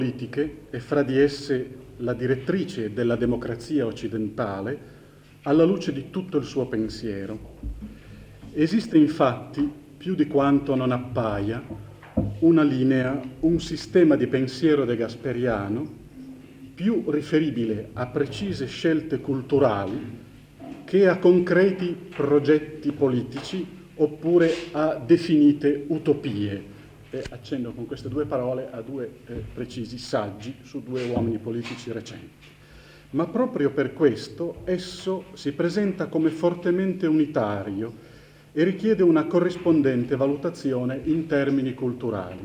politiche e fra di esse la direttrice della democrazia occidentale, alla luce di tutto il suo pensiero. Esiste infatti, più di quanto non appaia, una linea, un sistema di pensiero degasperiano più riferibile a precise scelte culturali che a concreti progetti politici oppure a definite utopie. E accenno con queste due parole a due precisi saggi su due uomini politici recenti. Ma proprio per questo esso si presenta come fortemente unitario e richiede una corrispondente valutazione in termini culturali.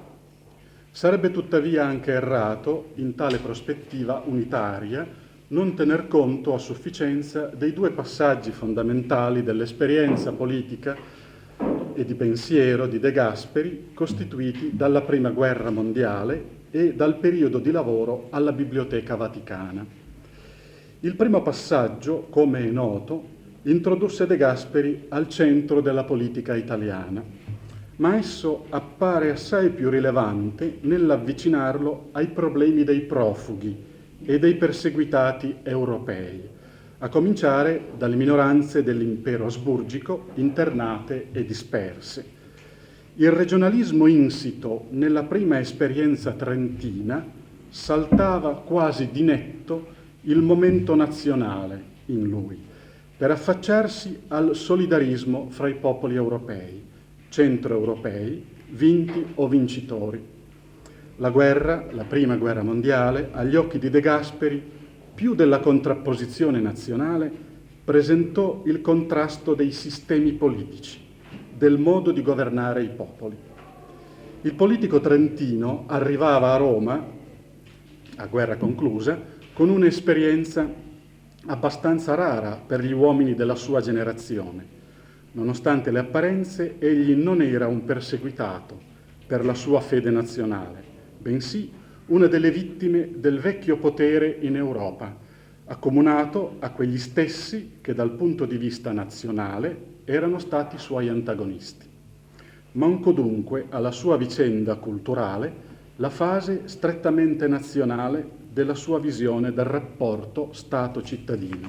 Sarebbe tuttavia anche errato, in tale prospettiva unitaria, non tener conto a sufficienza dei due passaggi fondamentali dell'esperienza politica e di pensiero di De Gasperi, costituiti dalla Prima Guerra Mondiale e dal periodo di lavoro alla Biblioteca Vaticana. Il primo passaggio, come è noto, introdusse De Gasperi al centro della politica italiana, ma esso appare assai più rilevante nell'avvicinarlo ai problemi dei profughi e dei perseguitati europei, a cominciare dalle minoranze dell'impero asburgico internate e disperse. Il regionalismo insito nella prima esperienza trentina saltava quasi di netto il momento nazionale in lui, per affacciarsi al solidarismo fra i popoli europei, centroeuropei, vinti o vincitori. La guerra, la prima guerra mondiale, agli occhi di De Gasperi, più della contrapposizione nazionale, presentò il contrasto dei sistemi politici, del modo di governare i popoli. Il politico trentino arrivava a Roma, a guerra conclusa, con un'esperienza abbastanza rara per gli uomini della sua generazione. Nonostante le apparenze, egli non era un perseguitato per la sua fede nazionale, bensì una delle vittime del vecchio potere in Europa, accomunato a quegli stessi che dal punto di vista nazionale erano stati suoi antagonisti. Mancò dunque alla sua vicenda culturale la fase strettamente nazionale della sua visione del rapporto Stato-cittadino.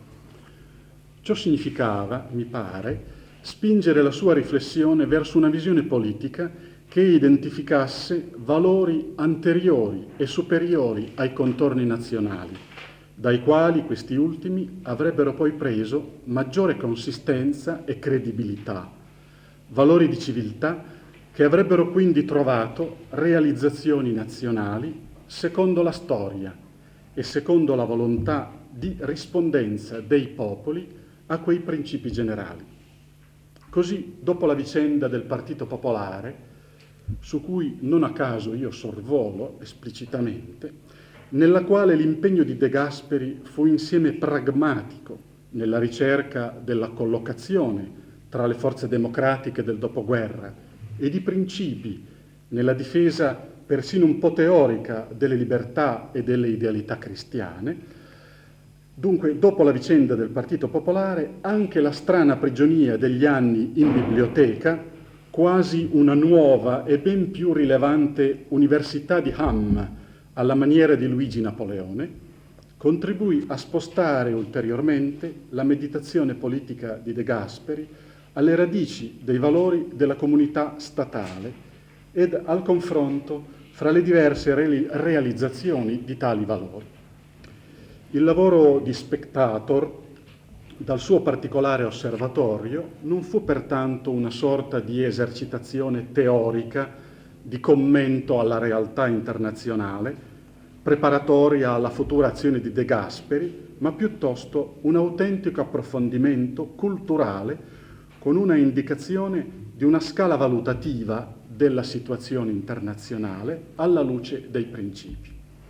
Ciò significava, mi pare, spingere la sua riflessione verso una visione politica che identificasse valori anteriori e superiori ai contorni nazionali, dai quali questi ultimi avrebbero poi preso maggiore consistenza e credibilità, valori di civiltà che avrebbero quindi trovato realizzazioni nazionali secondo la storia e secondo la volontà di rispondenza dei popoli a quei principi generali. Così, dopo la vicenda del Partito Popolare, su cui non a caso io sorvolo esplicitamente, nella quale l'impegno di De Gasperi fu insieme pragmatico nella ricerca della collocazione tra le forze democratiche del dopoguerra e di principi nella difesa persino un po' teorica delle libertà e delle idealità cristiane. Dunque, dopo la vicenda del Partito Popolare, anche la strana prigionia degli anni in biblioteca, quasi una nuova e ben più rilevante università di Hamm, alla maniera di Luigi Napoleone, contribuì a spostare ulteriormente la meditazione politica di De Gasperi alle radici dei valori della comunità statale ed al confronto fra le diverse realizzazioni di tali valori. Il lavoro di Spectator, dal suo particolare osservatorio, non fu pertanto una sorta di esercitazione teorica di commento alla realtà internazionale, preparatoria alla futura azione di De Gasperi, ma piuttosto un autentico approfondimento culturale con una indicazione di una scala valutativa della situazione internazionale alla luce dei principi.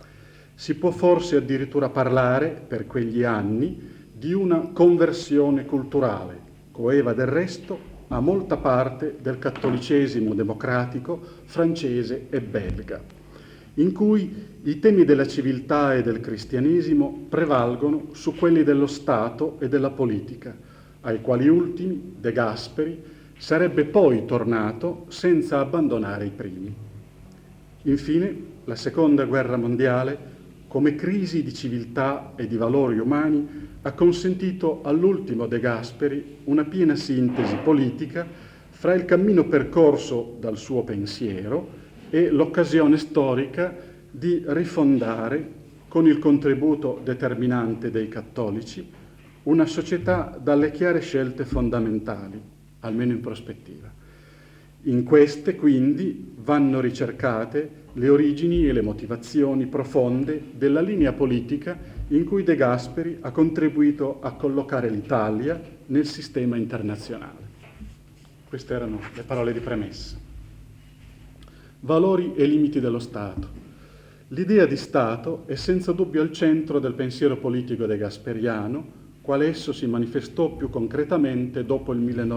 Si può forse addirittura parlare, per quegli anni, di una conversione culturale, coeva del resto a molta parte del cattolicesimo democratico francese e belga, in cui i temi della civiltà e del cristianesimo prevalgono su quelli dello Stato e della politica, ai quali ultimi De Gasperi sarebbe poi tornato senza abbandonare i primi. Infine, la Seconda Guerra Mondiale, come crisi di civiltà e di valori umani, ha consentito all'ultimo De Gasperi una piena sintesi politica fra il cammino percorso dal suo pensiero e l'occasione storica di rifondare, con il contributo determinante dei cattolici, una società dalle chiare scelte fondamentali, almeno in prospettiva. In queste, quindi, vanno ricercate le origini e le motivazioni profonde della linea politica in cui De Gasperi ha contribuito a collocare l'Italia nel sistema internazionale. Queste erano le parole di premessa. Valori e limiti dello Stato. L'idea di Stato è senza dubbio al centro del pensiero politico degasperiano, quale esso si manifestò più concretamente dopo il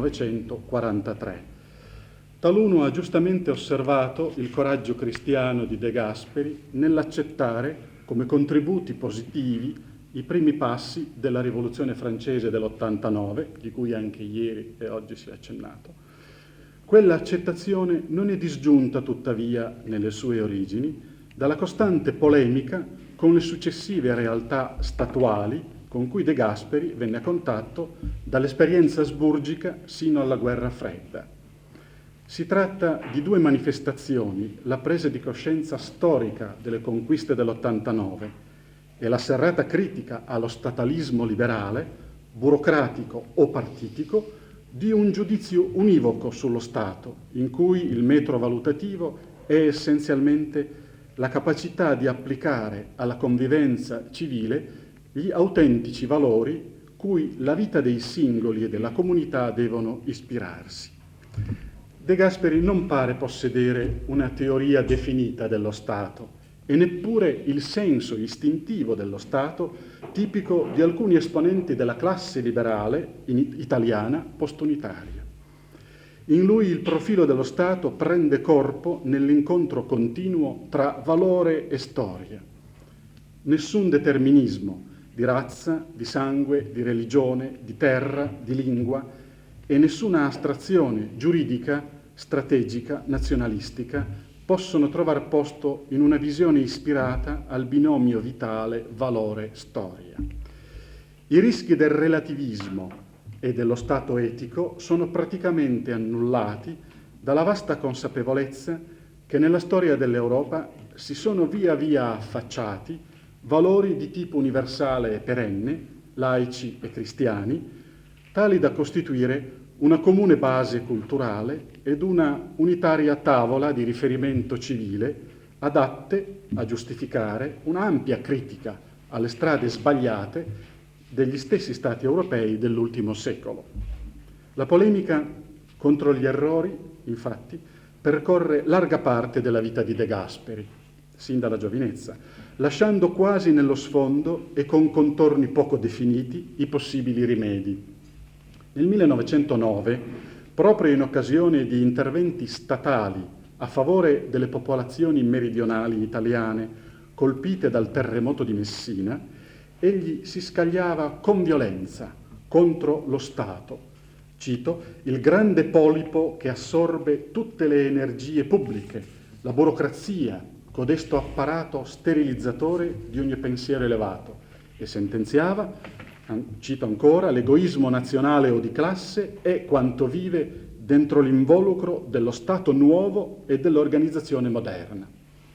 1943. Taluno ha giustamente osservato il coraggio cristiano di De Gasperi nell'accettare come contributi positivi i primi passi della Rivoluzione francese dell'89, di cui anche ieri e oggi si è accennato. Quella accettazione non è disgiunta tuttavia nelle sue origini dalla costante polemica con le successive realtà statuali con cui De Gasperi venne a contatto dall'esperienza asburgica sino alla Guerra Fredda. Si tratta di due manifestazioni, la presa di coscienza storica delle conquiste dell'89 e la serrata critica allo statalismo liberale, burocratico o partitico, di un giudizio univoco sullo Stato, in cui il metro valutativo è essenzialmente la capacità di applicare alla convivenza civile gli autentici valori cui la vita dei singoli e della comunità devono ispirarsi. De Gasperi non pare possedere una teoria definita dello Stato e neppure il senso istintivo dello Stato tipico di alcuni esponenti della classe liberale italiana postunitaria. In lui il profilo dello Stato prende corpo nell'incontro continuo tra valore e storia. Nessun determinismo di razza, di sangue, di religione, di terra, di lingua e nessuna astrazione giuridica, strategica, nazionalistica possono trovare posto in una visione ispirata al binomio vitale valore-storia. I rischi del relativismo e dello Stato etico sono praticamente annullati dalla vasta consapevolezza che nella storia dell'Europa si sono via via affacciati valori di tipo universale e perenne, laici e cristiani, tali da costituire una comune base culturale ed una unitaria tavola di riferimento civile adatte a giustificare un'ampia critica alle strade sbagliate degli stessi Stati europei dell'ultimo secolo. La polemica contro gli errori, infatti, percorre larga parte della vita di De Gasperi, sin dalla giovinezza, lasciando quasi nello sfondo e con contorni poco definiti i possibili rimedi. Nel 1909, proprio in occasione di interventi statali a favore delle popolazioni meridionali italiane colpite dal terremoto di Messina, egli si scagliava con violenza contro lo Stato, cito, il grande polipo che assorbe tutte le energie pubbliche, la burocrazia, codesto apparato sterilizzatore di ogni pensiero elevato, e sentenziava, cito ancora, l'egoismo nazionale o di classe è quanto vive dentro l'involucro dello Stato nuovo e dell'organizzazione moderna.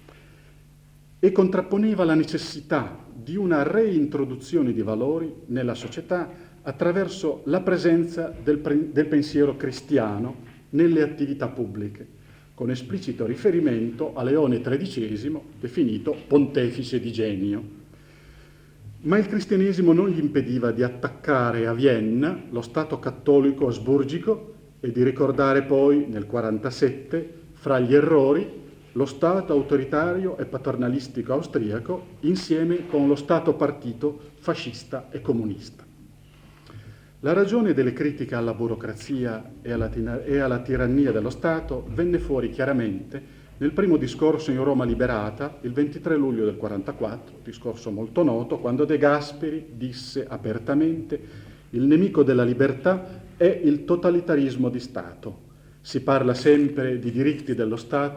E contrapponeva la necessità di una reintroduzione di valori nella società attraverso la presenza del pensiero cristiano nelle attività pubbliche, con esplicito riferimento a Leone XIII, definito pontefice di genio. Ma il cristianesimo non gli impediva di attaccare a Vienna lo Stato cattolico asburgico e di ricordare poi, nel 1947, fra gli errori, lo Stato autoritario e paternalistico austriaco insieme con lo Stato partito fascista e comunista. La ragione delle critiche alla burocrazia e alla tirannia dello Stato venne fuori chiaramente nel primo discorso in Roma liberata, il 23 luglio del 1944, discorso molto noto, quando De Gasperi disse apertamente: il nemico della libertà è il totalitarismo di Stato. Si parla sempre di diritti dello Stato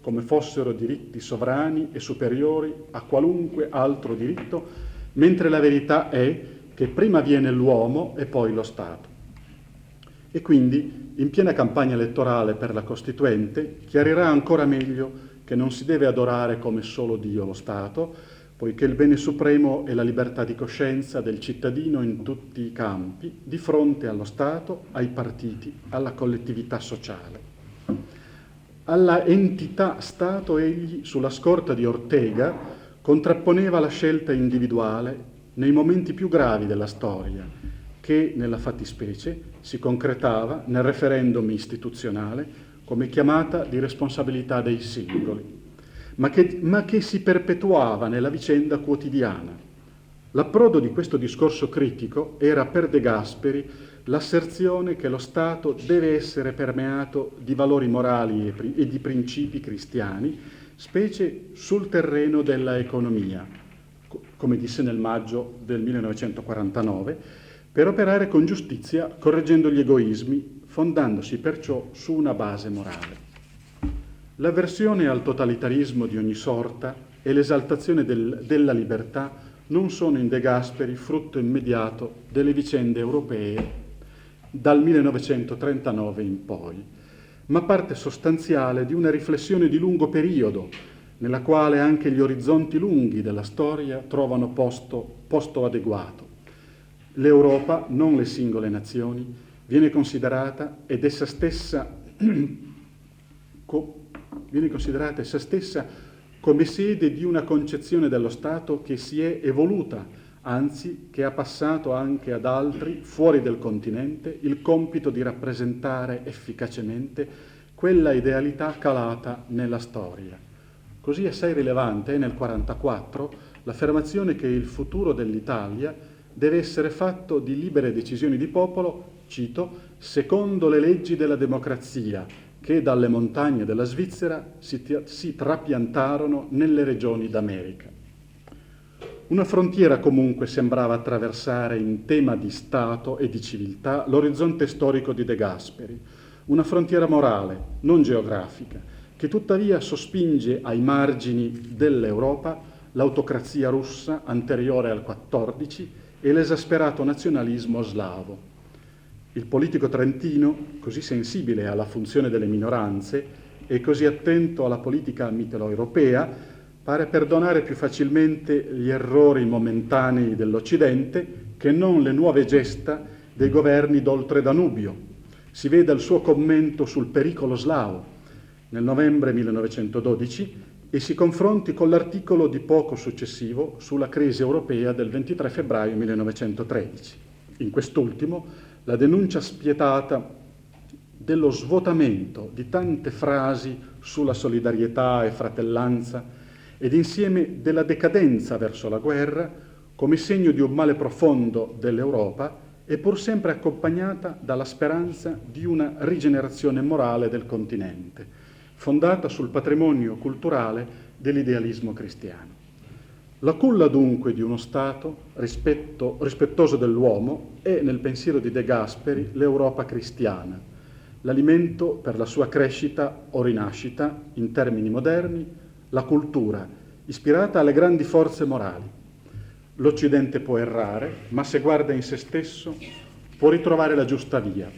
come fossero diritti sovrani e superiori a qualunque altro diritto, mentre la verità è che prima viene l'uomo e poi lo Stato. E quindi, in piena campagna elettorale per la Costituente, chiarirà ancora meglio che non si deve adorare come solo Dio lo Stato, poiché il bene supremo è la libertà di coscienza del cittadino in tutti i campi, di fronte allo Stato, ai partiti, alla collettività sociale. Alla entità Stato egli, sulla scorta di Ortega, contrapponeva la scelta individuale nei momenti più gravi della storia, che nella fattispecie si concretava nel referendum istituzionale come chiamata di responsabilità dei singoli, ma che si perpetuava nella vicenda quotidiana. L'approdo di questo discorso critico era per De Gasperi l'asserzione che lo Stato deve essere permeato di valori morali e di principi cristiani, specie sul terreno della economia, come disse nel maggio del 1949, per operare con giustizia, correggendo gli egoismi, fondandosi perciò su una base morale. L'avversione al totalitarismo di ogni sorta e l'esaltazione della libertà non sono in De Gasperi frutto immediato delle vicende europee dal 1939 in poi, ma parte sostanziale di una riflessione di lungo periodo, nella quale anche gli orizzonti lunghi della storia trovano posto adeguato. L'Europa, non le singole nazioni, viene considerata essa stessa come sede di una concezione dello Stato che si è evoluta, anzi che ha passato anche ad altri, fuori del continente, il compito di rappresentare efficacemente quella idealità calata nella storia. Così assai rilevante è nel 1944 l'affermazione che il futuro dell'Italia deve essere fatto di libere decisioni di popolo, cito, secondo le leggi della democrazia, che dalle montagne della Svizzera si trapiantarono nelle regioni d'America. Una frontiera comunque sembrava attraversare in tema di Stato e di civiltà l'orizzonte storico di De Gasperi, una frontiera morale, non geografica, che tuttavia sospinge ai margini dell'Europa l'autocrazia russa anteriore al 14 e l'esasperato nazionalismo slavo. Il politico trentino, così sensibile alla funzione delle minoranze e così attento alla politica mitteleuropea, pare perdonare più facilmente gli errori momentanei dell'Occidente che non le nuove gesta dei governi d'oltre Danubio. Si veda il suo commento sul pericolo slavo nel novembre 1912 e si confronti con l'articolo di poco successivo sulla crisi europea del 23 febbraio 1913. In quest'ultimo, la denuncia spietata dello svuotamento di tante frasi sulla solidarietà e fratellanza ed insieme della decadenza verso la guerra come segno di un male profondo dell'Europa è pur sempre accompagnata dalla speranza di una rigenerazione morale del continente, fondata sul patrimonio culturale dell'idealismo cristiano. La culla dunque di uno Stato rispettoso dell'uomo è, nel pensiero di De Gasperi, l'Europa cristiana, l'alimento per la sua crescita o rinascita, in termini moderni, la cultura, ispirata alle grandi forze morali. L'Occidente può errare, ma se guarda in se stesso può ritrovare la giusta via.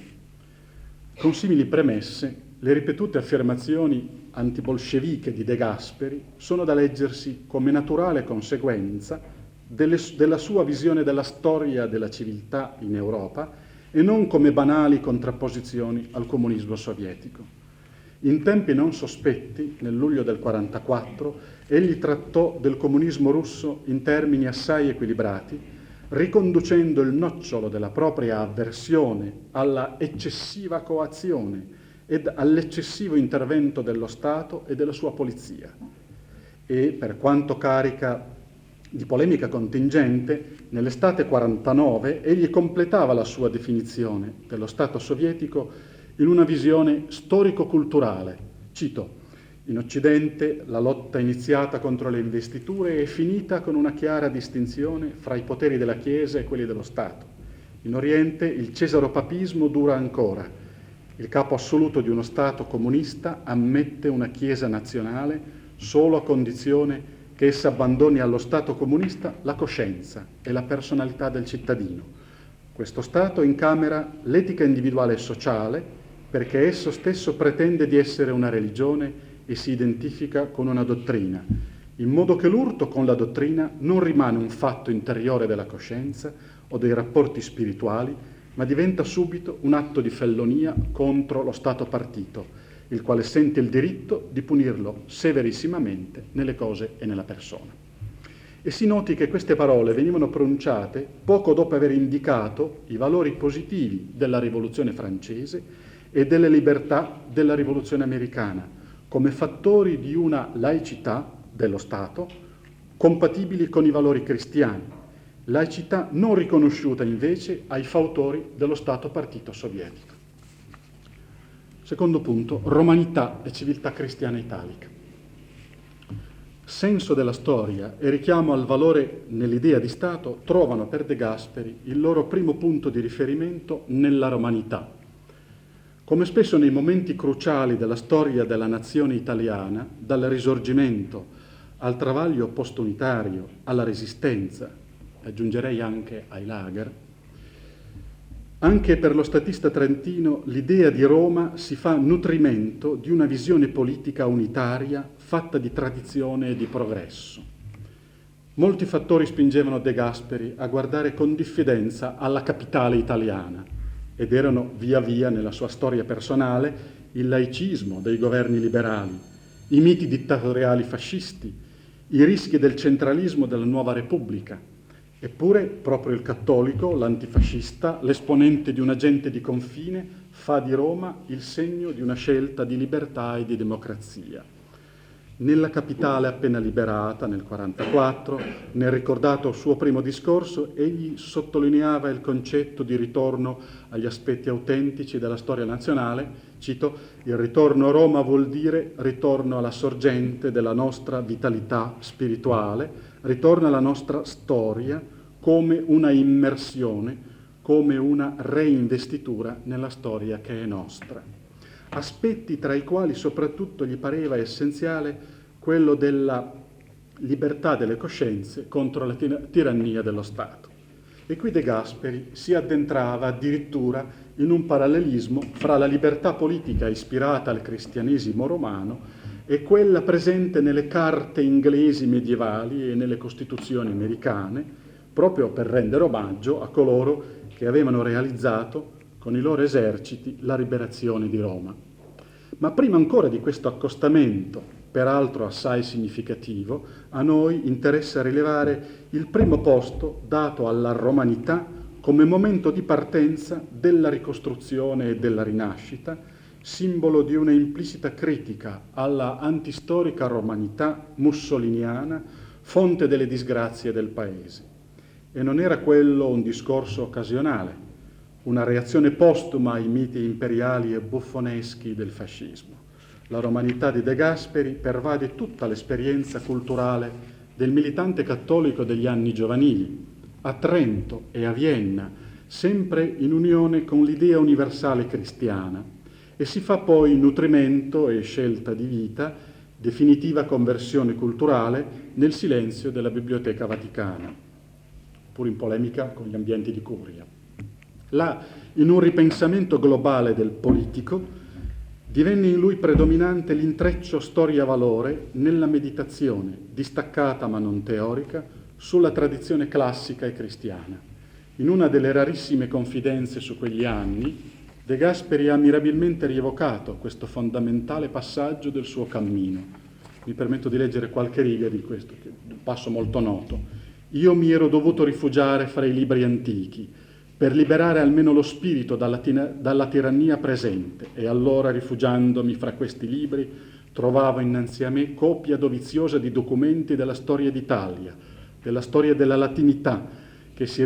Con simili premesse, le ripetute affermazioni antibolsceviche di De Gasperi sono da leggersi come naturale conseguenza della sua visione della storia della civiltà in Europa e non come banali contrapposizioni al comunismo sovietico. In tempi non sospetti, nel luglio del 1944, egli trattò del comunismo russo in termini assai equilibrati, riconducendo il nocciolo della propria avversione alla eccessiva coazione ed all'eccessivo intervento dello Stato e della sua polizia. E, per quanto carica di polemica contingente, nell'estate 49 egli completava la sua definizione dello Stato sovietico in una visione storico-culturale. Cito: in Occidente la lotta iniziata contro le investiture è finita con una chiara distinzione fra i poteri della Chiesa e quelli dello Stato. In Oriente il cesaropapismo dura ancora Il capo assoluto di uno Stato comunista ammette una Chiesa nazionale solo a condizione che essa abbandoni allo Stato comunista la coscienza e la personalità del cittadino. Questo Stato incamera l'etica individuale e sociale perché esso stesso pretende di essere una religione e si identifica con una dottrina, in modo che l'urto con la dottrina non rimane un fatto interiore della coscienza o dei rapporti spirituali, ma diventa subito un atto di fellonia contro lo Stato partito, il quale sente il diritto di punirlo severissimamente nelle cose e nella persona. E si noti che queste parole venivano pronunciate poco dopo aver indicato i valori positivi della Rivoluzione francese e delle libertà della Rivoluzione americana, come fattori di una laicità dello Stato compatibili con i valori cristiani, laicità non riconosciuta invece ai fautori dello Stato partito sovietico. Secondo punto, romanità e civiltà cristiana italica. Senso della storia e richiamo al valore nell'idea di Stato trovano per De Gasperi il loro primo punto di riferimento nella romanità. Come spesso nei momenti cruciali della storia della nazione italiana, dal Risorgimento al travaglio postunitario, alla Resistenza, aggiungerei anche ai lager, anche per lo statista trentino l'idea di Roma si fa nutrimento di una visione politica unitaria fatta di tradizione e di progresso. Molti fattori spingevano De Gasperi a guardare con diffidenza alla capitale italiana, ed erano via via nella sua storia personale il laicismo dei governi liberali, i miti dittatoriali fascisti, i rischi del centralismo della nuova Repubblica. Eppure proprio il cattolico, l'antifascista, l'esponente di un agente di confine, fa di Roma il segno di una scelta di libertà e di democrazia. Nella capitale appena liberata, nel 1944, nel ricordato suo primo discorso, egli sottolineava il concetto di ritorno agli aspetti autentici della storia nazionale. Cito: il ritorno a Roma vuol dire ritorno alla sorgente della nostra vitalità spirituale, ritorno alla nostra storia come una immersione, come una reinvestitura nella storia che è nostra. Aspetti tra i quali soprattutto gli pareva essenziale quello della libertà delle coscienze contro la tirannia dello Stato. E qui De Gasperi si addentrava addirittura in un parallelismo fra la libertà politica ispirata al cristianesimo romano e quella presente nelle carte inglesi medievali e nelle costituzioni americane, proprio per rendere omaggio a coloro che avevano realizzato con i loro eserciti la liberazione di Roma. Ma prima ancora di questo accostamento, peraltro assai significativo, a noi interessa rilevare il primo posto dato alla romanità come momento di partenza della ricostruzione e della rinascita, simbolo di una implicita critica alla antistorica romanità mussoliniana, fonte delle disgrazie del paese. E non era quello un discorso occasionale, una reazione postuma ai miti imperiali e buffoneschi del fascismo. La romanità di De Gasperi pervade tutta l'esperienza culturale del militante cattolico degli anni giovanili, a Trento e a Vienna, sempre in unione con l'idea universale cristiana, e si fa poi nutrimento e scelta di vita, definitiva conversione culturale nel silenzio della Biblioteca Vaticana, pur in polemica con gli ambienti di curia. Là, in un ripensamento globale del politico, divenne in lui predominante l'intreccio storia-valore nella meditazione, distaccata ma non teorica, sulla tradizione classica e cristiana. In una delle rarissime confidenze su quegli anni, De Gasperi ha mirabilmente rievocato questo fondamentale passaggio del suo cammino. Mi permetto di leggere qualche riga di questo, che è un passo molto noto. Io mi ero dovuto rifugiare fra i libri antichi, per liberare almeno lo spirito dalla tirannia presente, e allora, rifugiandomi fra questi libri, trovavo innanzi a me copia doviziosa di documenti della storia d'Italia, della storia della latinità, che si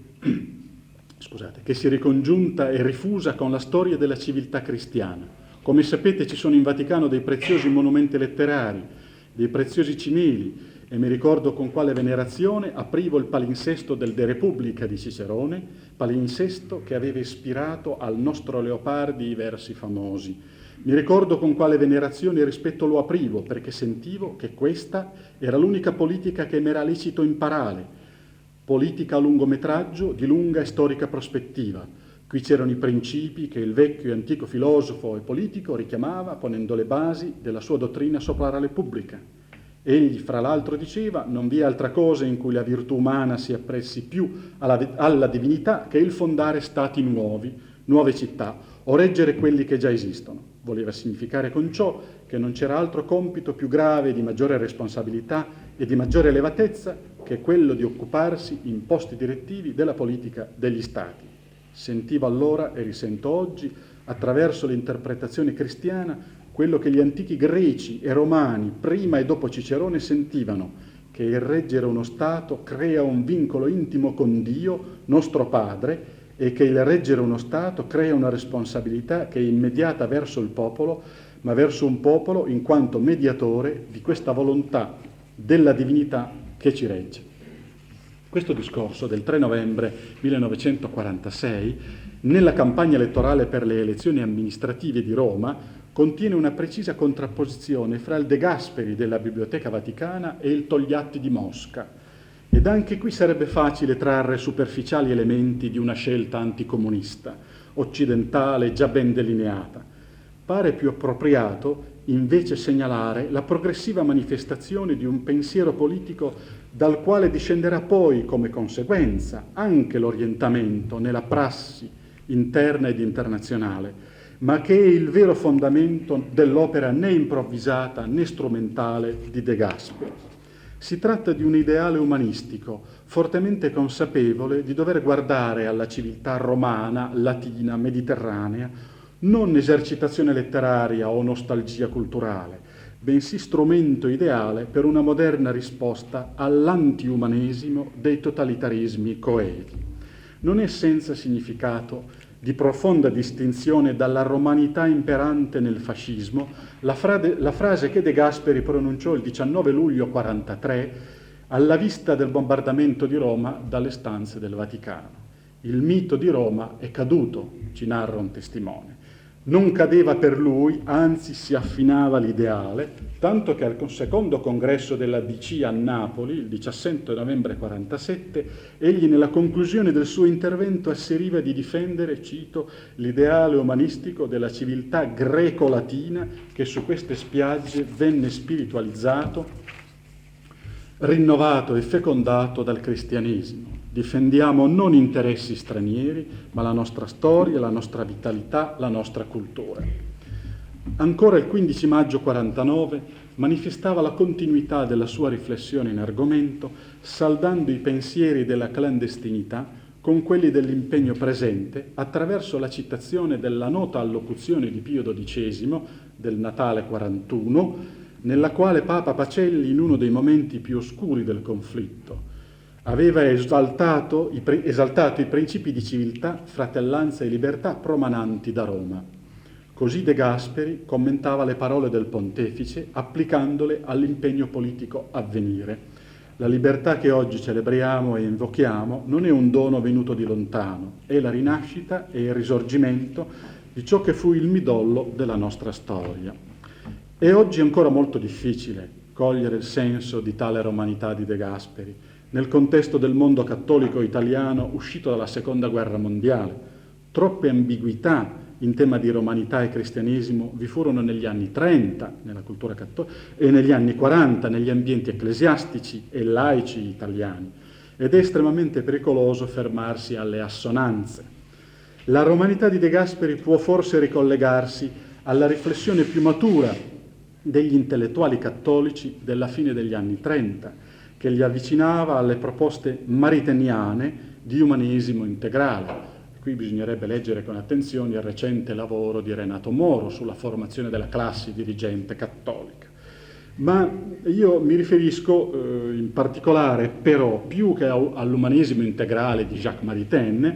ricongiunta e rifusa con la storia della civiltà cristiana. Come sapete, ci sono in Vaticano dei preziosi monumenti letterari, dei preziosi cimeli e mi ricordo con quale venerazione aprivo il palinsesto del De Repubblica di Cicerone, palinsesto che aveva ispirato al nostro Leopardi i versi famosi. Mi ricordo con quale venerazione e rispetto lo aprivo, perché sentivo che questa era l'unica politica che mi era licito imparare, politica a lungometraggio di lunga e storica prospettiva. Qui c'erano i principi che il vecchio e antico filosofo e politico richiamava ponendo le basi della sua dottrina sopra la Repubblica. Egli, fra l'altro, diceva: non vi è altra cosa in cui la virtù umana si appressi più alla divinità che il fondare stati nuovi, nuove città, o reggere quelli che già esistono. Voleva significare con ciò che non c'era altro compito più grave, di maggiore responsabilità e di maggiore elevatezza che quello di occuparsi in posti direttivi della politica degli stati. Sentivo allora, e risento oggi, attraverso l'interpretazione cristiana, quello che gli antichi greci e romani, prima e dopo Cicerone, sentivano, che il reggere uno Stato crea un vincolo intimo con Dio, nostro Padre, e che il reggere uno Stato crea una responsabilità che è immediata verso il popolo, ma verso un popolo in quanto mediatore di questa volontà della divinità che ci regge. Questo discorso del 3 novembre 1946, nella campagna elettorale per le elezioni amministrative di Roma, contiene una precisa contrapposizione fra il De Gasperi della Biblioteca Vaticana e il Togliatti di Mosca. Ed anche qui sarebbe facile trarre superficiali elementi di una scelta anticomunista, occidentale già ben delineata. Pare più appropriato invece segnalare la progressiva manifestazione di un pensiero politico dal quale discenderà poi come conseguenza anche l'orientamento nella prassi interna ed internazionale, ma che è il vero fondamento dell'opera né improvvisata né strumentale di De Gasperi. Si tratta di un ideale umanistico, fortemente consapevole di dover guardare alla civiltà romana, latina, mediterranea, non esercitazione letteraria o nostalgia culturale, bensì strumento ideale per una moderna risposta all'antiumanesimo dei totalitarismi coevi. Non è senza significato di profonda distinzione dalla romanità imperante nel fascismo la frase che De Gasperi pronunciò il 19 luglio 1943 alla vista del bombardamento di Roma dalle stanze del Vaticano. Il mito di Roma è caduto, ci narra un testimone. Non cadeva per lui, anzi si affinava l'ideale, tanto che al secondo congresso della DC a Napoli, il 17 novembre 1947, egli nella conclusione del suo intervento asseriva di difendere, cito, l'ideale umanistico della civiltà greco-latina che su queste spiagge venne spiritualizzato, rinnovato e fecondato dal cristianesimo. Difendiamo non interessi stranieri, ma la nostra storia, la nostra vitalità, la nostra cultura. Ancora il 15 maggio 1949 manifestava la continuità della sua riflessione in argomento, saldando i pensieri della clandestinità con quelli dell'impegno presente attraverso la citazione della nota allocuzione di Pio XII del Natale 41, nella quale Papa Pacelli, in uno dei momenti più oscuri del conflitto, aveva esaltato i principi di civiltà, fratellanza e libertà promananti da Roma. Così De Gasperi commentava le parole del pontefice applicandole all'impegno politico a venire. La libertà che oggi celebriamo e invochiamo non è un dono venuto di lontano, è la rinascita e il risorgimento di ciò che fu il midollo della nostra storia. E oggi è ancora molto difficile cogliere il senso di tale romanità di De Gasperi nel contesto del mondo cattolico italiano uscito dalla Seconda Guerra Mondiale. Troppe ambiguità in tema di romanità e cristianesimo vi furono negli anni 30 nella cultura cattolica e negli anni 40 negli ambienti ecclesiastici e laici italiani, ed è estremamente pericoloso fermarsi alle assonanze. La romanità di De Gasperi può forse ricollegarsi alla riflessione più matura degli intellettuali cattolici della fine degli anni 30, che li avvicinava alle proposte mariteniane di umanesimo integrale. Qui bisognerebbe leggere con attenzione il recente lavoro di Renato Moro sulla formazione della classe dirigente cattolica. Ma io mi riferisco in particolare, però, più che all'umanesimo integrale di Jacques Maritain,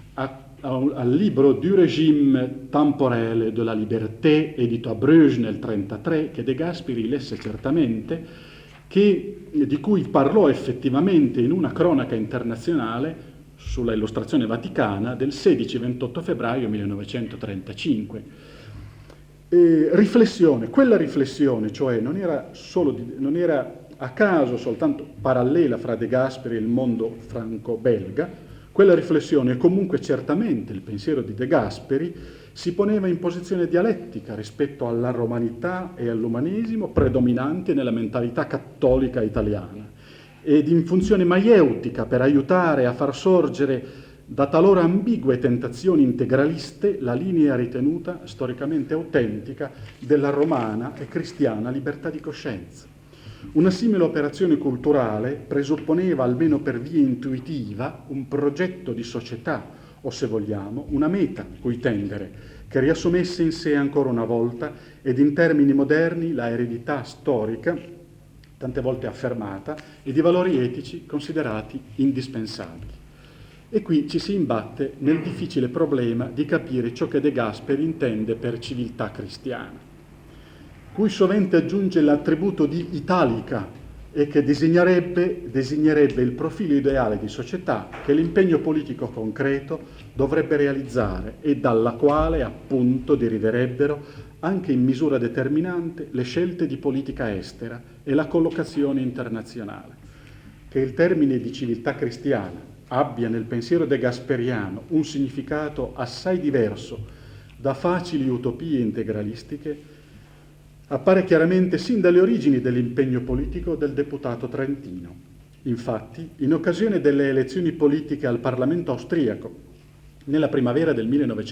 al libro Du régime temporel de la liberté, edito a Bruges nel 1933, che De Gasperi lesse certamente, di cui parlò effettivamente in una cronaca internazionale sulla illustrazione vaticana del 16-28 febbraio 1935. Quella riflessione, cioè, non era a caso soltanto parallela fra De Gasperi e il mondo franco-belga, quella riflessione, e comunque certamente il pensiero di De Gasperi, si poneva in posizione dialettica rispetto alla romanità e all'umanesimo predominanti nella mentalità cattolica italiana, ed in funzione maieutica per aiutare a far sorgere da talora ambigue tentazioni integraliste la linea ritenuta storicamente autentica della romana e cristiana libertà di coscienza. Una simile operazione culturale presupponeva, almeno per via intuitiva, un progetto di società, o se vogliamo, una meta cui tendere, che riassumesse in sé ancora una volta, ed in termini moderni, la eredità storica, tante volte affermata, e di valori etici considerati indispensabili. E qui ci si imbatte nel difficile problema di capire ciò che De Gasperi intende per civiltà cristiana, cui sovente aggiunge l'attributo di italica e che designerebbe il profilo ideale di società che l'impegno politico concreto dovrebbe realizzare e dalla quale appunto deriverebbero anche in misura determinante le scelte di politica estera e la collocazione internazionale. Che il termine di civiltà cristiana abbia nel pensiero degasperiano un significato assai diverso da facili utopie integralistiche appare chiaramente sin dalle origini dell'impegno politico del deputato trentino. Infatti, in occasione delle elezioni politiche al Parlamento austriaco, nella primavera del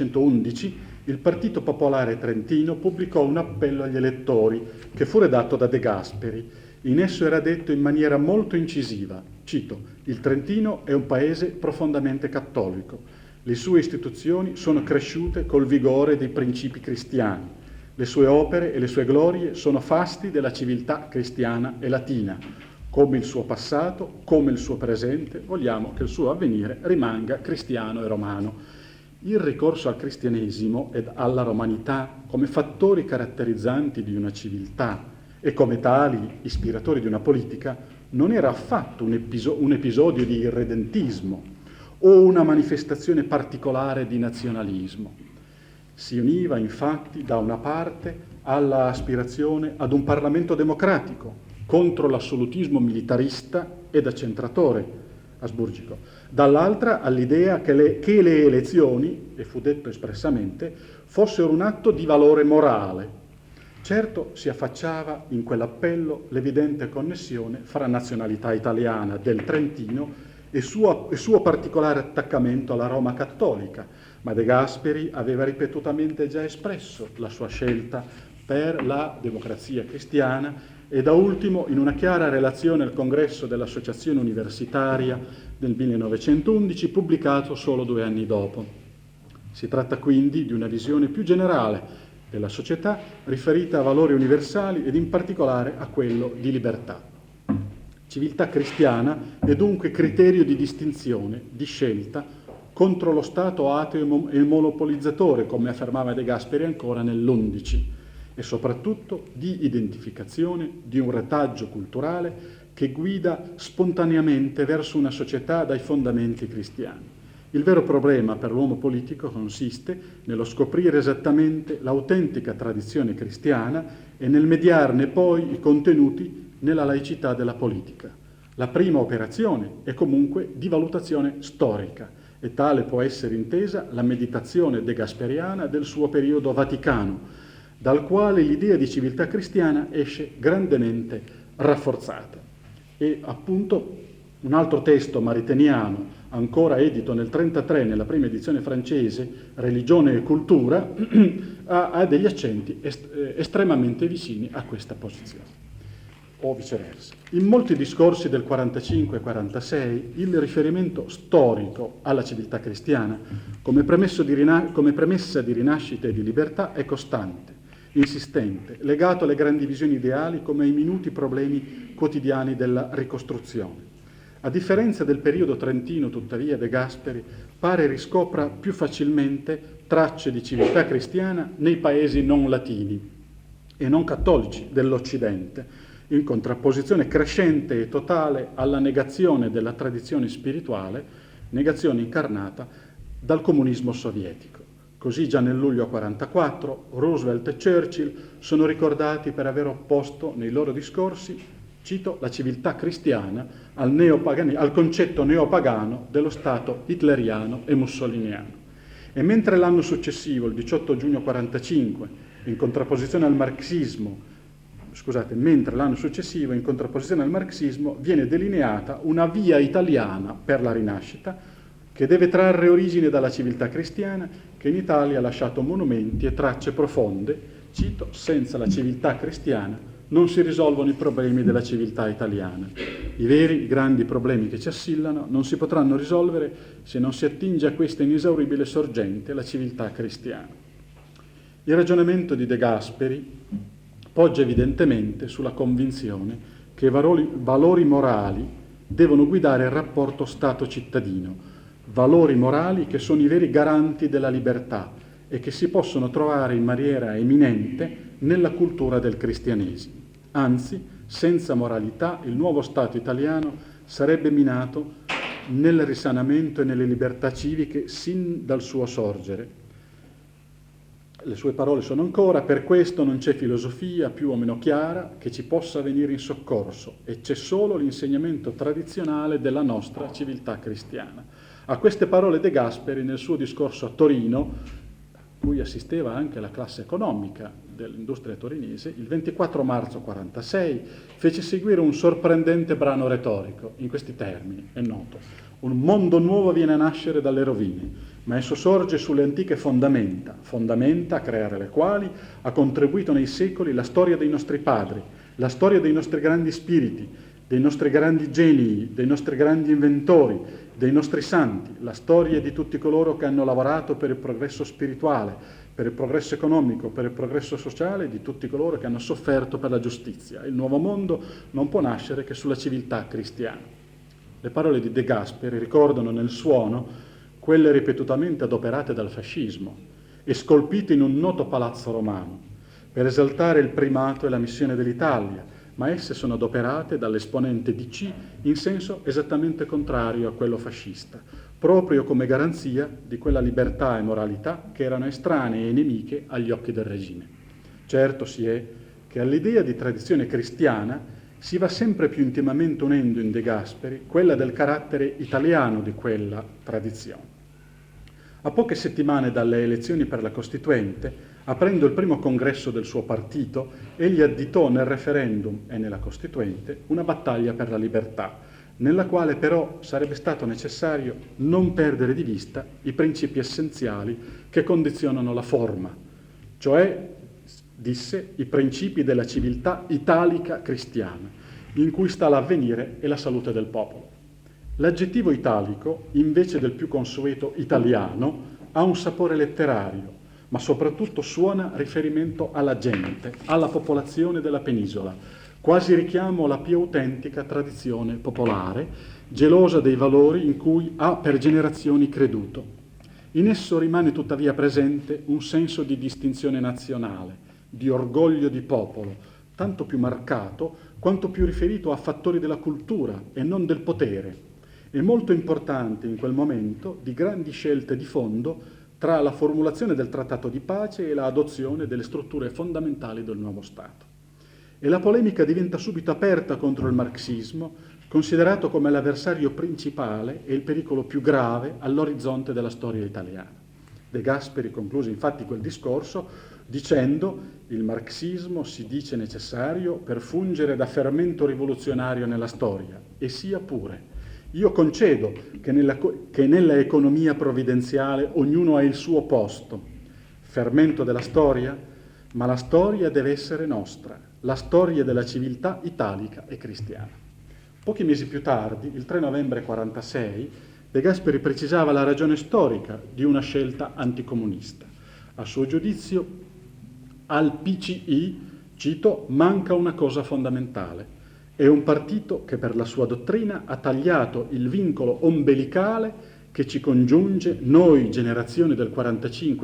1911, il Partito Popolare Trentino pubblicò un appello agli elettori che fu redatto da De Gasperi. In esso era detto in maniera molto incisiva, cito: «Il Trentino è un paese profondamente cattolico. Le sue istituzioni sono cresciute col vigore dei principi cristiani. Le sue opere e le sue glorie sono fasti della civiltà cristiana e latina. Come il suo passato, come il suo presente, vogliamo che il suo avvenire rimanga cristiano e romano». Il ricorso al cristianesimo ed alla romanità come fattori caratterizzanti di una civiltà e come tali ispiratori di una politica non era affatto un episodio di irredentismo o una manifestazione particolare di nazionalismo. Si univa infatti da una parte alla aspirazione ad un Parlamento democratico contro l'assolutismo militarista ed accentratore asburgico, dall'altra all'idea che le elezioni, e fu detto espressamente, fossero un atto di valore morale. Certo si affacciava in quell'appello l'evidente connessione fra nazionalità italiana del Trentino e suo particolare attaccamento alla Roma cattolica, ma De Gasperi aveva ripetutamente già espresso la sua scelta per la democrazia cristiana e da ultimo in una chiara relazione al congresso dell'Associazione Universitaria del 1911, pubblicato solo 2 anni dopo. Si tratta quindi di una visione più generale della società riferita a valori universali ed in particolare a quello di libertà. Civiltà cristiana è dunque criterio di distinzione, di scelta, contro lo Stato ateo e monopolizzatore, come affermava De Gasperi ancora nell'11, e soprattutto di identificazione di un retaggio culturale che guida spontaneamente verso una società dai fondamenti cristiani. Il vero problema per l'uomo politico consiste nello scoprire esattamente l'autentica tradizione cristiana e nel mediarne poi i contenuti nella laicità della politica. La prima operazione è comunque di valutazione storica e tale può essere intesa la meditazione degasperiana del suo periodo vaticano, dal quale l'idea di civiltà cristiana esce grandemente rafforzata. E appunto un altro testo mariteniano, ancora edito nel 1933 nella prima edizione francese, Religione e cultura, ha degli accenti estremamente vicini a questa posizione, o viceversa. In molti discorsi del 45 e 46 il riferimento storico alla civiltà cristiana come premessa di rinascita e di libertà è costante, insistente, legato alle grandi visioni ideali come ai minuti problemi quotidiani della ricostruzione. A differenza del periodo trentino, tuttavia, De Gasperi pare riscopra più facilmente tracce di civiltà cristiana nei paesi non latini e non cattolici dell'Occidente, in contrapposizione crescente e totale alla negazione della tradizione spirituale, negazione incarnata dal comunismo sovietico. Così già nel luglio 1944 Roosevelt e Churchill sono ricordati per aver opposto nei loro discorsi, cito, la civiltà cristiana al concetto neopagano dello Stato hitleriano e mussoliniano. E mentre l'anno successivo, il 18 giugno 1945, in contrapposizione al marxismo, viene delineata una via italiana per la rinascita che deve trarre origine dalla civiltà cristiana che in Italia ha lasciato monumenti e tracce profonde, cito, senza la civiltà cristiana non si risolvono i problemi della civiltà italiana. I veri, grandi problemi che ci assillano non si potranno risolvere se non si attinge a questa inesauribile sorgente, la civiltà cristiana. Il ragionamento di De Gasperi poggia evidentemente sulla convinzione che i valori morali devono guidare il rapporto Stato-cittadino, valori morali che sono i veri garanti della libertà e che si possono trovare in maniera eminente nella cultura del cristianesimo. Anzi, senza moralità il nuovo Stato italiano sarebbe minato nel risanamento e nelle libertà civiche sin dal suo sorgere. Le sue parole sono ancora: per questo non c'è filosofia più o meno chiara che ci possa venire in soccorso e c'è solo l'insegnamento tradizionale della nostra civiltà cristiana. A queste parole De Gasperi nel suo discorso a Torino, a cui assisteva anche la classe economica dell'industria torinese, il 24 marzo 1946 fece seguire un sorprendente brano retorico, in questi termini, è noto: un mondo nuovo viene a nascere dalle rovine, ma esso sorge sulle antiche fondamenta a creare le quali ha contribuito nei secoli la storia dei nostri padri, la storia dei nostri grandi spiriti, dei nostri grandi genii, dei nostri grandi inventori, dei nostri santi, la storia di tutti coloro che hanno lavorato per il progresso spirituale, per il progresso economico, per il progresso sociale, di tutti coloro che hanno sofferto per la giustizia. Il nuovo mondo non può nascere che sulla civiltà cristiana. Le parole di De Gasperi ricordano nel suono quelle ripetutamente adoperate dal fascismo e scolpite in un noto palazzo romano, per esaltare il primato e la missione dell'Italia, ma esse sono adoperate dall'esponente DC in senso esattamente contrario a quello fascista, proprio come garanzia di quella libertà e moralità che erano estranee e nemiche agli occhi del regime. Certo si è che all'idea di tradizione cristiana si va sempre più intimamente unendo in De Gasperi quella del carattere italiano di quella tradizione. A poche settimane dalle elezioni per la Costituente, aprendo il primo congresso del suo partito, egli additò nel referendum e nella Costituente una battaglia per la libertà, nella quale però sarebbe stato necessario non perdere di vista i principi essenziali che condizionano la forma, cioè, disse, i principi della civiltà italica cristiana, in cui sta l'avvenire e la salute del popolo. L'aggettivo italico, invece del più consueto italiano, ha un sapore letterario, ma soprattutto suona riferimento alla gente, alla popolazione della penisola, quasi richiamo alla più autentica tradizione popolare, gelosa dei valori in cui ha per generazioni creduto. In esso rimane tuttavia presente un senso di distinzione nazionale, di orgoglio di popolo, tanto più marcato quanto più riferito a fattori della cultura e non del potere, e molto importante in quel momento di grandi scelte di fondo tra la formulazione del trattato di pace e l'adozione delle strutture fondamentali del nuovo Stato. E la polemica diventa subito aperta contro il marxismo, considerato come l'avversario principale e il pericolo più grave all'orizzonte della storia italiana. De Gasperi concluse infatti quel discorso dicendo: il marxismo si dice necessario per fungere da fermento rivoluzionario nella storia, e sia pure. Io concedo che nella economia provvidenziale ognuno ha il suo posto, fermento della storia, ma la storia deve essere nostra, la storia della civiltà italica e cristiana. Pochi mesi più tardi, il 3 novembre 1946, De Gasperi precisava la ragione storica di una scelta anticomunista. A suo giudizio, al PCI, cito, manca una cosa fondamentale. È un partito che per la sua dottrina ha tagliato il vincolo ombelicale che ci congiunge, noi generazioni del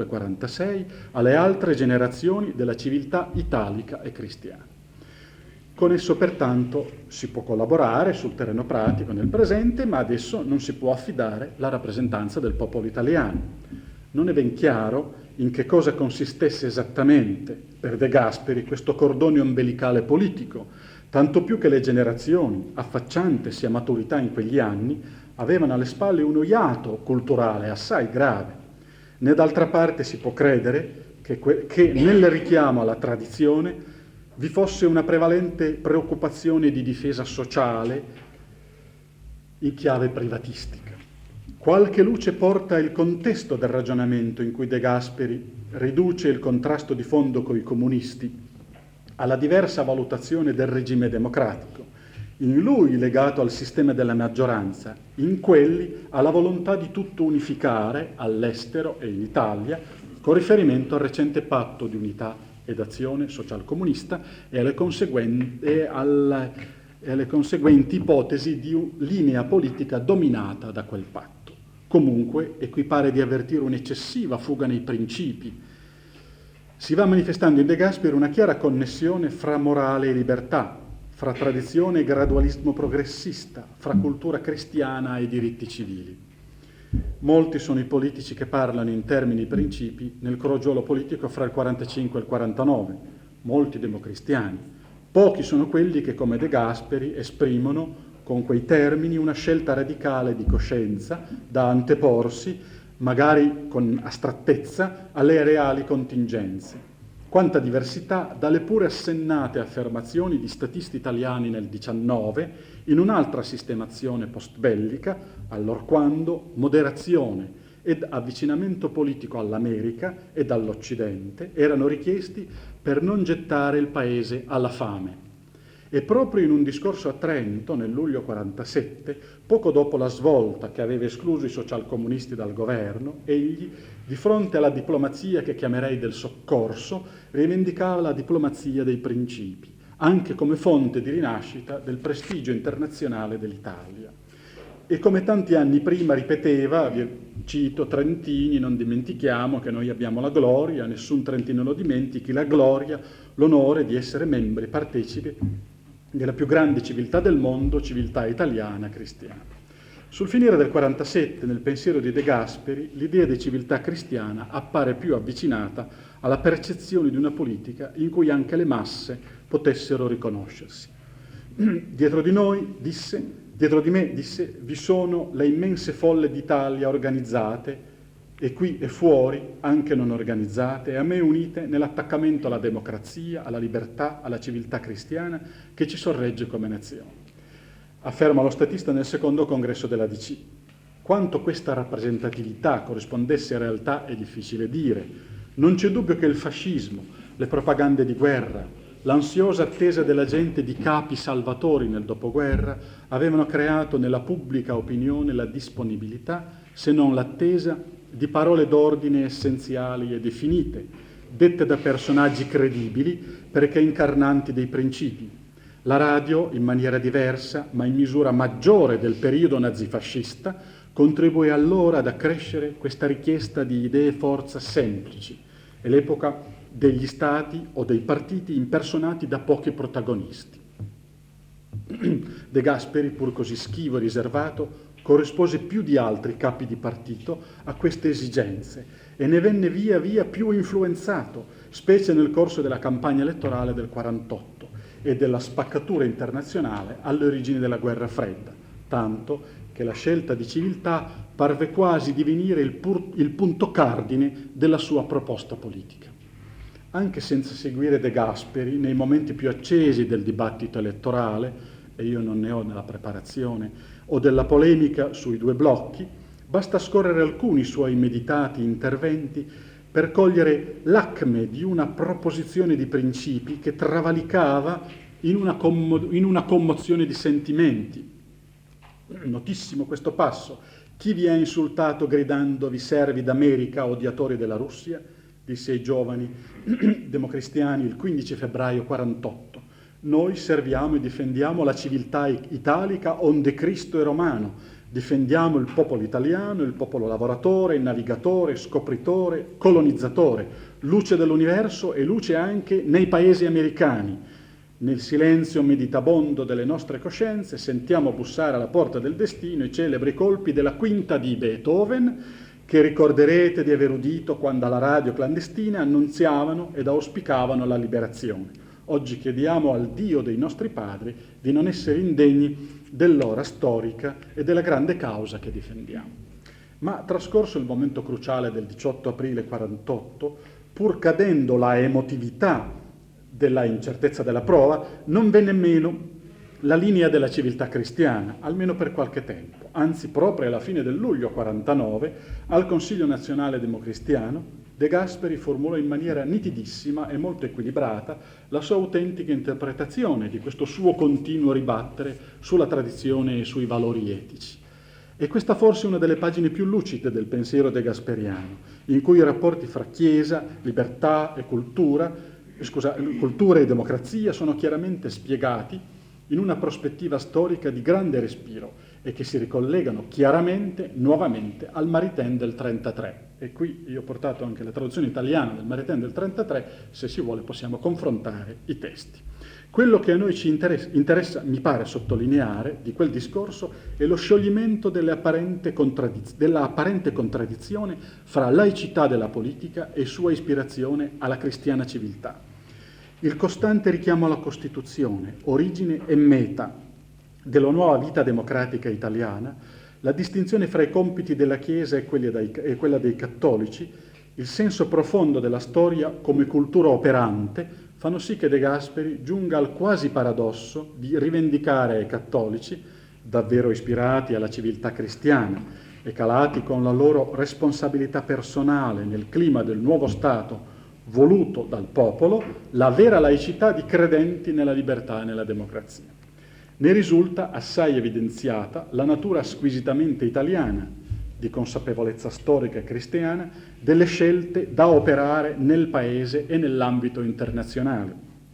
45-46, alle altre generazioni della civiltà italica e cristiana. Con esso pertanto si può collaborare sul terreno pratico nel presente, ma adesso non si può affidare la rappresentanza del popolo italiano. Non è ben chiaro in che cosa consistesse esattamente per De Gasperi questo cordone ombelicale politico, tanto più che le generazioni, affacciantesi a maturità in quegli anni, avevano alle spalle uno iato culturale assai grave. Né d'altra parte si può credere che nel richiamo alla tradizione vi fosse una prevalente preoccupazione di difesa sociale in chiave privatistica. Qualche luce porta il contesto del ragionamento in cui De Gasperi riduce il contrasto di fondo coi comunisti alla diversa valutazione del regime democratico, in lui legato al sistema della maggioranza, in quelli alla volontà di tutto unificare all'estero e in Italia, con riferimento al recente patto di unità ed azione socialcomunista e alle conseguenti ipotesi di linea politica dominata da quel patto. Comunque, e qui pare di avvertire un'eccessiva fuga nei principi, si va manifestando in De Gasperi una chiara connessione fra morale e libertà, fra tradizione e gradualismo progressista, fra cultura cristiana e diritti civili. Molti sono i politici che parlano in termini principi nel crogiolo politico fra il 45 e il 49, molti democristiani. Pochi sono quelli che, come De Gasperi, esprimono con quei termini una scelta radicale di coscienza da anteporsi, magari con astrattezza, alle reali contingenze. Quanta diversità dalle pure assennate affermazioni di statisti italiani nel 19 in un'altra sistemazione post-bellica, allorquando moderazione ed avvicinamento politico all'America ed all'Occidente erano richiesti per non gettare il paese alla fame. E proprio in un discorso a Trento, nel luglio 47, poco dopo la svolta che aveva escluso i socialcomunisti dal governo, egli, di fronte alla diplomazia che chiamerei del soccorso, rivendicava la diplomazia dei principi, anche come fonte di rinascita del prestigio internazionale dell'Italia. E come tanti anni prima ripeteva, cito, Trentini, non dimentichiamo che noi abbiamo la gloria, nessun trentino lo dimentichi, la gloria, l'onore di essere membri, partecipi della più grande civiltà del mondo, civiltà italiana cristiana. Sul finire del 47, nel pensiero di De Gasperi, l'idea di civiltà cristiana appare più avvicinata alla percezione di una politica in cui anche le masse potessero riconoscersi. Dietro di me, disse, vi sono le immense folle d'Italia organizzate, e qui e fuori, anche non organizzate, e a me unite nell'attaccamento alla democrazia, alla libertà, alla civiltà cristiana che ci sorregge come nazione. Afferma lo statista nel secondo congresso della DC. Quanto questa rappresentatività corrispondesse a realtà è difficile dire. Non c'è dubbio che il fascismo, le propagande di guerra, l'ansiosa attesa della gente di capi salvatori nel dopoguerra avevano creato nella pubblica opinione la disponibilità, se non l'attesa, di parole d'ordine essenziali e definite, dette da personaggi credibili perché incarnanti dei principi. La radio, in maniera diversa, ma in misura maggiore del periodo nazifascista, contribuì allora ad accrescere questa richiesta di idee forza semplici. È l'epoca degli stati o dei partiti impersonati da pochi protagonisti. De Gasperi, pur così schivo e riservato, corrispose più di altri capi di partito a queste esigenze e ne venne via via più influenzato, specie nel corso della campagna elettorale del 48 e della spaccatura internazionale alle origini della guerra fredda, tanto che la scelta di civiltà parve quasi divenire il punto cardine della sua proposta politica. Anche senza seguire De Gasperi nei momenti più accesi del dibattito elettorale, e io non ne ho nella preparazione, o della polemica sui due blocchi, basta scorrere alcuni suoi meditati interventi per cogliere l'acme di una proposizione di principi che travalicava in una commozione di sentimenti. Notissimo questo passo. Chi vi ha insultato gridandovi servi d'America, odiatori della Russia? Disse ai giovani democristiani il 15 febbraio 48. Noi serviamo e difendiamo la civiltà italica onde Cristo è romano, difendiamo il popolo italiano, il popolo lavoratore, navigatore, scopritore, colonizzatore, luce dell'universo e luce anche nei paesi americani. Nel silenzio meditabondo delle nostre coscienze sentiamo bussare alla porta del destino i celebri colpi della quinta di Beethoven, che ricorderete di aver udito quando alla radio clandestina annunziavano ed auspicavano la liberazione. Oggi chiediamo al Dio dei nostri padri di non essere indegni dell'ora storica e della grande causa che difendiamo. Ma trascorso il momento cruciale del 18 aprile 48, pur cadendo la emotività della incertezza della prova, non venne meno la linea della civiltà cristiana, almeno per qualche tempo. Anzi, proprio alla fine del luglio 49, al Consiglio Nazionale Democristiano, De Gasperi formulò in maniera nitidissima e molto equilibrata la sua autentica interpretazione di questo suo continuo ribattere sulla tradizione e sui valori etici. E questa forse è una delle pagine più lucide del pensiero degasperiano, in cui i rapporti fra Chiesa, libertà e cultura e democrazia sono chiaramente spiegati in una prospettiva storica di grande respiro e che si ricollegano chiaramente, nuovamente, al Maritain del 33. E qui io ho portato anche la traduzione italiana del Maritain del 33, se si vuole possiamo confrontare i testi. Quello che a noi ci interessa, mi pare sottolineare, di quel discorso è lo scioglimento della apparente contraddizione fra laicità della politica e sua ispirazione alla cristiana civiltà. Il costante richiamo alla Costituzione, origine e meta della nuova vita democratica italiana, la distinzione fra i compiti della Chiesa e quella dei cattolici, il senso profondo della storia come cultura operante, fanno sì che De Gasperi giunga al quasi paradosso di rivendicare ai cattolici, davvero ispirati alla civiltà cristiana e calati con la loro responsabilità personale nel clima del nuovo Stato voluto dal popolo, la vera laicità di credenti nella libertà e nella democrazia. Ne risulta assai evidenziata la natura squisitamente italiana, di consapevolezza storica e cristiana, delle scelte da operare nel Paese e nell'ambito internazionale.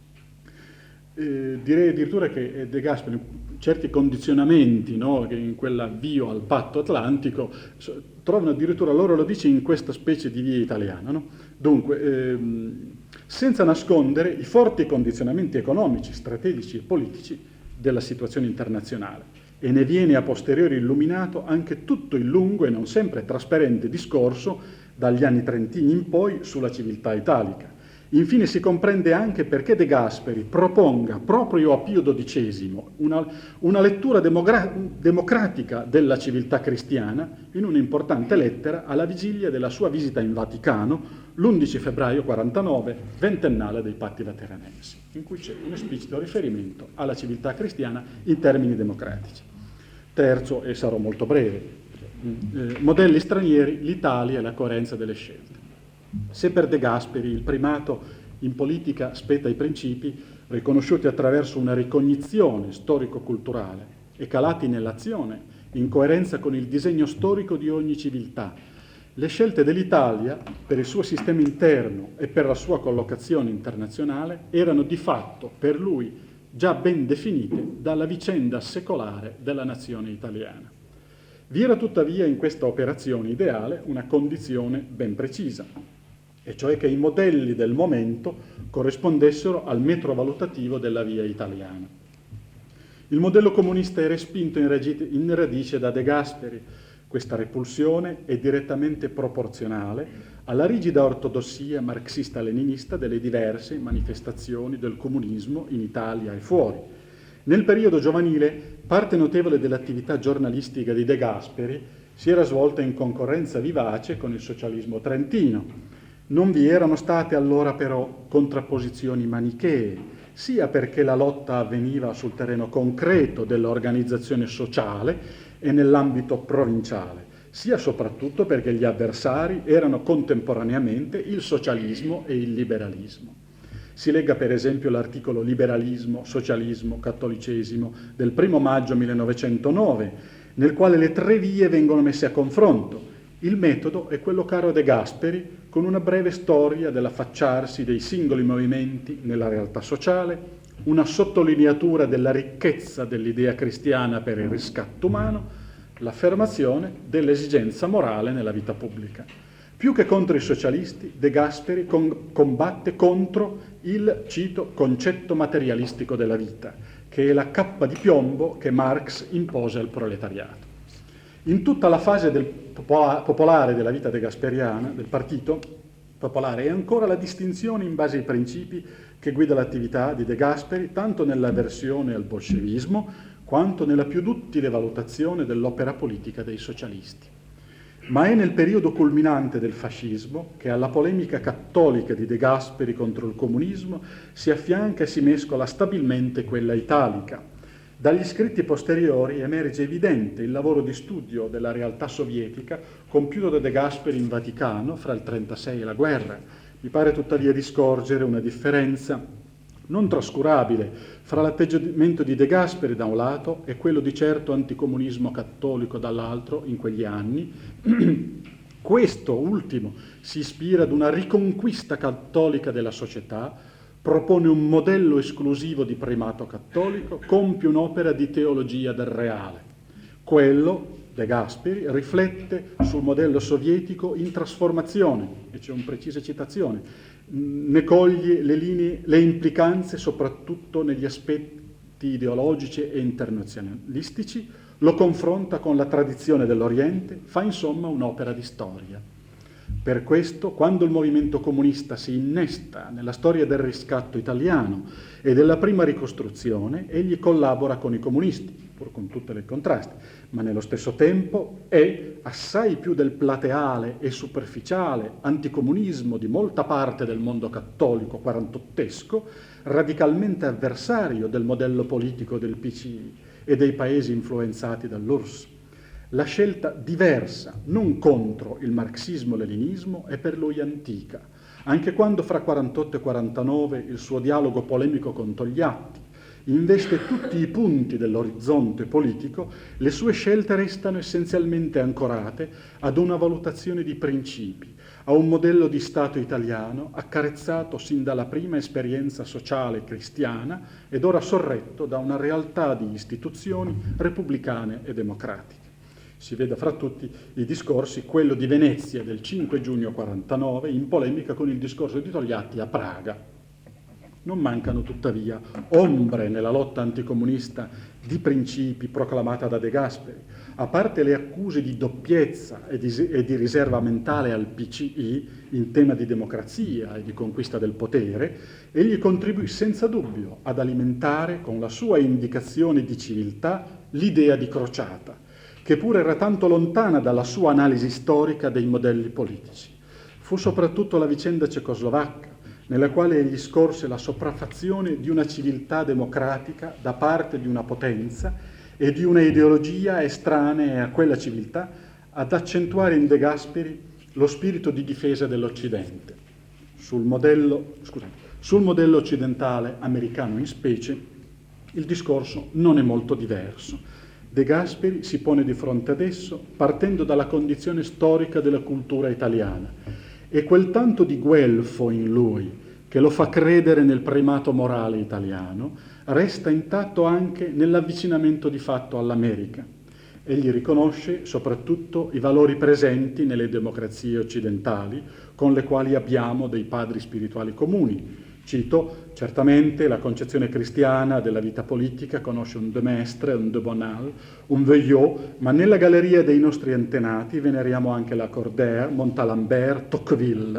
Direi addirittura che De Gasperi, certi condizionamenti, no, che in quell'avvio al patto atlantico, trovano addirittura, loro lo dice, in questa specie di via italiana. No? Dunque, senza nascondere i forti condizionamenti economici, strategici e politici della situazione internazionale. E ne viene a posteriori illuminato anche tutto il lungo e non sempre trasparente discorso dagli anni trentini in poi sulla civiltà italica. Infine si comprende anche perché De Gasperi proponga proprio a Pio XII una lettura democratica della civiltà cristiana in un'importante lettera alla vigilia della sua visita in Vaticano l'11 febbraio 49, ventennale dei Patti Lateranensi, in cui c'è un esplicito riferimento alla civiltà cristiana in termini democratici. Terzo, e sarò molto breve, modelli stranieri, l'Italia e la coerenza delle scelte. Se per De Gasperi il primato in politica spetta ai principi, riconosciuti attraverso una ricognizione storico-culturale e calati nell'azione, in coerenza con il disegno storico di ogni civiltà, le scelte dell'Italia per il suo sistema interno e per la sua collocazione internazionale erano di fatto per lui già ben definite dalla vicenda secolare della nazione italiana. Vi era tuttavia in questa operazione ideale una condizione ben precisa, e cioè che i modelli del momento corrispondessero al metro valutativo della via italiana. Il modello comunista è respinto in radice da De Gasperi. Questa repulsione è direttamente proporzionale alla rigida ortodossia marxista-leninista delle diverse manifestazioni del comunismo in Italia e fuori. Nel periodo giovanile, parte notevole dell'attività giornalistica di De Gasperi si era svolta in concorrenza vivace con il socialismo trentino. Non vi erano state allora però contrapposizioni manichee, sia perché la lotta avveniva sul terreno concreto dell'organizzazione sociale e nell'ambito provinciale, sia soprattutto perché gli avversari erano contemporaneamente il socialismo e il liberalismo. Si legga per esempio l'articolo Liberalismo, Socialismo, Cattolicesimo del 1 maggio 1909, nel quale le tre vie vengono messe a confronto. Il metodo è quello caro a De Gasperi, con una breve storia dell'affacciarsi dei singoli movimenti nella realtà sociale, una sottolineatura della ricchezza dell'idea cristiana per il riscatto umano, l'affermazione dell'esigenza morale nella vita pubblica. Più che contro i socialisti, De Gasperi combatte contro il, cito, concetto materialistico della vita, che è la cappa di piombo che Marx impose al proletariato. In tutta la fase popolare della vita degasperiana, del partito popolare, è ancora la distinzione in base ai principi che guida l'attività di De Gasperi, tanto nell'avversione al bolscevismo, quanto nella più duttile valutazione dell'opera politica dei socialisti. Ma è nel periodo culminante del fascismo che alla polemica cattolica di De Gasperi contro il comunismo si affianca e si mescola stabilmente quella italica. Dagli scritti posteriori emerge evidente il lavoro di studio della realtà sovietica compiuto da De Gasperi in Vaticano fra il 1936 e la guerra. Mi pare tuttavia di scorgere una differenza non trascurabile fra l'atteggiamento di De Gasperi da un lato e quello di certo anticomunismo cattolico dall'altro in quegli anni. Questo ultimo si ispira ad una riconquista cattolica della società, propone un modello esclusivo di primato cattolico, compie un'opera di teologia del reale. Quello, De Gasperi, riflette sul modello sovietico in trasformazione, e c'è una precisa citazione, ne coglie le implicanze soprattutto negli aspetti ideologici e internazionalistici, lo confronta con la tradizione dell'Oriente, fa insomma un'opera di storia. Per questo, quando il movimento comunista si innesta nella storia del riscatto italiano e della prima ricostruzione, egli collabora con i comunisti, pur con tutti i contrasti, ma nello stesso tempo è, assai più del plateale e superficiale anticomunismo di molta parte del mondo cattolico quarantottesco, radicalmente avversario del modello politico del PCI e dei paesi influenzati dall'URSS. La scelta diversa, non contro il marxismo-leninismo, è per lui antica, anche quando fra 48 e 49 il suo dialogo polemico con Togliatti investe tutti i punti dell'orizzonte politico, le sue scelte restano essenzialmente ancorate ad una valutazione di principi, a un modello di Stato italiano accarezzato sin dalla prima esperienza sociale cristiana ed ora sorretto da una realtà di istituzioni repubblicane e democratiche. Si veda fra tutti i discorsi quello di Venezia del 5 giugno 49 in polemica con il discorso di Togliatti a Praga. Non mancano tuttavia ombre nella lotta anticomunista di principi proclamata da De Gasperi. A parte le accuse di doppiezza e di riserva mentale al PCI in tema di democrazia e di conquista del potere, egli contribuì senza dubbio ad alimentare con la sua indicazione di civiltà l'idea di crociata, che pure era tanto lontana dalla sua analisi storica dei modelli politici. Fu soprattutto la vicenda cecoslovacca, nella quale egli scorse la sopraffazione di una civiltà democratica da parte di una potenza e di una ideologia estranea a quella civiltà, ad accentuare in De Gasperi lo spirito di difesa dell'Occidente. Sul modello occidentale, americano in specie, il discorso non è molto diverso. De Gasperi si pone di fronte ad esso partendo dalla condizione storica della cultura italiana e quel tanto di guelfo in lui che lo fa credere nel primato morale italiano resta intatto anche nell'avvicinamento di fatto all'America. Egli riconosce soprattutto i valori presenti nelle democrazie occidentali con le quali abbiamo dei padri spirituali comuni. Cito, certamente la concezione cristiana della vita politica conosce un de Maistre, un de Bonald, un Veuillot, ma nella galleria dei nostri antenati veneriamo anche Lacordaire, Montalembert, Tocqueville.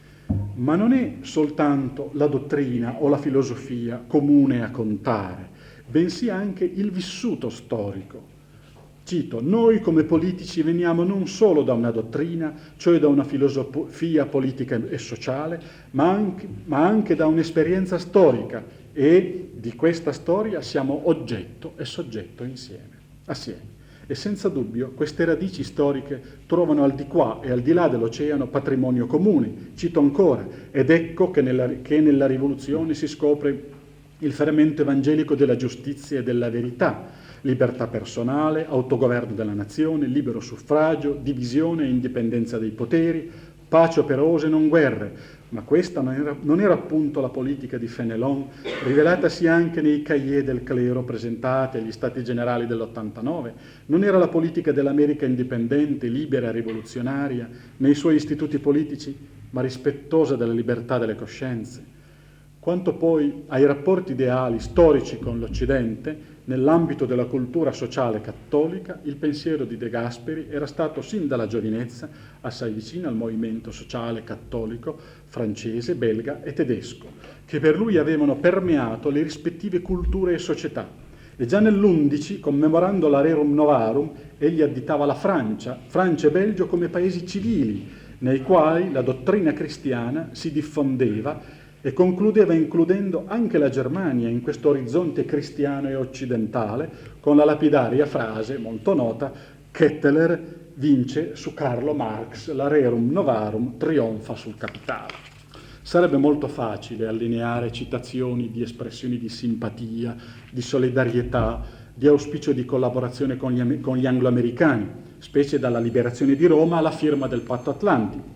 Ma non è soltanto la dottrina o la filosofia comune a contare, bensì anche il vissuto storico. Cito, noi come politici veniamo non solo da una dottrina, cioè da una filosofia politica e sociale, ma anche da un'esperienza storica e di questa storia siamo oggetto e soggetto assieme. E senza dubbio queste radici storiche trovano al di qua e al di là dell'oceano patrimonio comune. Cito ancora, ed ecco che nella rivoluzione si scopre il fermento evangelico della giustizia e della verità, libertà personale, autogoverno della nazione, libero suffragio, divisione e indipendenza dei poteri, pace operose non guerre, ma questa non era appunto la politica di Fénelon, rivelatasi anche nei cahiers del clero presentati agli Stati Generali dell'89, non era la politica dell'America indipendente, libera e rivoluzionaria nei suoi istituti politici, ma rispettosa della libertà delle coscienze. Quanto poi ai rapporti ideali storici con l'Occidente, nell'ambito della cultura sociale cattolica, il pensiero di De Gasperi era stato sin dalla giovinezza assai vicino al movimento sociale cattolico francese, belga e tedesco, che per lui avevano permeato le rispettive culture e società. E già nell'11, commemorando la Rerum Novarum, egli additava la Francia e Belgio come paesi civili, nei quali la dottrina cristiana si diffondeva e concludeva includendo anche la Germania in questo orizzonte cristiano e occidentale, con la lapidaria frase molto nota: Ketteler vince su Carlo Marx, la Rerum Novarum trionfa sul capitale. Sarebbe molto facile allineare citazioni di espressioni di simpatia, di solidarietà, di auspicio di collaborazione con gli angloamericani, specie dalla liberazione di Roma alla firma del Patto Atlantico.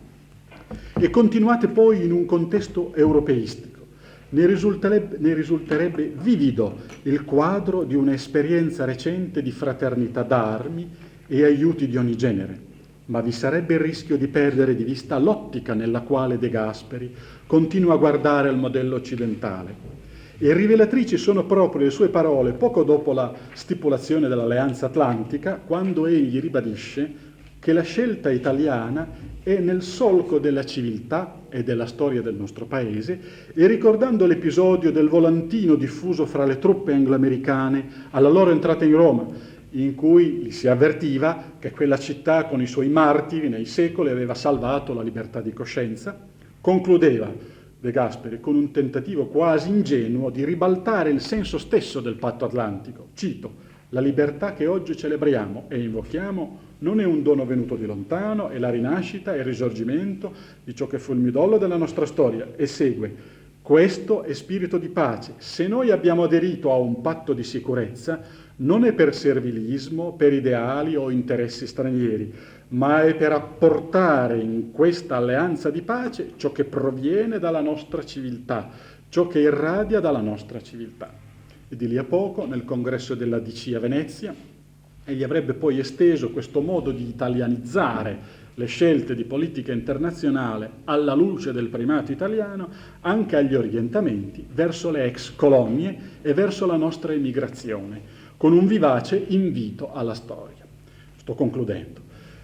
E continuate poi in un contesto europeistico. Ne risulterebbe vivido il quadro di un'esperienza recente di fraternità d'armi e aiuti di ogni genere, ma vi sarebbe il rischio di perdere di vista l'ottica nella quale De Gasperi continua a guardare al modello occidentale. E rivelatrici sono proprio le sue parole poco dopo la stipulazione dell'Alleanza Atlantica, quando egli ribadisce che la scelta italiana è nel solco della civiltà e della storia del nostro paese, e ricordando l'episodio del volantino diffuso fra le truppe angloamericane alla loro entrata in Roma, in cui si avvertiva che quella città con i suoi martiri nei secoli aveva salvato la libertà di coscienza, concludeva De Gasperi con un tentativo quasi ingenuo di ribaltare il senso stesso del Patto Atlantico. Cito: la libertà che oggi celebriamo e invochiamo non è un dono venuto di lontano, è la rinascita e il risorgimento di ciò che fu il midollo della nostra storia. E segue: questo è spirito di pace. Se noi abbiamo aderito a un patto di sicurezza, non è per servilismo, per ideali o interessi stranieri, ma è per apportare in questa alleanza di pace ciò che proviene dalla nostra civiltà, ciò che irradia dalla nostra civiltà. E di lì a poco, nel congresso della DC a Venezia, egli avrebbe poi esteso questo modo di italianizzare le scelte di politica internazionale alla luce del primato italiano anche agli orientamenti verso le ex colonie e verso la nostra emigrazione, con un vivace invito alla storia. Sto concludendo.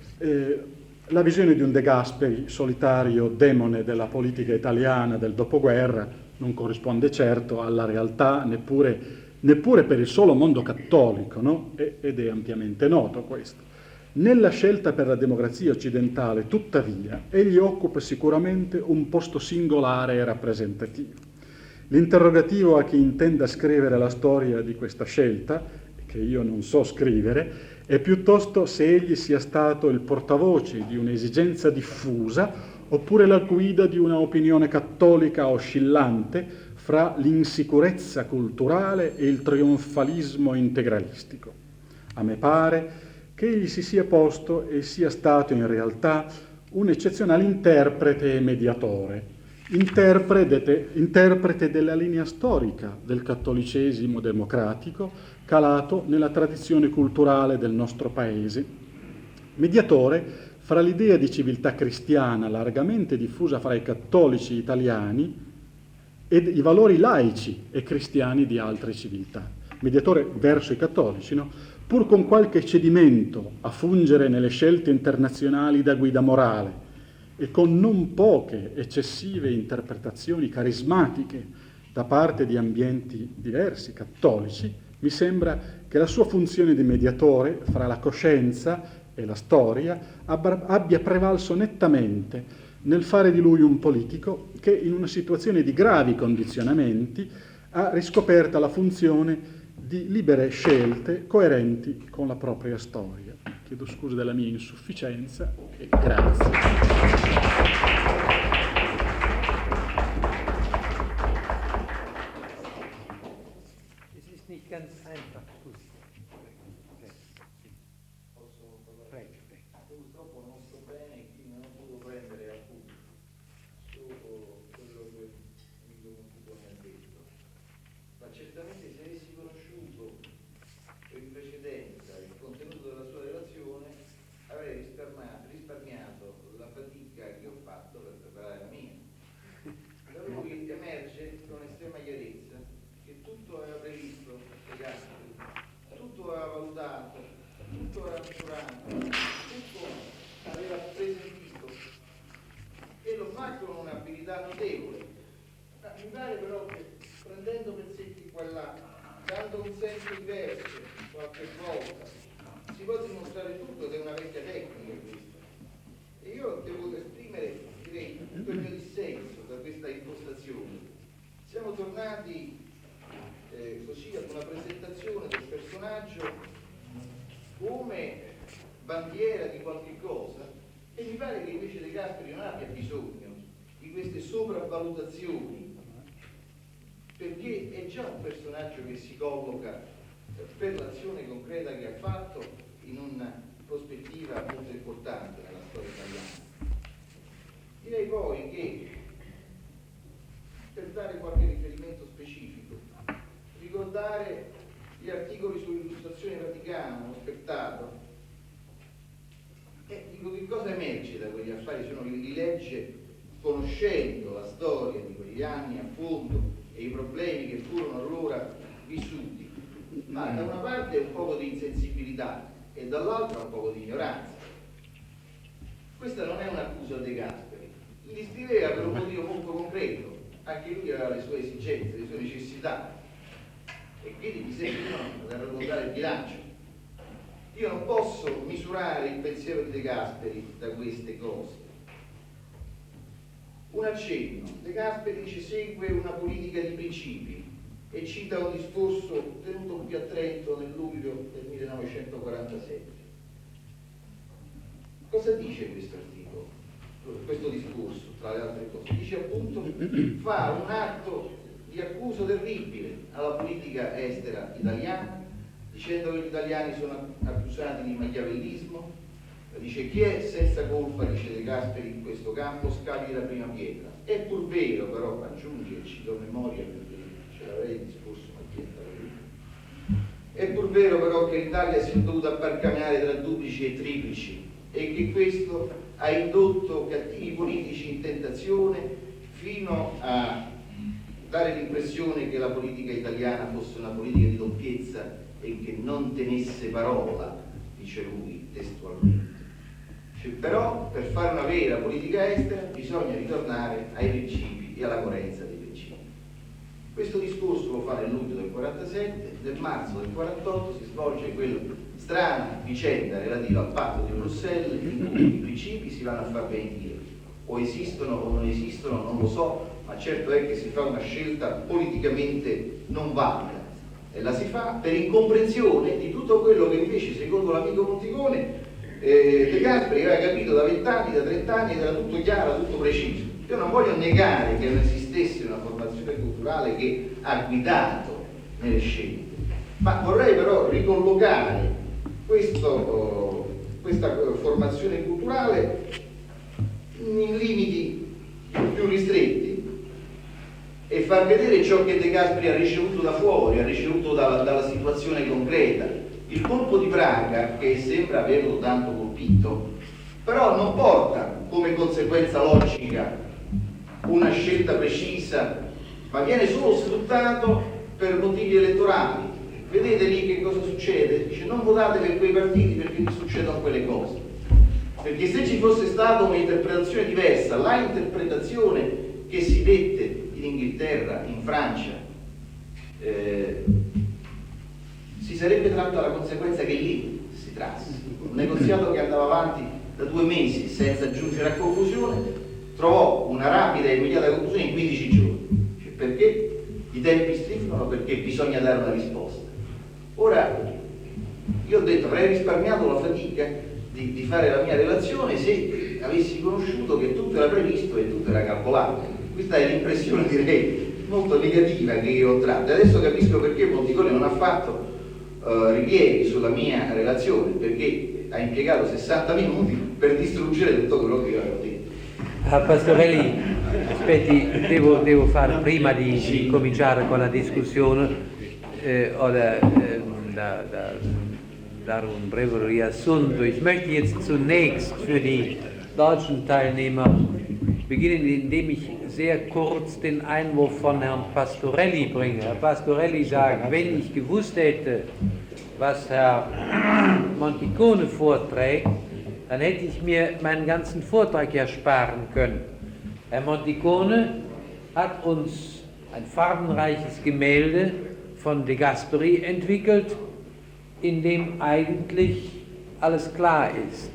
La visione di un De Gasperi, solitario demone della politica italiana del dopoguerra, non corrisponde certo alla realtà neppure per il solo mondo cattolico, no? Ed è ampiamente noto questo. Nella scelta per la democrazia occidentale, tuttavia, egli occupa sicuramente un posto singolare e rappresentativo. L'interrogativo a chi intenda scrivere la storia di questa scelta, che io non so scrivere, è piuttosto se egli sia stato il portavoce di un'esigenza diffusa oppure la guida di una opinione cattolica oscillante fra l'insicurezza culturale e il trionfalismo integralistico. A me pare che egli si sia posto e sia stato in realtà un eccezionale interprete e mediatore, interprete della linea storica del cattolicesimo democratico calato nella tradizione culturale del nostro paese, mediatore fra l'idea di civiltà cristiana largamente diffusa fra i cattolici italiani ed i valori laici e cristiani di altre civiltà. Mediatore verso i cattolici, no? Pur con qualche cedimento a fungere nelle scelte internazionali da guida morale e con non poche eccessive interpretazioni carismatiche da parte di ambienti diversi, cattolici, mi sembra che la sua funzione di mediatore fra la coscienza e la storia abbia prevalso nettamente nel fare di lui un politico che in una situazione di gravi condizionamenti ha riscoperta la funzione di libere scelte coerenti con la propria storia. Chiedo scusa della mia insufficienza e grazie. Es ist nicht ganz einfach. Purtroppo non so bene chi non ho potuto prendere appunto. bandiera di qualche cosa, e mi pare che invece De Gasperi non abbia bisogno di queste sopravvalutazioni, perché è già un personaggio che si colloca per l'azione concreta che ha fatto in una prospettiva molto importante nella storia italiana. Direi poi che, per dare qualche riferimento specifico, ricordare gli articoli sull'illustrazione vaticana, uno spettacolo, dico, che cosa emerge da quegli affari? Se uno li legge conoscendo la storia di quegli anni a fondo e i problemi che furono allora vissuti, ma da una parte un poco di insensibilità e dall'altra un poco di ignoranza. Questa non è un'accusa De Gasperi, li scriveva per un motivo molto concreto, anche lui aveva le sue esigenze, le sue necessità, e quindi mi servivano ad arrotondare il bilancio. Io non posso misurare il pensiero di De Gasperi da queste cose. Un accenno: De Gasperi dice segue una politica di principi e cita un discorso tenuto qui a Trento nel luglio del 1947. Cosa dice questo articolo? Questo discorso, tra le altre cose, dice appunto, fa un atto di accusa terribile alla politica estera italiana, dicendo che gli italiani sono accusati di machiavellismo. Dice: chi è senza colpa, dice De Gasperi, in questo campo scagli la prima pietra. È pur vero, però, aggiunge, e cito a memoria perché ce l'avrei il discorso, è pur vero però che l'Italia si è dovuta barcamenare tra duplici e triplici, e che questo ha indotto cattivi politici in tentazione fino a dare l'impressione che la politica italiana fosse una politica di doppiezza e che non tenesse parola, dice lui testualmente. Cioè, però per fare una vera politica estera bisogna ritornare ai principi e alla coerenza dei principi. Questo discorso lo fa nel luglio del 47, nel marzo del 48 si svolge quella strana vicenda relativa al patto di Bruxelles, in cui i principi si vanno a far benedire. O esistono o non esistono, non lo so, ma certo è che si fa una scelta politicamente non valida, e la si fa per incomprensione di tutto quello che invece, secondo l'amico Monticone, De Gasperi aveva capito da 20 anni, da 30 anni, ed era tutto chiaro, tutto preciso. Io non voglio negare che non esistesse una formazione culturale che ha guidato nelle scelte, ma vorrei però ricollocare questa formazione culturale in limiti più ristretti e far vedere ciò che De Gasperi ha ricevuto da fuori, ha ricevuto dalla situazione concreta. Il colpo di Praga, che sembra averlo tanto colpito, però non porta come conseguenza logica una scelta precisa, ma viene solo sfruttato per motivi elettorali. Vedete lì che cosa succede? Dice: non votate per quei partiti perché vi succedono quelle cose. Perché se ci fosse stata un'interpretazione diversa, la interpretazione che si dette in Inghilterra, in Francia, si sarebbe tratta la conseguenza che lì si trasse. Un negoziato che andava avanti da 2 mesi senza giungere a conclusione trovò una rapida e immediata conclusione in 15 giorni. Cioè, perché i tempi stringono? Perché bisogna dare una risposta. Ora, io ho detto, avrei risparmiato la fatica di fare la mia relazione se avessi conosciuto che tutto era previsto e tutto era calcolato. Questa è l'impressione, direi, molto negativa che io ho tratto. Adesso capisco perché Monticone non ha fatto rilievi sulla mia relazione, perché ha impiegato 60 minuti per distruggere tutto quello che io avevo detto. Pastorelli, aspetti, devo fare, prima di cominciare con la discussione, dare un breve riassunto. Ich möchte jetzt zunächst für die deutschen Teilnehmer beginnen, indem ich sehr kurz den Einwurf von Herrn Pastorelli bringe. Herr Pastorelli sagt, wenn ich gewusst hätte, was Herr Monticone vorträgt, dann hätte ich mir meinen ganzen Vortrag ersparen können. Herr Monticone hat uns ein farbenreiches Gemälde von De Gasperi entwickelt, in dem eigentlich alles klar ist.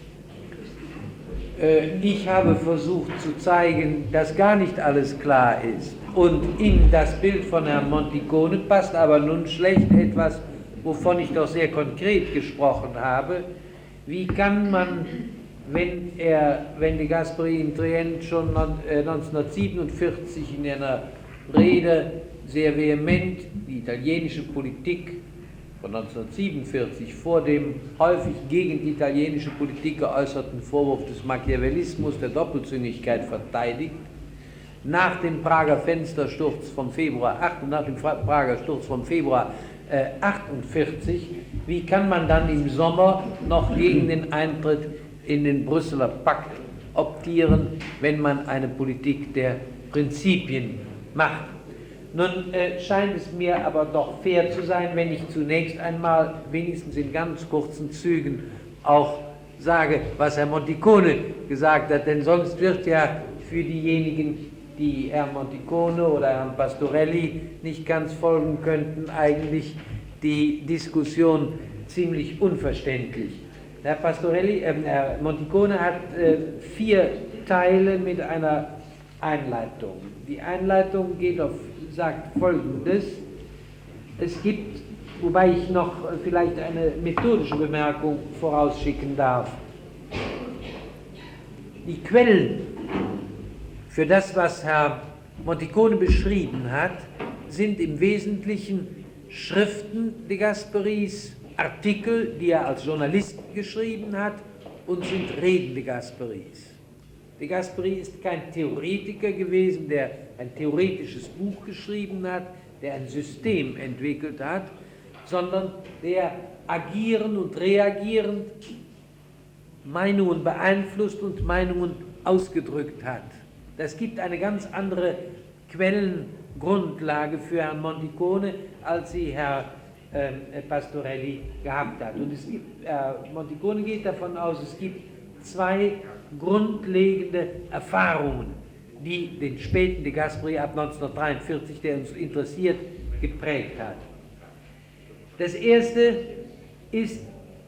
Ich habe versucht zu zeigen, dass gar nicht alles klar ist. Und in das Bild von Herrn Monticone passt aber nun schlecht etwas, wovon ich doch sehr konkret gesprochen habe, Wie kann man, wenn de Gasperi in Trient schon 1947 in einer Rede sehr vehement die italienische Politik von 1947 vor dem häufig gegen die italienische Politik geäußerten Vorwurf des Machiavellismus, der Doppelzüngigkeit verteidigt, nach dem Prager Fenstersturz vom Februar 8 und nach dem Prager Sturz vom Februar 48, wie kann man dann im Sommer noch gegen den Eintritt in den Brüsseler Pakt optieren, wenn man eine Politik der Prinzipien macht? Nun scheint es mir aber doch fair zu sein, wenn ich zunächst einmal wenigstens in ganz kurzen Zügen auch sage, was Herr Monticone gesagt hat, denn sonst wird ja für diejenigen, die Herrn Monticone oder Herrn Pastorelli nicht ganz folgen könnten, eigentlich die Diskussion ziemlich unverständlich. Herr Monticone hat 4 Teile mit einer Einleitung. Die Einleitung sagt Folgendes: Es gibt, wobei ich noch vielleicht eine methodische Bemerkung vorausschicken darf, die Quellen für das, was Herr Monticone beschrieben hat, sind im Wesentlichen Schriften de Gasperis, Artikel, die er als Journalist geschrieben hat, und sind Reden de Gasperis. De Gasperi ist kein Theoretiker gewesen, der ein theoretisches Buch geschrieben hat, der ein System entwickelt hat, sondern der agierend und reagierend Meinungen beeinflusst und Meinungen ausgedrückt hat. Das gibt eine ganz andere Quellengrundlage für Herrn Monticone, als sie Herr Pastorelli gehabt hat. Und Monticone geht davon aus, es gibt 2 grundlegende Erfahrungen, die den späten de Gasperi ab 1943, der uns interessiert, geprägt hat. Das erste ist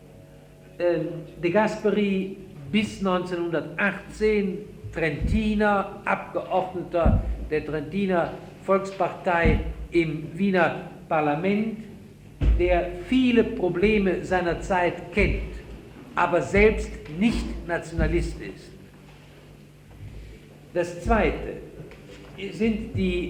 de Gasperi bis 1918 Trentiner, Abgeordneter der Trentiner Volkspartei im Wiener Parlament, der viele Probleme seiner Zeit kennt, aber selbst nicht Nationalist ist. Das Zweite sind die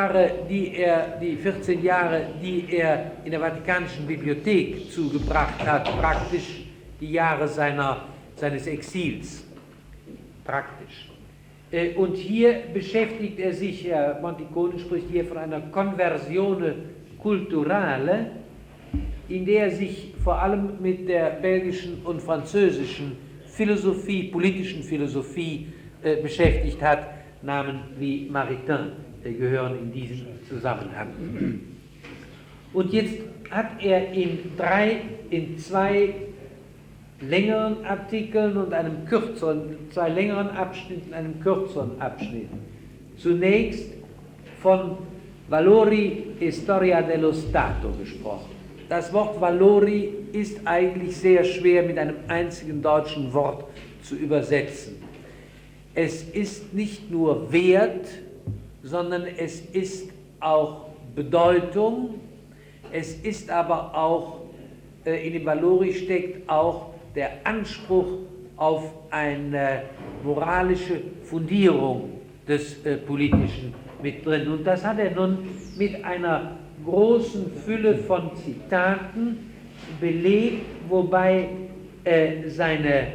14 Jahre, die er in der Vatikanischen Bibliothek zugebracht hat, praktisch die Jahre seines Exils, praktisch. Und hier beschäftigt er sich, Herr Monticone spricht hier von einer Conversione culturale, in der er sich vor allem mit der belgischen und französischen Philosophie, politischen Philosophie beschäftigt hat. Namen wie Maritain gehören in diesen Zusammenhang. Und jetzt hat er in 2 längeren Artikeln und einem kürzeren, 2 längeren Abschnitten, einem kürzeren Abschnitt, zunächst von Valori e Storia dello Stato gesprochen. Das Wort Valori ist eigentlich sehr schwer mit einem einzigen deutschen Wort zu übersetzen. Es ist nicht nur Wert, sondern es ist auch Bedeutung, es ist aber auch, in dem Valori steckt auch der Anspruch auf eine moralische Fundierung des Politischen mit drin. Und das hat er nun mit einer großen Fülle von Zitaten belegt, wobei seine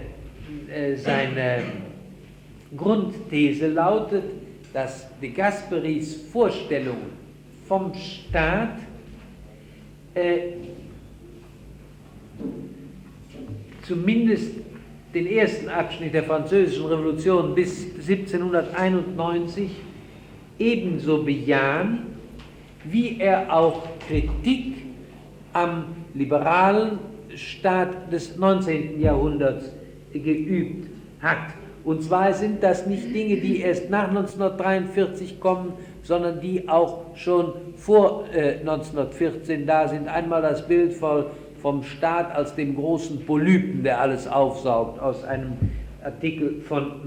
Grundthese lautet, dass de Gasperis Vorstellung vom Staat zumindest den ersten Abschnitt der Französischen Revolution bis 1791 ebenso bejahen, wie er auch Kritik am liberalen Staat des 19. Jahrhunderts geübt hat. Und zwar sind das nicht Dinge, die erst nach 1943 kommen, sondern die auch schon vor 1914 da sind. Einmal das Bild vom Staat als dem großen Polypen, der alles aufsaugt, aus einem Artikel von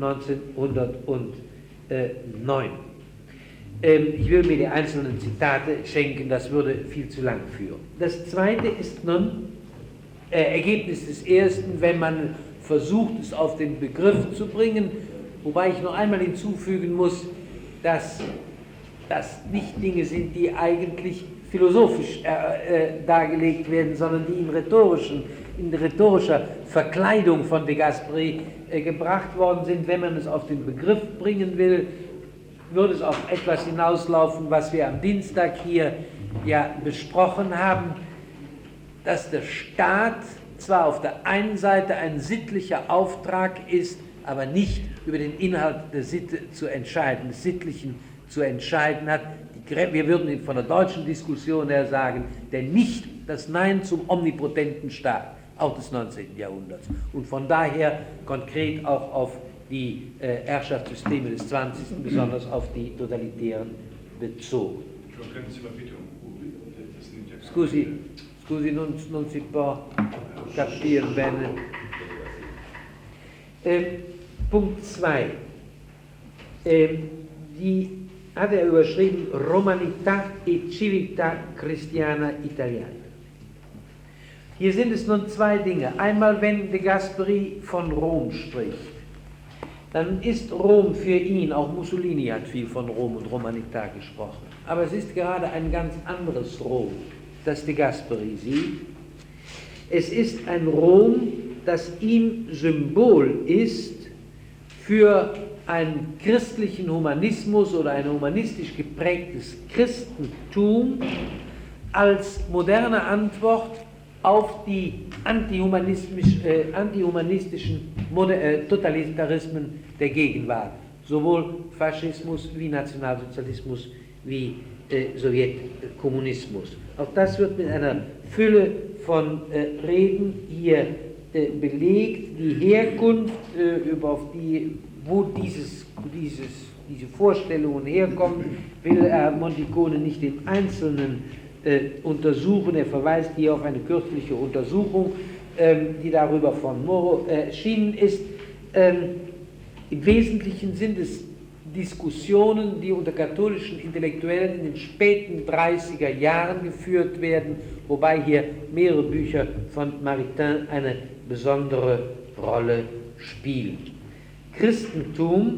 1909. Ich will mir die einzelnen Zitate schenken, das würde viel zu lang führen. Das Zweite ist nun Ergebnis des ersten, wenn man versucht, es auf den Begriff zu bringen, wobei ich noch einmal hinzufügen muss, dass das nicht Dinge sind, die eigentlich philosophisch dargelegt werden, sondern die in rhetorischer Verkleidung von de Gasperi gebracht worden sind. Wenn man es auf den Begriff bringen will, würde es auf etwas hinauslaufen, was wir am Dienstag hier ja besprochen haben, dass der Staat zwar auf der einen Seite ein sittlicher Auftrag ist, aber nicht über den Inhalt der Sitte zu entscheiden, des Sittlichen zu entscheiden hat. Wir würden von der deutschen Diskussion her sagen, denn nicht das Nein zum omnipotenten Staat, auch des 19. Jahrhunderts. Und von daher konkret auch auf die Herrschaftssysteme des 20., besonders auf die totalitären bezogen. Scusi, non si può capire bene. Punkt 2. Die hat überschrieben Romanità e Civiltà Cristiana Italiana. Hier sind es nun zwei Dinge. Einmal, wenn de Gasperi von Rom spricht, dann ist Rom für ihn, auch Mussolini hat viel von Rom und Romanità gesprochen, aber es ist gerade ein ganz anderes Rom, das de Gasperi sieht. Es ist ein Rom, das ihm Symbol ist für einen christlichen Humanismus oder ein humanistisch geprägtes Christentum als moderne Antwort auf die antihumanistischen Totalitarismen der Gegenwart, sowohl Faschismus wie Nationalsozialismus wie Sowjetkommunismus. Auch das wird mit einer Fülle von Reden hier belegt. Die Herkunft, wo diese Vorstellungen herkommen, will Monticone nicht im Einzelnen untersuchen. Er verweist hier auf eine kürzliche Untersuchung, die darüber von Moro erschienen ist. Im Wesentlichen sind es Diskussionen, die unter katholischen Intellektuellen in den späten 30er Jahren geführt werden, wobei hier mehrere Bücher von Maritain eine besondere Rolle spielen. Christentum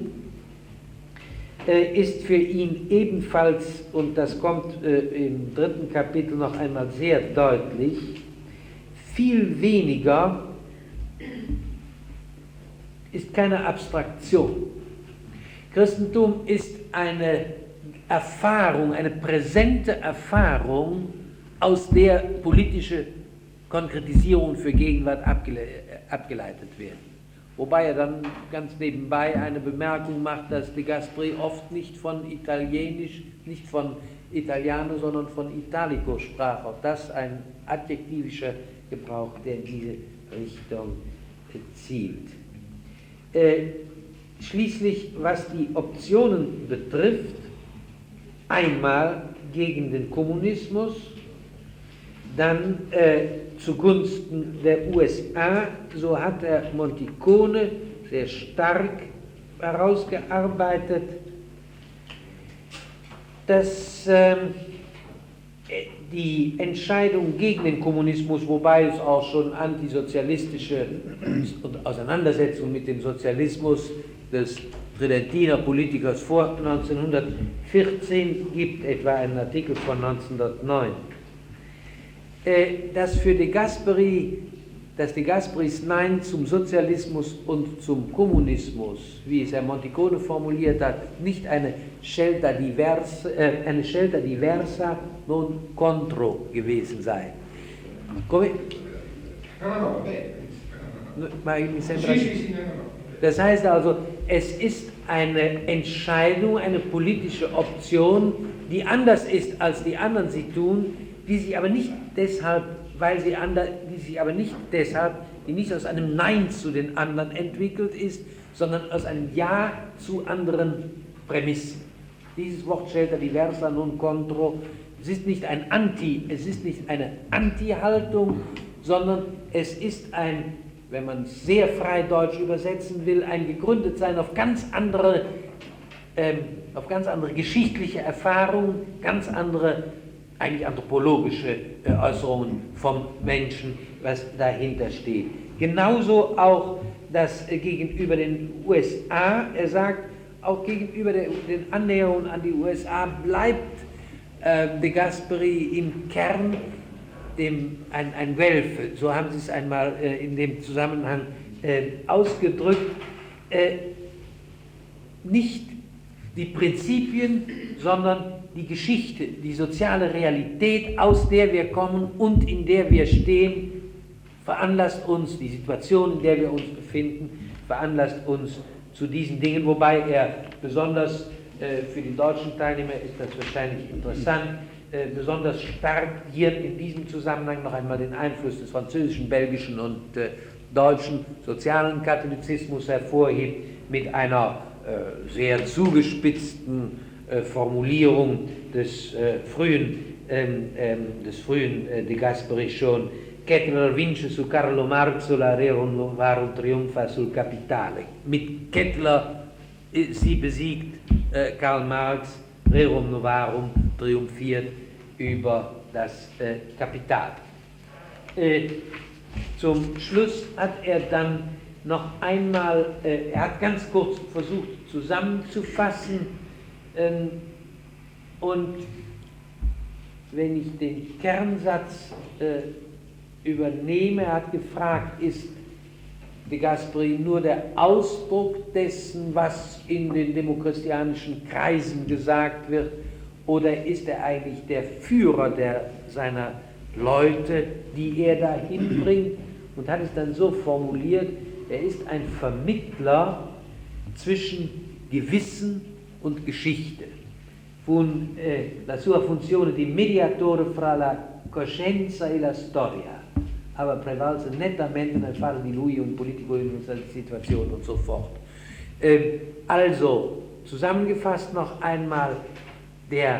ist für ihn ebenfalls, und das kommt im 3. Kapitel noch einmal sehr deutlich, viel weniger, ist keine Abstraktion. Christentum ist eine Erfahrung, eine präsente Erfahrung, aus der politische Konkretisierung für Gegenwart abgeleitet werden. Wobei er dann ganz nebenbei eine Bemerkung macht, dass de Gasperi oft nicht von Italiano, sondern von Italico sprach. Auch das ein adjektivischer Gebrauch, der in diese Richtung zielt. Schließlich, was die Optionen betrifft, einmal gegen den Kommunismus, dann zugunsten der USA, so hat er Monticone sehr stark herausgearbeitet, dass die Entscheidung gegen den Kommunismus, wobei es auch schon antisozialistische Auseinandersetzungen mit dem Sozialismus des Tridentiner Politikers vor 1914 gibt, etwa einen Artikel von 1909, dass de Gasperis Nein zum Sozialismus und zum Kommunismus, wie es Herr Monticone formuliert hat, nicht eine scelta diversa non contro gewesen sei. Das heißt also, es ist eine Entscheidung, eine politische Option, die anders ist, als die anderen sie tun, die nicht aus einem Nein zu den anderen entwickelt ist, sondern aus einem Ja zu anderen Prämissen. Dieses Wort scelta diversa non contro, es ist nicht eine Anti-Haltung, sondern es ist ein, wenn man es sehr frei deutsch übersetzen will, ein Gegründetsein auf ganz andere geschichtliche Erfahrungen, ganz andere, eigentlich anthropologische Äußerungen vom Menschen was dahinter steht. Genauso auch das gegenüber den USA. Er sagt, auch gegenüber den Annäherungen an die USA bleibt de Gasperi im Kern ein Welfe, so haben Sie es einmal in dem Zusammenhang ausgedrückt, nicht die Prinzipien, sondern die Geschichte, die soziale Realität, aus der wir kommen und in der wir stehen, veranlasst uns, die Situation, in der wir uns befinden, veranlasst uns zu diesen Dingen, wobei er besonders für die deutschen Teilnehmer ist das wahrscheinlich interessant, besonders stark hier in diesem Zusammenhang noch einmal den Einfluss des französischen, belgischen und deutschen sozialen Katholizismus hervorhebt, mit einer sehr zugespitzten Formulierung des frühen De Gasperi schon: Kettler vince su Carlo Marx la rerum novarum triumpha sul Capitale. Mit Kettler sie besiegt Karl Marx, rerum novarum triumphiert über das Kapital. Zum Schluss hat er dann noch einmal, er hat ganz kurz versucht zusammenzufassen, und wenn ich den Kernsatz übernehme, er hat gefragt, ist De Gasperi nur der Ausdruck dessen, was in den demochristianischen Kreisen gesagt wird, oder ist er eigentlich der Führer seiner Leute, die er dahin bringt, und hat es dann so formuliert, er ist ein Vermittler zwischen Gewissen und Geschichte. La sua funzione di mediatore fra la coscienza e la storia, aber prevalse nettamente nel fare di lui un politico in una Situation und so fort. Also, zusammengefasst noch einmal, der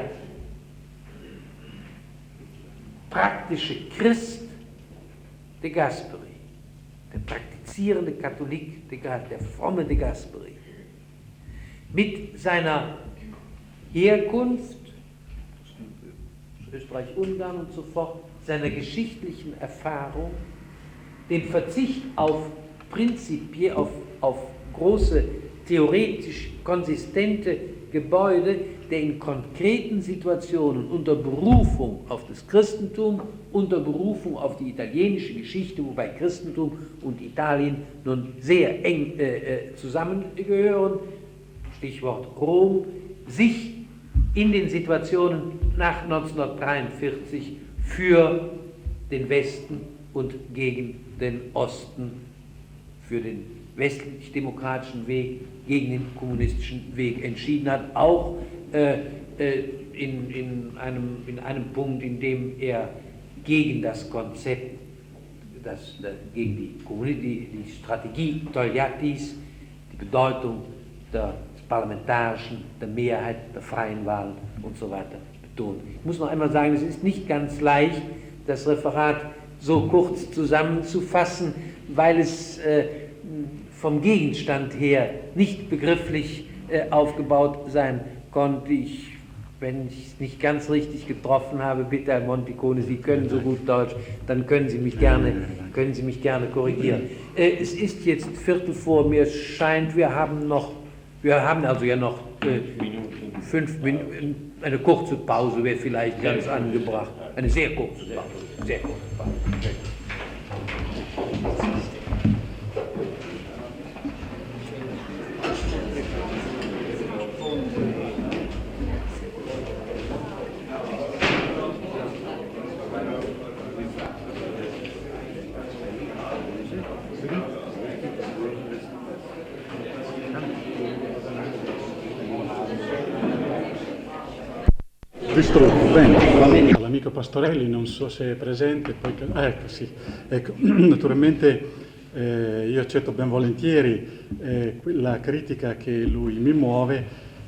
praktische Christ De Gasperi, der praktizierende Katholik, der fromme De Gasperi, mit seiner Herkunft, Österreich-Ungarn und so fort, seiner geschichtlichen Erfahrung, den Verzicht auf auf große, theoretisch konsistente Gebäude, der in konkreten Situationen unter Berufung auf das Christentum, unter Berufung auf die italienische Geschichte, wobei Christentum und Italien nun sehr eng zusammengehören, Stichwort Rom, sich in den Situationen nach 1943 für den Westen und gegen den Osten, für den westlich-demokratischen Weg, gegen den kommunistischen Weg entschieden hat, auch in einem Punkt, in dem er gegen das Konzept, gegen die Strategie Togliattis, die Bedeutung des Parlamentarischen, der Mehrheit, der freien Wahlen und so weiter betont. Ich muss noch einmal sagen, es ist nicht ganz leicht, das Referat so kurz zusammenzufassen, weil es vom Gegenstand her nicht begrifflich aufgebaut sein konnte. Wenn ich es nicht ganz richtig getroffen habe, bitte Herr Monticone, Sie können so gut Deutsch, dann können Sie mich gerne korrigieren. Es ist jetzt 15:15, mir scheint, wir haben also ja noch 5 Minuten, eine kurze Pause wäre vielleicht ganz angebracht. Eine sehr kurze Pause, sehr kurze Pause. Distrutto, bene. L'amico Pastorelli, non so se è presente, poi, ecco sì, ecco, naturalmente io accetto ben volentieri la critica che lui mi muove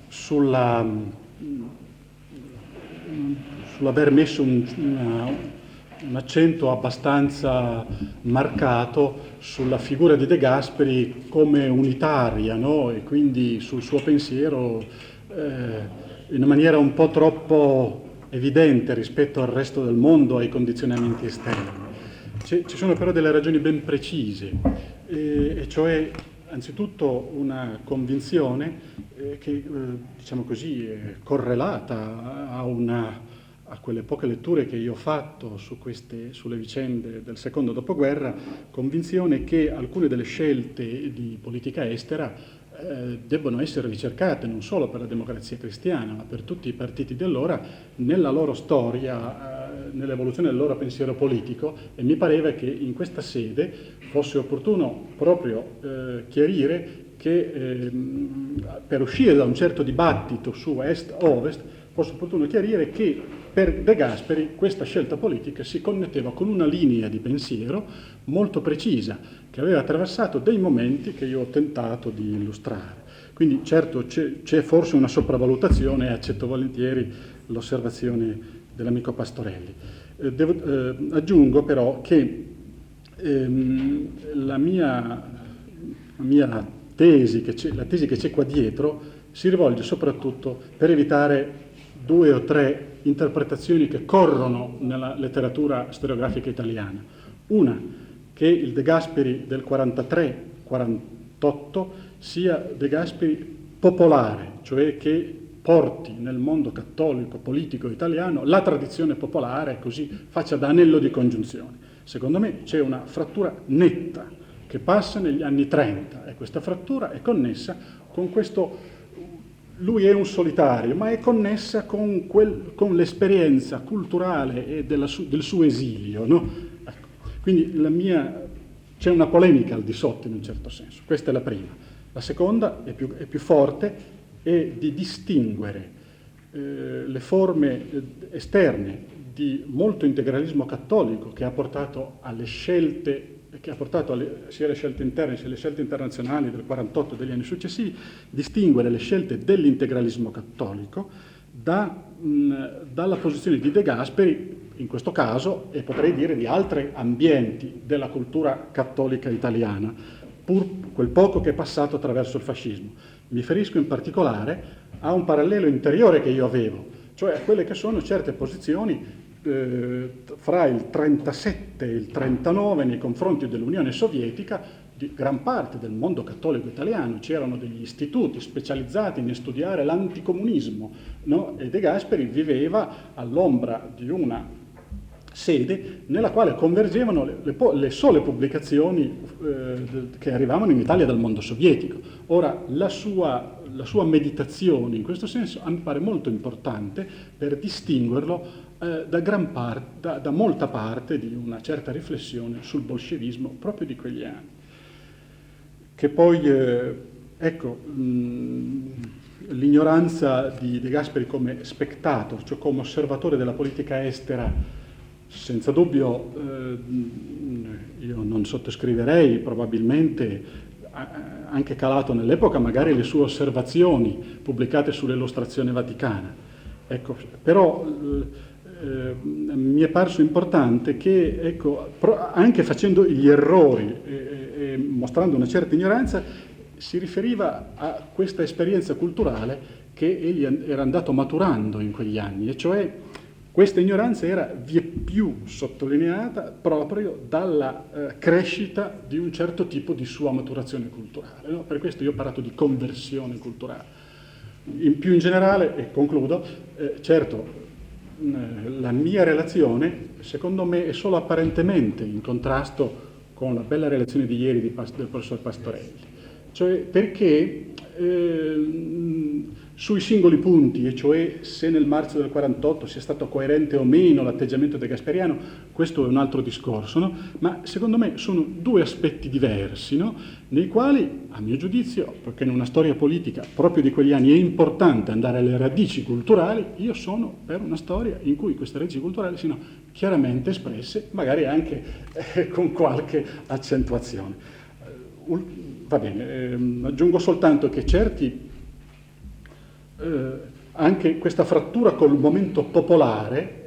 sull'aver messo un accento abbastanza marcato sulla figura di De Gasperi come unitaria, no? E quindi sul suo pensiero in una maniera un po' troppo evidente rispetto al resto del mondo, ai condizionamenti esterni. ci sono però delle ragioni ben precise, e cioè anzitutto una convinzione che, diciamo così, è correlata a quelle poche letture che io ho fatto sulle vicende del secondo dopoguerra, convinzione che alcune delle scelte di politica estera debbono essere ricercate non solo per la Democrazia Cristiana, ma per tutti i partiti di allora, nella loro storia, nell'evoluzione del loro pensiero politico, e mi pareva che in questa sede fosse opportuno proprio chiarire che per uscire da un certo dibattito su est-ovest fosse opportuno chiarire che per De Gasperi questa scelta politica si connetteva con una linea di pensiero molto precisa, che aveva attraversato dei momenti che io ho tentato di illustrare. Quindi certo c'è forse una sopravvalutazione, e accetto volentieri l'osservazione dell'amico Pastorelli. Aggiungo però che la mia tesi, la tesi che c'è qua dietro, si rivolge soprattutto per evitare 2 o 3 interpretazioni che corrono nella letteratura storiografica italiana. Una, che il De Gasperi del 43-48 sia De Gasperi popolare, cioè che porti nel mondo cattolico politico italiano la tradizione popolare, così faccia da anello di congiunzione. Secondo me c'è una frattura netta che passa negli anni 30 e questa frattura è connessa con questo. Lui è un solitario, ma è connessa con l'esperienza culturale e del suo esilio, no? Ecco. Quindi c'è una polemica al di sotto in un certo senso. Questa è la prima. La seconda è più forte, è di distinguere le forme esterne di molto integralismo cattolico che ha portato alle scelte, sia le scelte interne sia le scelte internazionali del 48 e degli anni successivi, distinguere le scelte dell'integralismo cattolico dalla posizione di De Gasperi, in questo caso, e potrei dire di altri ambienti della cultura cattolica italiana, pur quel poco che è passato attraverso il fascismo. Mi riferisco in particolare a un parallelo interiore che io avevo, cioè a quelle che sono certe posizioni fra il 37 e il 39 nei confronti dell'Unione Sovietica di gran parte del mondo cattolico italiano. C'erano degli istituti specializzati nel studiare l'anticomunismo, no? E De Gasperi viveva all'ombra di una sede nella quale convergevano le sole pubblicazioni che arrivavano in Italia dal mondo sovietico. Ora, la sua meditazione in questo senso mi pare molto importante per distinguerlo da molta parte di una certa riflessione sul bolscevismo proprio di quegli anni. Che poi, l'ignoranza di De Gasperi come spectator, cioè come osservatore della politica estera, senza dubbio io non sottoscriverei, probabilmente anche calato nell'epoca magari le sue osservazioni pubblicate sull'illustrazione vaticana. Ecco, però mi è parso importante che, anche facendo gli errori e mostrando una certa ignoranza, si riferiva a questa esperienza culturale che egli era andato maturando in quegli anni, e cioè questa ignoranza era vieppiù sottolineata proprio dalla crescita di un certo tipo di sua maturazione culturale, no? Per questo io ho parlato di conversione culturale. Più in generale, e concludo, certo, la mia relazione, secondo me, è solo apparentemente in contrasto con la bella relazione di ieri del professor Pastorelli, cioè perché sui singoli punti, e cioè se nel marzo del 48 sia stato coerente o meno l'atteggiamento degasperiano, questo è un altro discorso, no? Ma secondo me sono 2 aspetti diversi, no? Nei quali, a mio giudizio, perché in una storia politica proprio di quegli anni è importante andare alle radici culturali, io sono per una storia in cui queste radici culturali siano chiaramente espresse, magari anche con qualche accentuazione. Va bene, aggiungo soltanto che anche questa frattura col momento popolare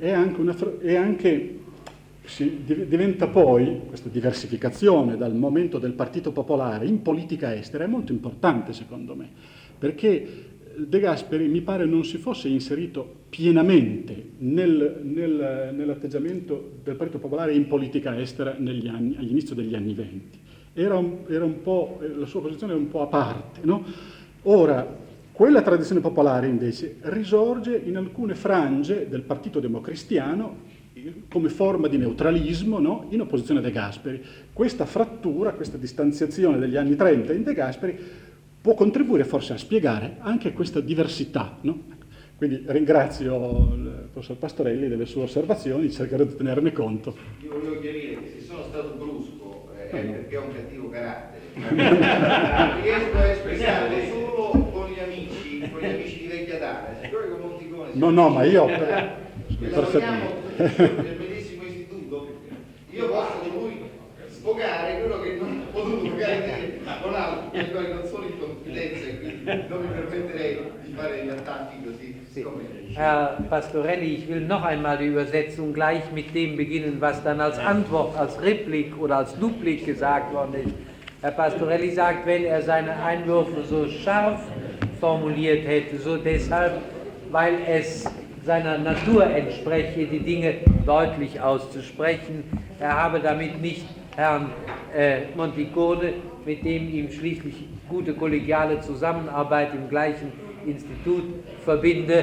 diventa poi, questa diversificazione dal momento del partito popolare in politica estera è molto importante secondo me, perché De Gasperi mi pare non si fosse inserito pienamente nell'atteggiamento del Partito Popolare in politica estera all'inizio degli anni '20. Era un po', la sua posizione era un po' a parte, no? Ora, quella tradizione popolare invece risorge in alcune frange del Partito Democristiano come forma di neutralismo, no? In opposizione a De Gasperi. Questa frattura, questa distanziazione degli anni 30 in De Gasperi può contribuire forse a spiegare anche questa diversità, no? Quindi ringrazio il professor Pastorelli delle sue osservazioni, cercherò di tenerne conto. Io volevo chiarire che se sono stato brusco è perché ho un cattivo carattere. Riesco a espressarlo solo con gli amici di vecchia data. Siccome con Monticone No, ma io lavoriamo nel medesimo istituto, io posso con lui sfogare quello che non ho potuto magari dire con altri, per cui non sono in confidenza e quindi non mi permetterei di fare degli attacchi così. Herr Pastorelli, ich will noch einmal die Übersetzung gleich mit dem beginnen, was dann als Antwort, als Replik oder als Duplik gesagt worden ist. Herr Pastorelli sagt, wenn er seine Einwürfe so scharf formuliert hätte, so deshalb, weil es seiner Natur entspreche, die Dinge deutlich auszusprechen. Er habe damit nicht Herrn Monticone, mit dem ihm schließlich gute kollegiale Zusammenarbeit im gleichen Institut verbinde,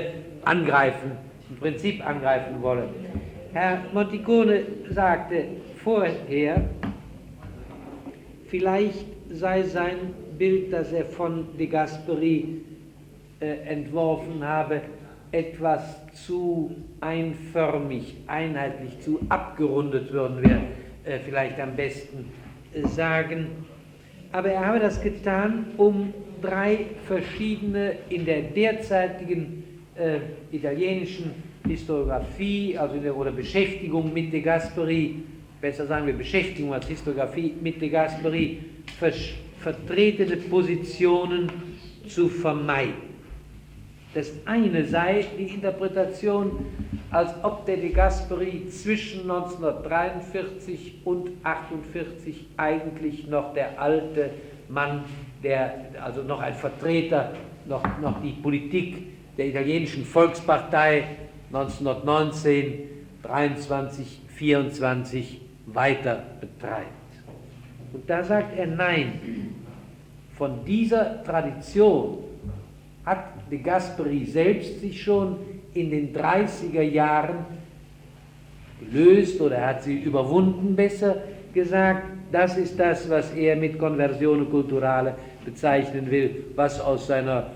im Prinzip angreifen wollen. Herr Monticone sagte vorher, vielleicht sei sein Bild, das er von De Gasperi entworfen habe, etwas zu einförmig, einheitlich, zu abgerundet, würden wir vielleicht am besten sagen. Aber er habe das getan, um drei verschiedene in der derzeitigen italienischen Historiografie, also oder Beschäftigung mit De Gasperi, besser sagen wir Beschäftigung als Historiografie mit De Gasperi, vertretene Positionen zu vermeiden. Das eine sei die Interpretation, als ob der De Gasperi zwischen 1943 und 1948 eigentlich noch der alte Mann, also noch ein Vertreter, noch die Politik der italienischen Volkspartei 1919, 23, 24 weiter betreibt. Und da sagt er nein, von dieser Tradition hat De Gasperi selbst sich schon in den 30er Jahren gelöst oder hat sie überwunden, besser gesagt. Das ist das, was er mit Conversione Culturale bezeichnen will, was aus seiner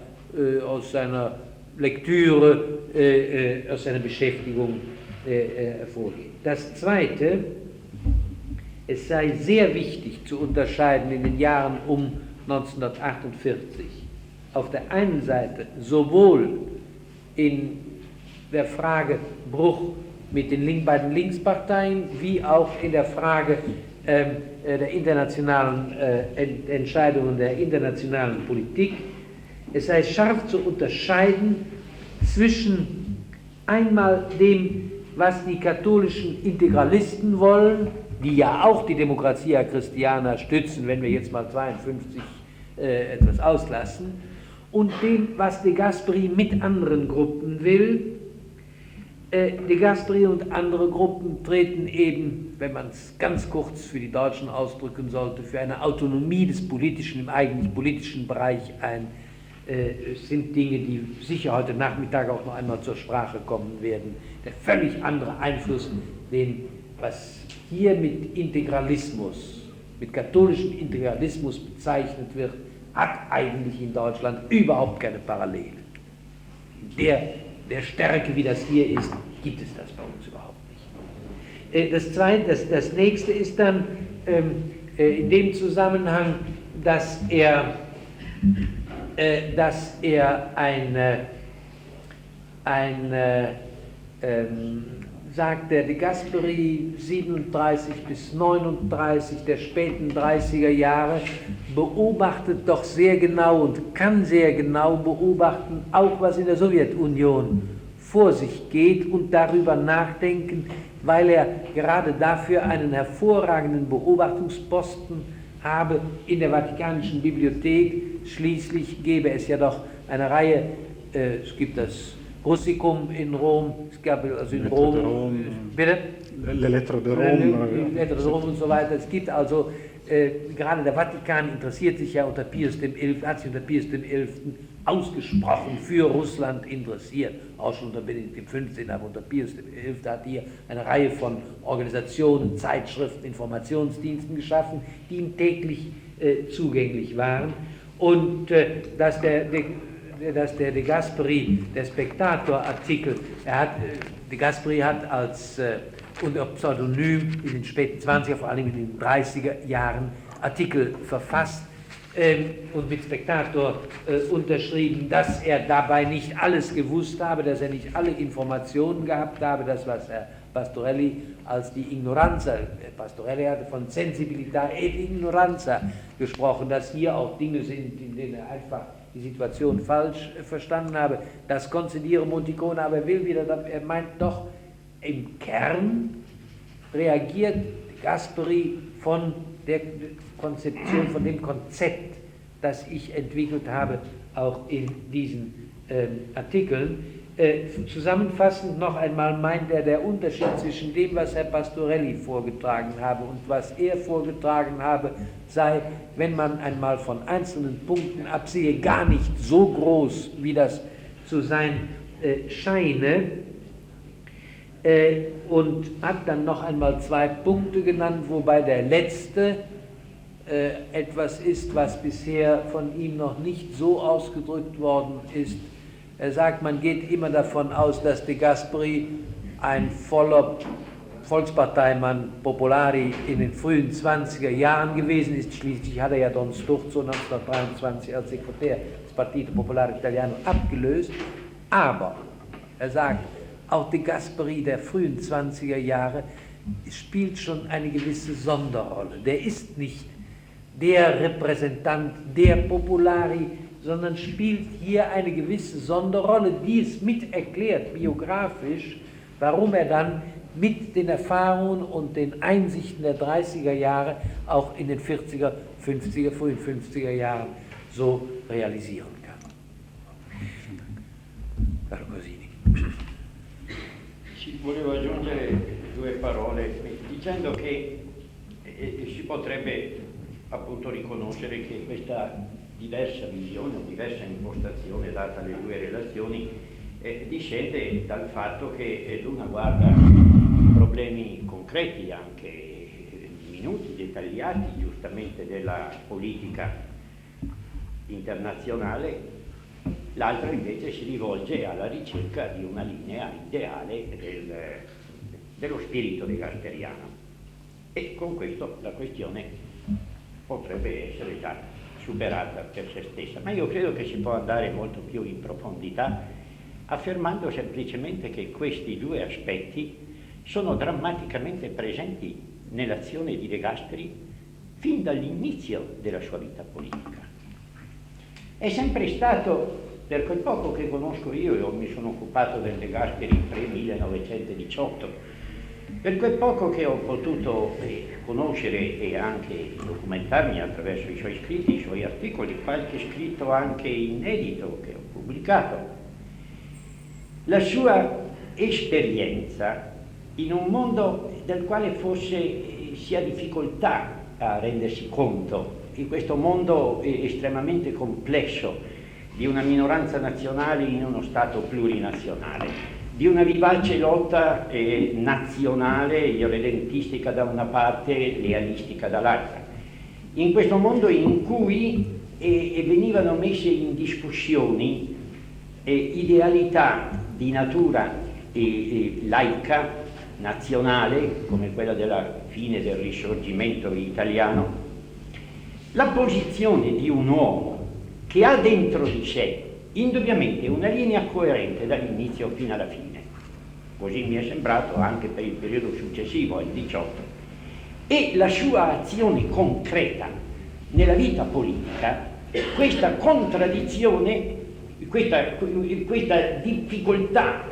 Lektüre, aus seiner Beschäftigung hervorgeht. Das Zweite, es sei sehr wichtig zu unterscheiden in den Jahren um 1948 auf der einen Seite sowohl in der Frage Bruch mit den beiden Linksparteien wie auch in der Frage der internationalen Entscheidungen der internationalen Politik. Es sei scharf zu unterscheiden zwischen einmal dem, was die katholischen Integralisten wollen, die ja auch die Democrazia Cristiana stützen, wenn wir jetzt mal 52 etwas auslassen, und dem, was De Gasperi mit anderen Gruppen will. De Gasperi und andere Gruppen treten eben, wenn man es ganz kurz für die Deutschen ausdrücken sollte, für eine Autonomie des Politischen im eigentlich politischen Bereich ein. Sind Dinge, die sicher heute Nachmittag auch noch einmal zur Sprache kommen werden. Der völlig andere Einfluss, was hier mit Integralismus, mit katholischem Integralismus bezeichnet wird, hat eigentlich in Deutschland überhaupt keine Parallele. Der Stärke, wie das hier ist, gibt es das bei uns überhaupt nicht. Das nächste ist dann in dem Zusammenhang, dass er sagt, der De Gasperi 37 bis 39 der späten 30er Jahre beobachtet doch sehr genau und kann sehr genau beobachten, auch was in der Sowjetunion vor sich geht und darüber nachdenken, weil er gerade dafür einen hervorragenden Beobachtungsposten habe in der Vatikanischen Bibliothek. Schließlich gäbe es ja doch eine Reihe, es gibt das Russicum in Rom, es gab also in Rom, bitte? Le Lettre de Rome. Le Lettre de Rome und so weiter. Es gibt also, gerade der Vatikan interessiert sich ja unter Pius XI., hat sich unter Pius XI. Ausgesprochen für Russland interessiert, auch schon unter Benedikt XV., aber unter Pius XI. Hat hier eine Reihe von Organisationen, Zeitschriften, Informationsdiensten geschaffen, die ihm täglich zugänglich waren. Und dass der De Gasperi, der Spectator-Artikel, De Gasperi hat als unter Pseudonym in den späten 20er, vor allem in den 30er Jahren Artikel verfasst und mit Spectator unterschrieben, dass er dabei nicht alles gewusst habe, dass er nicht alle Informationen gehabt habe, das, was Herr Pastorelli als die Ignoranza, Pastorelli hatte von Sensibilità et Ignoranza gesprochen, dass hier auch Dinge sind, in denen er einfach die Situation falsch verstanden habe. Das konzidiere Monticone, aber er meint doch, im Kern reagiert Gasperi von der Konzeption, von dem Konzept, das ich entwickelt habe, auch in diesen Artikeln. Zusammenfassend noch einmal meint er, der Unterschied zwischen dem, was Herr Pastorelli vorgetragen habe und was er vorgetragen habe, sei, wenn man einmal von einzelnen Punkten absehe, gar nicht so groß, wie das zu sein scheine, und hat dann noch einmal 2 Punkte genannt, wobei der letzte etwas ist, was bisher von ihm noch nicht so ausgedrückt worden ist. Er sagt, man geht immer davon aus, dass De Gasperi ein voller Volksparteimann Popolari in den frühen 20er Jahren gewesen ist. Schließlich hat er ja Don Sturzo 1923 als Sekretär des Partito Popolare Italiano abgelöst. Aber, er sagt, auch De Gasperi der frühen 20er Jahre spielt schon eine gewisse Sonderrolle. Der ist nicht der Repräsentant der Popolari, sondern spielt hier eine gewisse Sonderrolle, die es mit erklärt, biografisch, warum er dann mit den Erfahrungen und den Einsichten der 30er Jahre auch in den 40er, 50er, frühen 50er Jahren so realisieren kann. Caro Cosini. Sì, volevo aggiungere 2 parole dicendo che si potrebbe appunto riconoscere che questa diversa visione o diversa impostazione data alle 2 relazioni discende dal fatto che l'una guarda problemi concreti, anche minuti, dettagliati giustamente della politica internazionale, l'altra invece si rivolge alla ricerca di una linea ideale dello spirito degasperiano. E con questo la questione potrebbe essere già superata per se stessa, ma io credo che si può andare molto più in profondità affermando semplicemente che questi 2 aspetti sono drammaticamente presenti nell'azione di De Gasperi fin dall'inizio della sua vita politica. È sempre stato, per quel poco che conosco io mi sono occupato del De Gasperi pre-1918, per quel poco che ho potuto conoscere e anche documentarmi attraverso i suoi scritti, i suoi articoli, qualche scritto anche inedito che ho pubblicato, la sua esperienza in un mondo del quale forse si ha difficoltà a rendersi conto, in questo mondo estremamente complesso di una minoranza nazionale in uno Stato plurinazionale, di una vivace lotta nazionale, irredentistica da una parte, lealistica dall'altra. In questo mondo in cui venivano messe in discussione idealità di natura laica, nazionale, come quella della fine del Risorgimento italiano, la posizione di un uomo che ha dentro di sé indubbiamente una linea coerente dall'inizio fino alla fine, così mi è sembrato anche per il periodo successivo al 18, e la sua azione concreta nella vita politica, questa contraddizione, questa difficoltà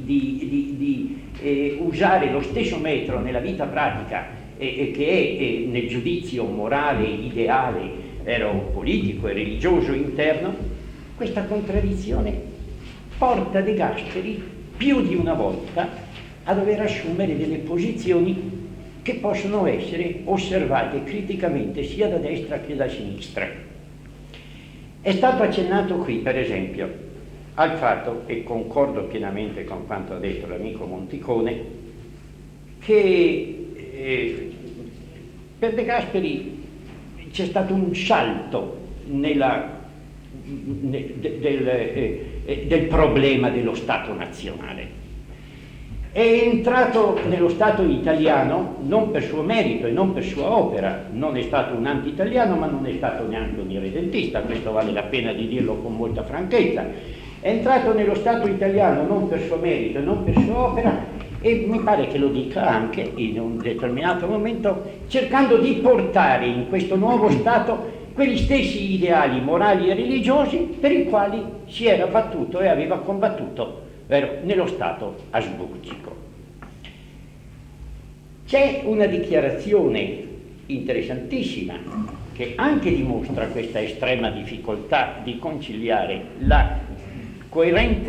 di usare lo stesso metro nella vita pratica che è nel giudizio morale, ideale, politico e religioso interno, questa contraddizione porta De Gasperi più di una volta a dover assumere delle posizioni che possono essere osservate criticamente sia da destra che da sinistra. È stato accennato qui, per esempio, al fatto, e concordo pienamente con quanto ha detto l'amico Monticone, che per De Gasperi c'è stato un salto del problema dello Stato nazionale. È entrato nello Stato italiano non per suo merito e non per sua opera, non è stato un anti-italiano, ma non è stato neanche un irredentista, questo vale la pena di dirlo con molta franchezza. È entrato nello Stato italiano non per suo merito e non per sua opera, e mi pare che lo dica anche in un determinato momento, cercando di portare in questo nuovo Stato quegli stessi ideali morali e religiosi per i quali si era battuto e aveva combattuto nello Stato asburgico. C'è una dichiarazione interessantissima che anche dimostra questa estrema difficoltà di conciliare la coerenza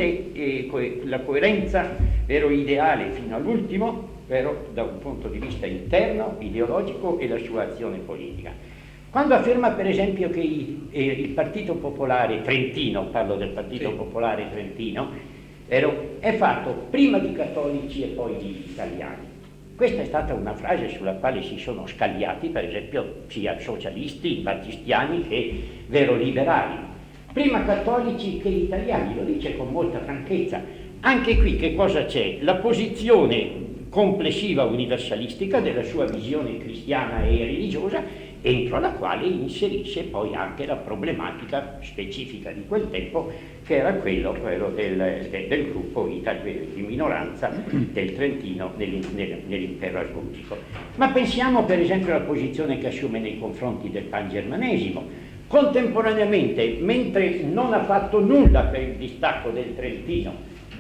ideale fino all'ultimo, da un punto di vista interno, ideologico, e la sua azione politica. Quando afferma per esempio che il Partito Popolare Trentino, parlo del Partito Popolare Trentino, è fatto prima di cattolici e poi di italiani. Questa è stata una frase sulla quale si sono scagliati, per esempio, sia socialisti, battistiani che liberali. Prima cattolici che italiani, lo dice con molta franchezza. Anche qui che cosa c'è? La posizione complessiva universalistica della sua visione cristiana e religiosa, entro la quale inserisce poi anche la problematica specifica di quel tempo, che era quello del gruppo di minoranza del Trentino nell'impero asburgico. Ma pensiamo per esempio alla posizione che assume nei confronti del pangermanesimo. Contemporaneamente, mentre non ha fatto nulla per il distacco del Trentino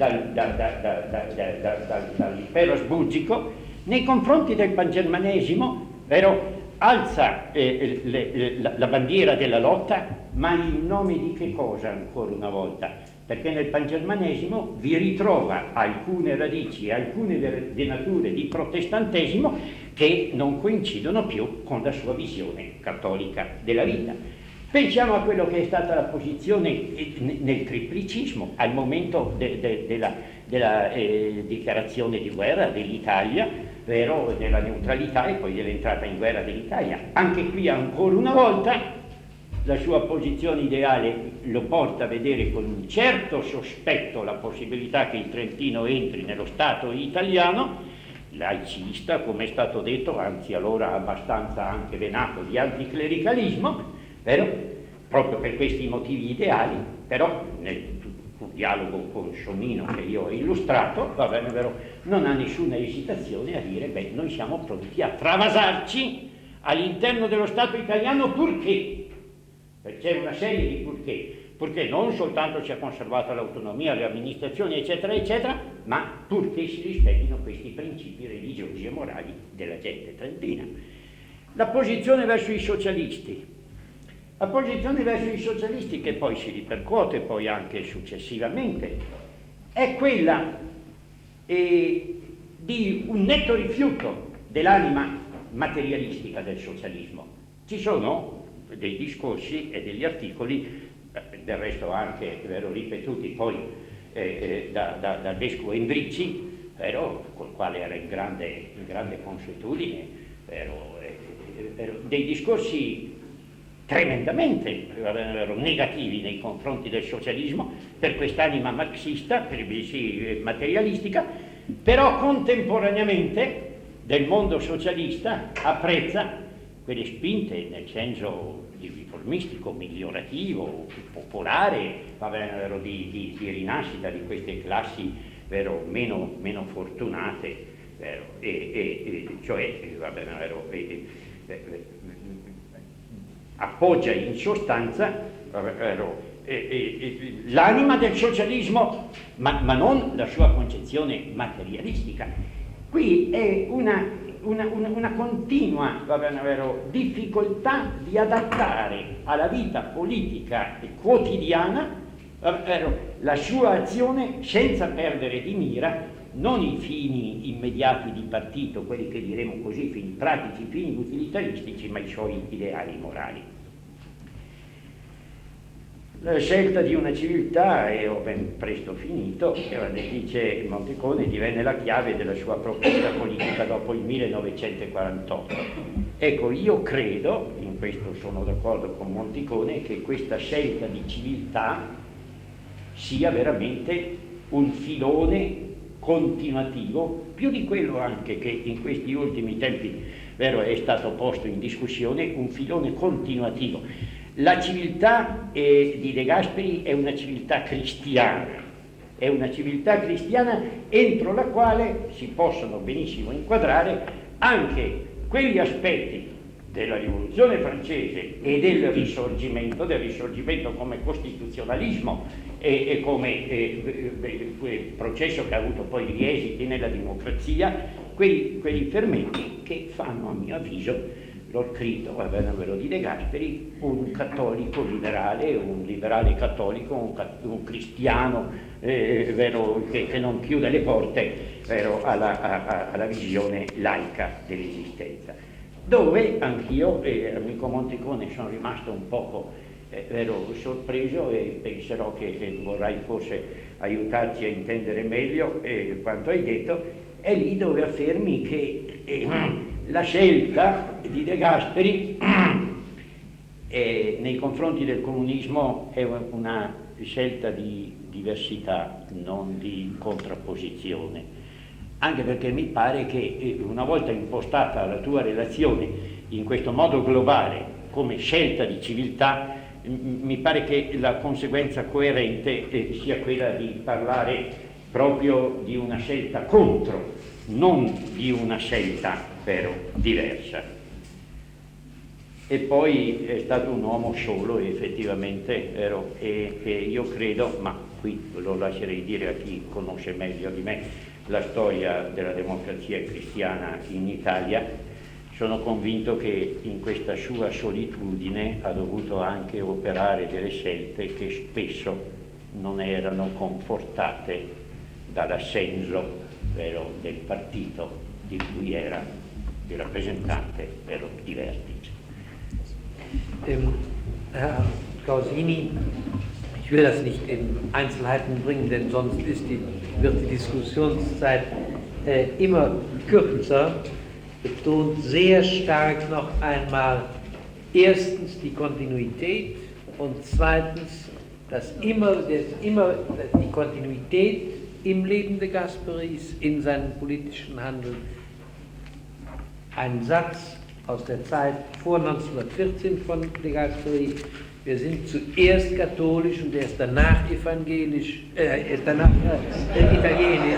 dall'impero asburgico, nei confronti del pangermanesimo alza la bandiera della lotta, ma in nome di che cosa ancora una volta? Perché nel pangermanesimo vi ritrova alcune radici e alcune venature di protestantesimo che non coincidono più con la sua visione cattolica della vita. Pensiamo a quello che è stata la posizione nel triplicismo al momento della dichiarazione di guerra dell'Italia, della neutralità e poi dell'entrata in guerra dell'Italia. Anche qui ancora una volta la sua posizione ideale lo porta a vedere con un certo sospetto la possibilità che il Trentino entri nello Stato italiano, laicista come è stato detto, anzi allora abbastanza anche venato di anticlericalismo, proprio per questi motivi ideali, però nel dialogo con Sciomino che io ho illustrato, non ha nessuna esitazione a dire noi siamo pronti a travasarci all'interno dello Stato italiano purché, c'è una serie di purché non soltanto si è conservata l'autonomia, le amministrazioni eccetera eccetera, ma purché si rispettino questi principi religiosi e morali della gente trentina. La posizione verso i socialisti, che poi si ripercuote poi anche successivamente, è quella di un netto rifiuto dell'anima materialistica del socialismo. Ci sono dei discorsi e degli articoli, del resto anche ripetuti poi dal vescovo Endricci, col quale era in grande consuetudine, dei discorsi tremendamente negativi nei confronti del socialismo per quest'anima marxista, materialistica, però contemporaneamente del mondo socialista apprezza quelle spinte nel senso riformistico, migliorativo, popolare, di rinascita di queste classi meno fortunate, appoggia in sostanza l'anima del socialismo, ma non la sua concezione materialistica. Qui è una continua difficoltà di adattare alla vita politica quotidiana la sua azione senza perdere di mira non i fini immediati di partito, quelli che diremo così, fini pratici, fini utilitaristici, ma i suoi ideali morali. La scelta di una civiltà, e ho ben presto finito, dice Montecone, divenne la chiave della sua proposta politica dopo il 1948. Ecco, io credo, in questo sono d'accordo con Montecone, che questa scelta di civiltà sia veramente un filone continuativo, più di quello anche che in questi ultimi tempi è stato posto in discussione, un filone continuativo. La civiltà di De Gasperi è una civiltà cristiana entro la quale si possono benissimo inquadrare anche quegli aspetti della rivoluzione francese e del risorgimento come costituzionalismo e come processo che ha avuto poi gli esiti nella democrazia, quei fermenti che fanno, a mio avviso, l'ho scritto a Bernabé di De Gasperi, un cattolico liberale, un liberale cattolico, un cristiano che non chiude le porte alla visione laica dell'esistenza. Dove anch'io, amico Montecone, sono rimasto un poco sorpreso e penserò che vorrai forse aiutarci a intendere meglio quanto hai detto, è lì dove affermi che la scelta di De Gasperi nei confronti del comunismo è una scelta di diversità, non di contrapposizione, anche perché mi pare che una volta impostata la tua relazione in questo modo globale come scelta di civiltà, mi pare che la conseguenza coerente sia quella di parlare proprio di una scelta contro, non di una scelta diversa. E poi è stato un uomo solo, effettivamente, e io credo, ma qui lo lascerei dire a chi conosce meglio di me la storia della democrazia cristiana in Italia, sono convinto che in questa sua solitudine ha dovuto anche operare delle scelte che spesso non erano confortate dall'assenso del partito di cui era il rappresentante di vertice. Herr Corsini, ich will das nicht in Einzelheiten bringen, denn sonst wird die Diskussionszeit immer kürzer, betont sehr stark noch einmal erstens die Kontinuität und zweitens die Kontinuität im Leben de Gasperis, in seinem politischen Handeln. Ein Satz aus der Zeit vor 1914 von de Gasperi: Wir sind zuerst katholisch und erst danach evangelisch, erst danach italienisch,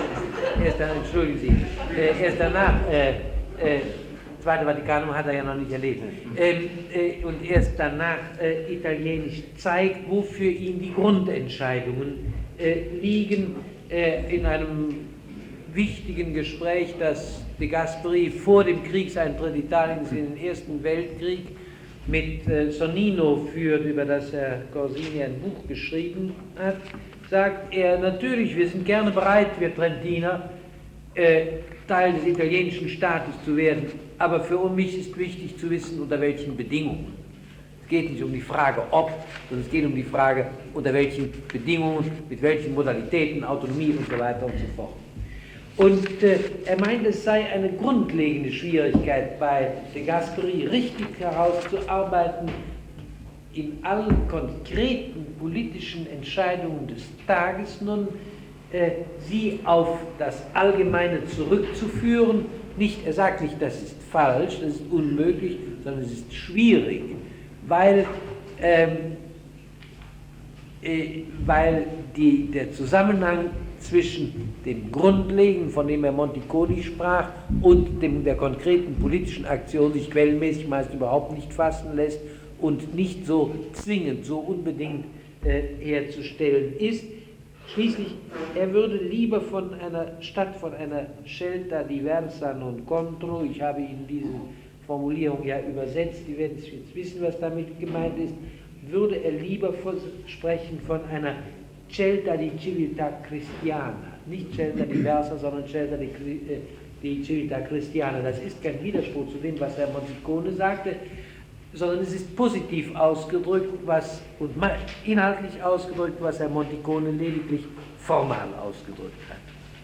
erst danach, Zweite Vatikanum hat er ja noch nicht erlebt, und erst danach italienisch zeigt, wofür ihm die Grundentscheidungen liegen. In einem wichtigen Gespräch, das de Gasperi vor dem Kriegseintritt Italiens in den Ersten Weltkrieg mit Sonnino führt, über das Herr Corsini ein Buch geschrieben hat, sagt er: Natürlich, wir sind gerne bereit, wir Trentiner, Teil des italienischen Staates zu werden, aber für mich ist wichtig zu wissen, unter welchen Bedingungen. Es geht nicht um die Frage ob, sondern es geht um die Frage, unter welchen Bedingungen, mit welchen Modalitäten, Autonomie und so weiter und so fort. Und er meint, es sei eine grundlegende Schwierigkeit bei de Gasperi, richtig herauszuarbeiten, in allen konkreten politischen Entscheidungen des Tages nun sie auf das Allgemeine zurückzuführen. Nicht, er sagt nicht, das ist falsch, das ist unmöglich, sondern es ist schwierig, weil der Zusammenhang zwischen dem Grundlegenden, von dem Herr Montecone sprach, und der konkreten politischen Aktion sich quellenmäßig meist überhaupt nicht fassen lässt und nicht so zwingend, so unbedingt herzustellen ist. Schließlich, er würde lieber von einer Scelta diversa non contro, ich habe Ihnen diese Formulierung ja übersetzt, Sie werden jetzt wissen, was damit gemeint ist, würde er lieber sprechen von einer Scelta di civiltà cristiana, nicht Scelta diversa, sondern Scelta die Civiltà cristiana. Das ist kein Widerspruch zu dem, was Herr Monticone sagte, sondern es ist positiv ausgedrückt und inhaltlich ausgedrückt, was Herr Monticone lediglich formal ausgedrückt hat.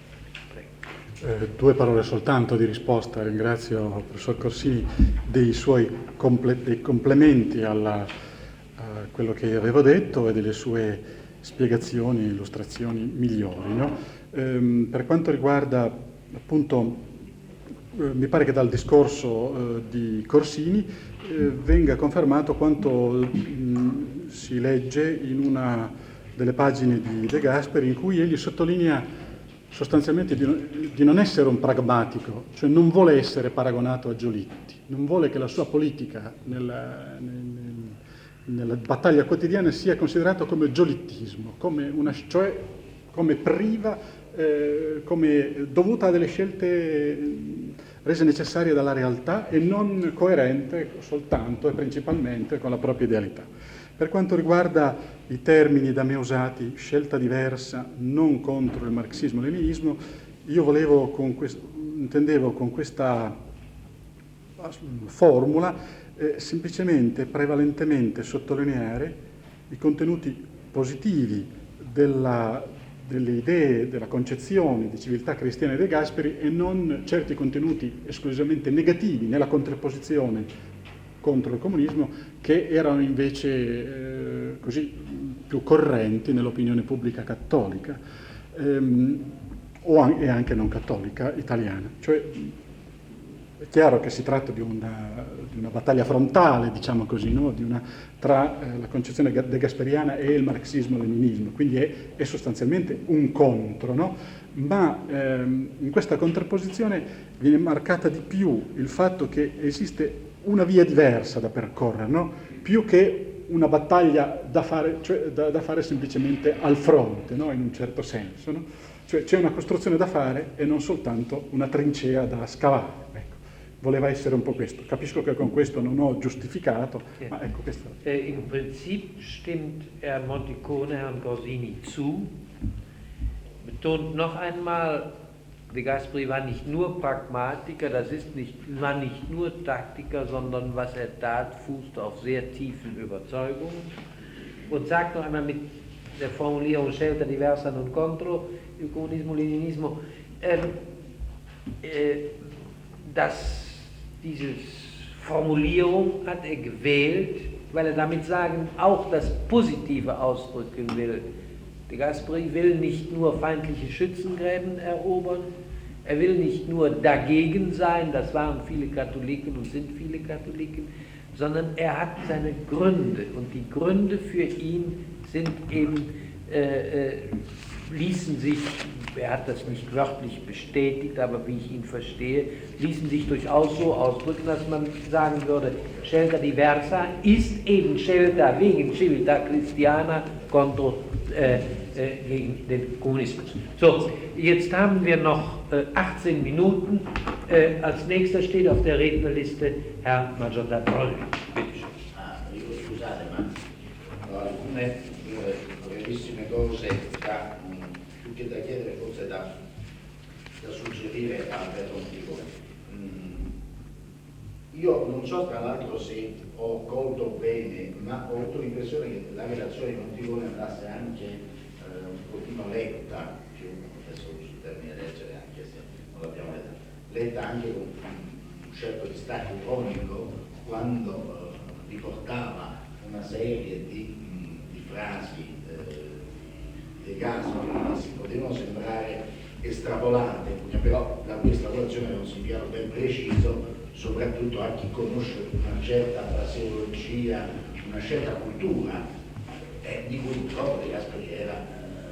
2 parole soltanto di risposta. Ringrazio il professor Corsini dei suoi dei complementi a quello che avevo detto e delle sue spiegazioni, illustrazioni migliori. No? Per quanto riguarda appunto, mi pare che dal discorso di Corsini venga confermato quanto si legge in una delle pagine di De Gasperi, in cui egli sottolinea sostanzialmente di non essere un pragmatico, cioè non vuole essere paragonato a Giolitti, non vuole che la sua politica nella battaglia quotidiana sia considerata come giolittismo, cioè come priva, come dovuta a delle scelte rese necessarie dalla realtà e non coerente soltanto e principalmente con la propria idealità. Per quanto riguarda i termini da me usati, scelta diversa, non contro il marxismo-leninismo, io intendevo con questa formula semplicemente, prevalentemente sottolineare i contenuti positivi delle idee, della concezione di civiltà cristiana di De Gasperi e non certi contenuti esclusivamente negativi nella contrapposizione contro il comunismo, che erano invece così più correnti nell'opinione pubblica cattolica e anche non cattolica italiana. Cioè, è chiaro che si tratta di una battaglia frontale, diciamo così, no? Tra la concezione degasperiana e il marxismo-leninismo, quindi è sostanzialmente un contro, no? Ma in questa contrapposizione viene marcata di più il fatto che esiste una via diversa da percorrere, no? Più che una battaglia da fare, cioè da fare semplicemente al fronte, no? In un certo senso, no? Cioè c'è una costruzione da fare e non soltanto una trincea da scavare. Ecco. Voleva essere un po' questo. Capisco che con questo non ho giustificato, ma ecco questo. Im Prinzip stimmt Herr Monticone Herrn Corsini zu, betont noch einmal, De Gasperi war nicht nur Pragmatiker, war nicht nur Taktiker, sondern was er tat, fußte auf sehr tiefen Überzeugungen. Und sagt noch einmal mit der Formulierung Scelta diversa non contro il comunismo-leninismo, dass diese Formulierung hat er gewählt, weil er damit auch das Positive ausdrücken will. De Gasperi will nicht nur feindliche Schützengräben erobern, er will nicht nur dagegen sein, das waren viele Katholiken und sind viele Katholiken, sondern er hat seine Gründe und die Gründe für ihn sind eben, ließen sich, er hat das nicht wörtlich bestätigt, aber wie ich ihn verstehe, ließen sich durchaus so ausdrücken, dass man sagen würde, Scelta diversa ist eben Scelta wegen Civiltà Cristiana contro gegen den Kommunismus. So, jetzt haben wir noch 18 Minuten. Als nächster steht auf der Rednerliste Herr Maggior D'Aprolli. Bitte schön. Io scusate, ma alcune brevissime cose più che da chiedere, forse da suggerire a Alberto Monticone. Io non so tra l'altro se ho colto bene, ma ho avuto l'impressione che la relazione di Monticone andasse anche un pochino letta, adesso uso il termine leggere anche se non l'abbiamo letta anche con un certo distacco ironico, quando riportava una serie di frasi De Gasperi che si potevano sembrare estrapolate, però la cui estrapolazione aveva un significato ben preciso, soprattutto a chi conosce una certa fraseologia, una certa cultura, di cui purtroppo De Gasperi era,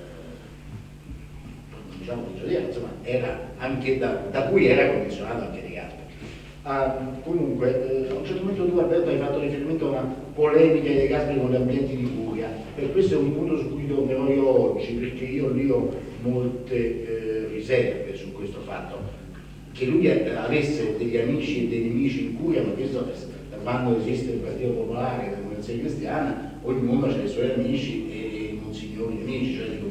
diciamo insomma, era anche da cui era condizionato anche De Gasperi. Comunque, a un certo momento tu, Alberto, hai fatto riferimento a una polemica di De Gasperi con gli ambienti di Liguria, e questo è un punto su cui tornerò io oggi, perché io lì ho molte riserve su questo fatto. Che lui avesse degli amici e dei nemici in Curia, ma questo da quando esiste il Partito Popolare e la Democrazia Cristiana, ognuno ha i suoi amici e monsignori nemici, cioè dico,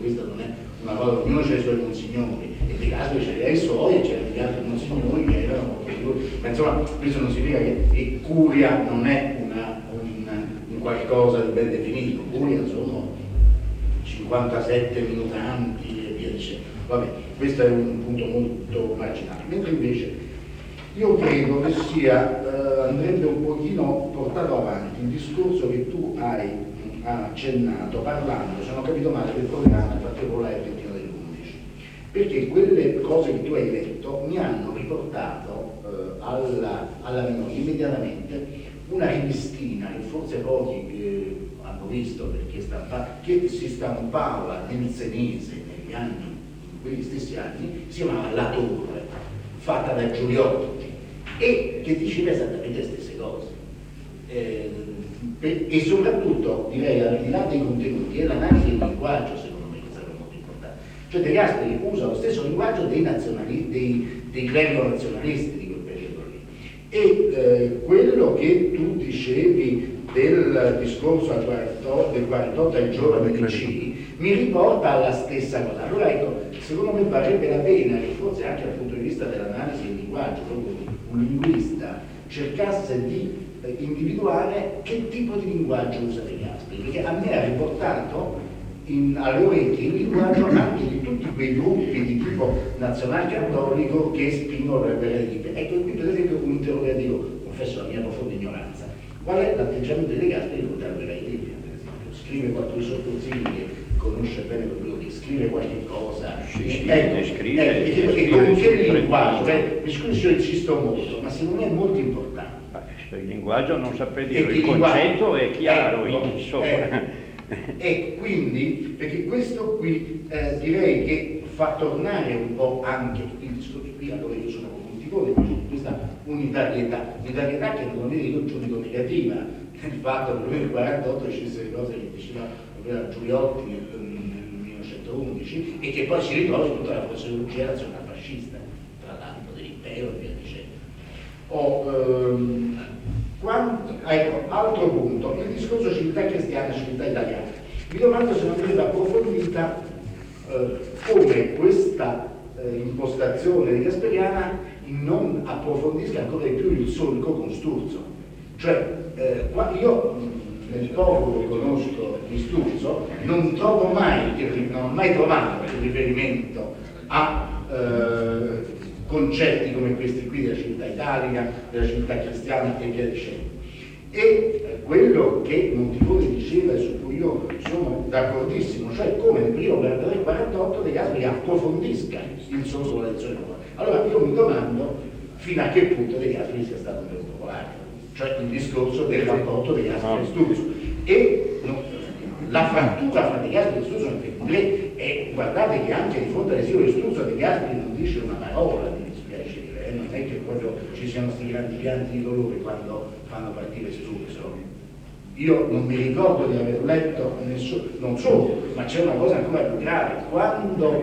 volta ognuno c'è i suoi monsignori, e De Gasperi c'era i suoi e c'erano gli altri monsignori che erano molto più. Ma insomma, questo non significa che Curia non è un qualcosa di ben definito. Curia sono 57 minutanti e via dicendo. Vabbè, questo è un punto molto marginale. Mentre invece io credo che andrebbe un pochino portato avanti il discorso che tu hai accennato parlando, se non ho capito male, del programma del Partito Popolare Trentino dell'11, perché quelle cose che tu hai detto mi hanno riportato alla memoria immediatamente una rivistina che forse pochi hanno visto, perché che si stampava nel Senese negli anni, in quegli stessi anni, si chiamava La Torre, fatta da Giuliotti, e che diceva esattamente le stesse cose. E soprattutto, direi, al di là dei contenuti, è l'analisi del linguaggio, secondo me, che sarebbe molto importante. Cioè De Gasperi usa lo stesso linguaggio dei clerico-nazionalisti di quel periodo lì. E quello che tu dicevi del discorso del 48 al giorno del C mi riporta alla stessa cosa. Allora ecco, secondo me varrebbe la pena che forse anche dal punto di vista dell'analisi del linguaggio, proprio un linguista cercasse di individuare che tipo di linguaggio usa De Gasperi, perché a me ha riportato alle orecchie il linguaggio anche di tutti quei gruppi di tipo nazional-cattolico che spingono per l'eredità. Ecco qui per esempio un interrogativo, confesso la mia profonda ignoranza: qual è l'atteggiamento di De Gasperi con Albera Libia, per esempio? Scrive qualche sottosegno che conosce bene quello che scrive qualche cosa, e con che linguaggio? Mi scusi se insisto molto, ma secondo me è molto importante. Il linguaggio non saprei dire, il concetto è chiaro, e quindi, perché questo qui direi che fa tornare un po' anche il discorso qui, allora io sono convinto di questa unitarietà che non è io giudico negativa, il fatto che nel 48 ci sono le cose che diceva Giuliotti nel 1911 e che poi si ritrova su tutta la sociologia nazionalfascista, tra l'altro dell'impero e via dicendo. Ecco, altro punto, il discorso civiltà cristiana e civiltà italiana. Mi domando se non andrebbe approfondita come questa impostazione di gasperiana non approfondisca ancora di più il solco con Sturzo. Cioè, io nel poco che conosco di Sturzo non ho mai trovato il riferimento a concetti come questi qui della civiltà italica, della civiltà cristiana e via dicendo. E quello che Montifone diceva e su cui io sono d'accordissimo, cioè come nel periodo 43-48 De Gasperi approfondisca il solco della lezione popolare. Allora io mi domando fino a che punto De Gasperi sia stato un vero popolare, cioè il discorso del rapporto De Gasperi e Sturzo. E la frattura fra De Gasperi e Sturzo nel 23, e guardate che anche di fronte all'esilio di Sturzo De Gasperi non dice una parola, mi dispiace dire, non è che proprio ci siano questi grandi pianti di dolore quando fanno partire Sturzo. Io non mi ricordo di aver letto non solo, ma c'è una cosa ancora più grave: quando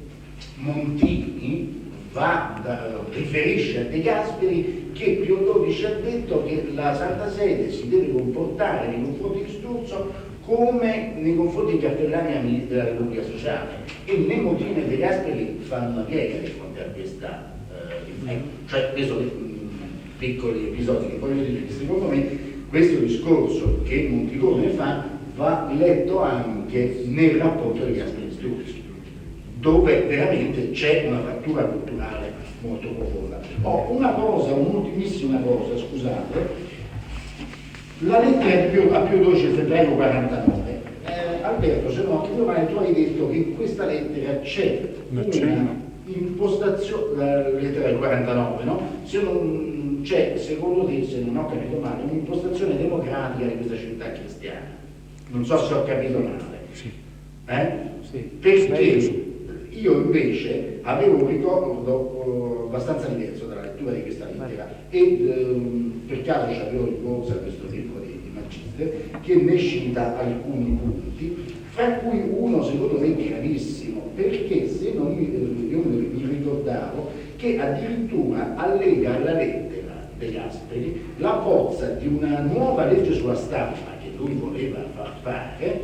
Montini riferisce a De Gasperi che Pio XII ha detto che la Santa Sede si deve comportare nei confronti di Sturzo come nei confronti dei cappellani della Repubblica Sociale, e né Montini né De Gasperi fanno una piega di fronte a questa cioè questo piccoli episodi che voglio dire che secondo me questo discorso che Montifone fa va letto anche nel rapporto di Gasperi e Sturzo, dove veramente c'è una frattura culturale molto profonda. Un'ultimissima cosa, scusate, la lettera a Pio XII febbraio 49. Alberto, se non ho capito male, tu hai detto che in questa lettera c'è una impostazione, la lettera del 49, no? Se non c'è, secondo te, se non ho capito male, un'impostazione democratica di questa civiltà cristiana. Non so se ho capito male. Sì. Sì. Perché io invece avevo un ricordo abbastanza diverso dalla lettura di questa lettera e per caso c'avevo in borsa questo libro di Magister che ne cita alcuni punti, fra cui uno secondo me gravissimo, perché se non io mi ricordavo che addirittura allega alla lettera De Gasperi la bozza di una nuova legge sulla stampa che lui voleva far fare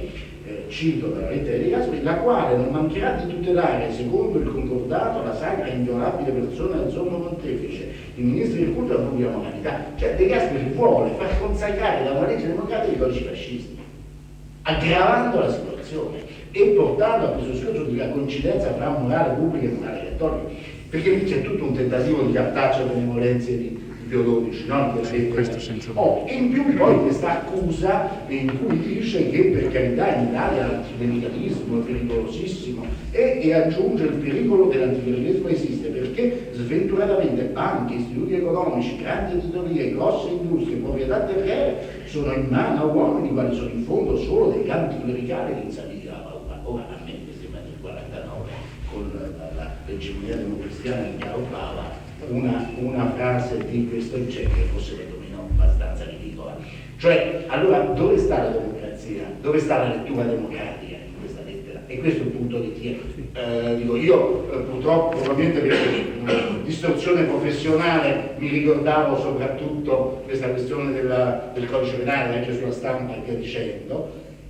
cito dalla lettera di Gasperi, la quale non mancherà di tutelare, secondo il concordato, la sacra e inviolabile persona del sommo pontefice, il ministro del culto e la pubblica moralità. Cioè De Gasperi vuole far consacrare da una legge democratica i codici fascisti, aggravando la situazione e portando a questo discorso di una coincidenza tra morale pubblica e morale cattolica, perché lì c'è tutto un tentativo di captaccio delle benevolenze di Teodorici, no? Questo senza E in più poi questa accusa in cui dice che per carità in Italia l'anticlericalismo è pericolosissimo e aggiunge il pericolo che l'anticlericalismo esiste perché sventuratamente banche, istituti economici, grandi editorie, grosse industrie, proprietà terriere sono in mano a uomini quali sono in fondo solo degli anticlericali che insaliti alla paura. Ora a me mi sembra nel 49 con l'egemonia democristiana che galoppava una frase di questo genere fosse perlomeno abbastanza ridicola. Cioè, allora, dove sta la democrazia? Dove sta la lettura democratica in questa lettera? E questo è il punto che tiene. Dico, io purtroppo, probabilmente per distorsione professionale, mi ricordavo soprattutto questa questione del codice penale, legge sulla stampa e via dicendo,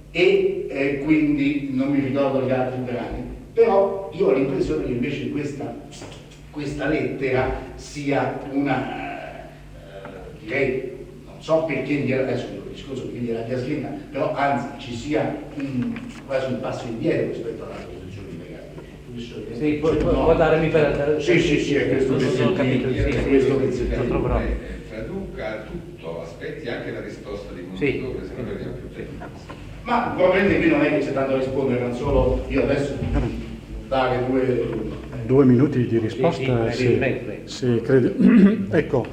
e quindi non mi ricordo gli altri brani, però io ho l'impressione che invece questa lettera sia una, direi, non so perché adesso dico il discorso perché gliela scritta, però anzi ci sia quasi un passo indietro rispetto alla posizione di Gasperi. Sì, può darmi per... Sì, è questo che ho capito, sì, lo troverò. Traduca tutto, aspetti anche la risposta di Mondadori, se no perdiamo più tempo. Ma probabilmente qui non è che c'è tanto da rispondere, non solo io adesso dare 2 minuti di risposta, se crede. Ecco,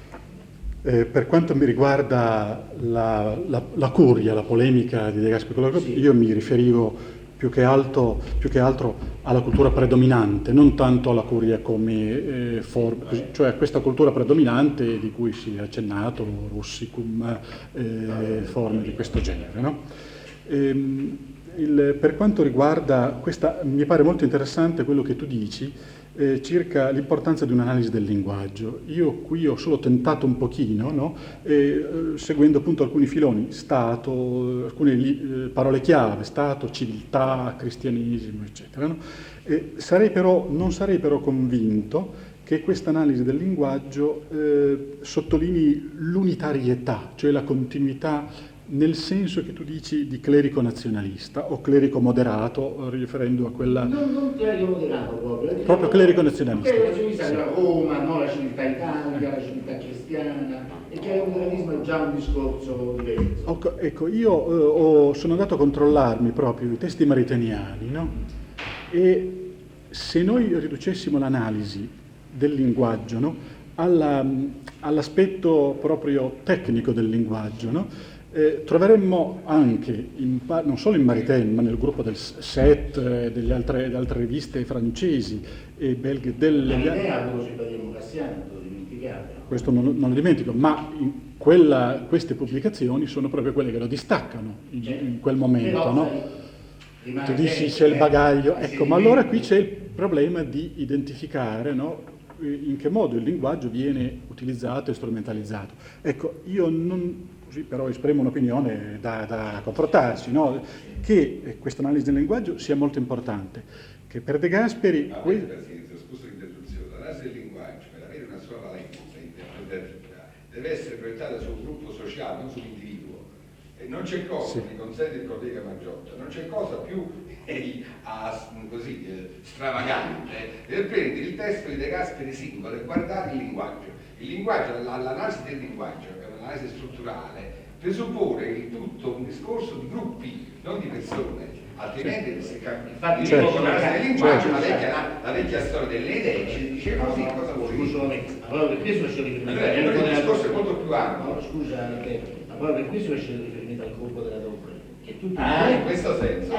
per quanto mi riguarda la curia, la polemica di De Gasperi, io mi riferivo più che altro alla cultura predominante, non tanto alla curia come forma, cioè questa cultura predominante di cui si è accennato, Russicum, forme di questo genere, no? Per quanto riguarda questa, mi pare molto interessante quello che tu dici circa l'importanza di un'analisi del linguaggio. Io qui ho solo tentato un pochino, no? Seguendo appunto alcuni filoni, Stato, alcune parole chiave, Stato, civiltà, cristianesimo, eccetera. No? Non sarei però convinto che questa analisi del linguaggio sottolinei l'unitarietà, cioè la continuità nel senso che tu dici di clerico nazionalista o clerico moderato, riferendo a quella... Non clerico moderato proprio clerico nazionalista. Clerico nazionalista era Roma, no? La civiltà italica, la civiltà cristiana, e che il modernismo è già un discorso diverso. Ecco, io sono andato a controllarmi proprio i testi mariteniani, no? E se noi riducessimo l'analisi del linguaggio, no? All'aspetto proprio tecnico del linguaggio, no? Troveremmo anche, non solo in Maritain, ma nel gruppo del SET, delle altre riviste francesi e belghe, questo non lo dimentico, ma queste pubblicazioni sono proprio quelle che lo distaccano in quel momento, no? Tu dici c'è il bagaglio, ecco, ma allora qui c'è il problema di identificare, no? In che modo il linguaggio viene utilizzato e strumentalizzato. Ecco, io non... Così però esprimo un'opinione da confrontarsi, no? Che questa analisi del linguaggio sia molto importante, che per De Gasperi... Scusa l'interruzione, l'analisi del linguaggio per avere una sua valenza interpretativa deve essere proiettata sul gruppo sociale, non sull'individuo. E non c'è cosa, mi consente il collega Margiotta, non c'è cosa più stravagante per prendere il testo di De Gasperi singolo e guardare il linguaggio. Il linguaggio, l'analisi del linguaggio, che è un'analisi strutturale, presuppone il tutto un discorso di gruppi, non di persone, altrimenti se l'analisi del linguaggio, la vecchia storia delle idee ci dice così, cosa vuol dire? Allora per questo c'è il discorso è molto più ampio. No, scusa, allora per questo c'è riferimento al gruppo della Doppler. In questo senso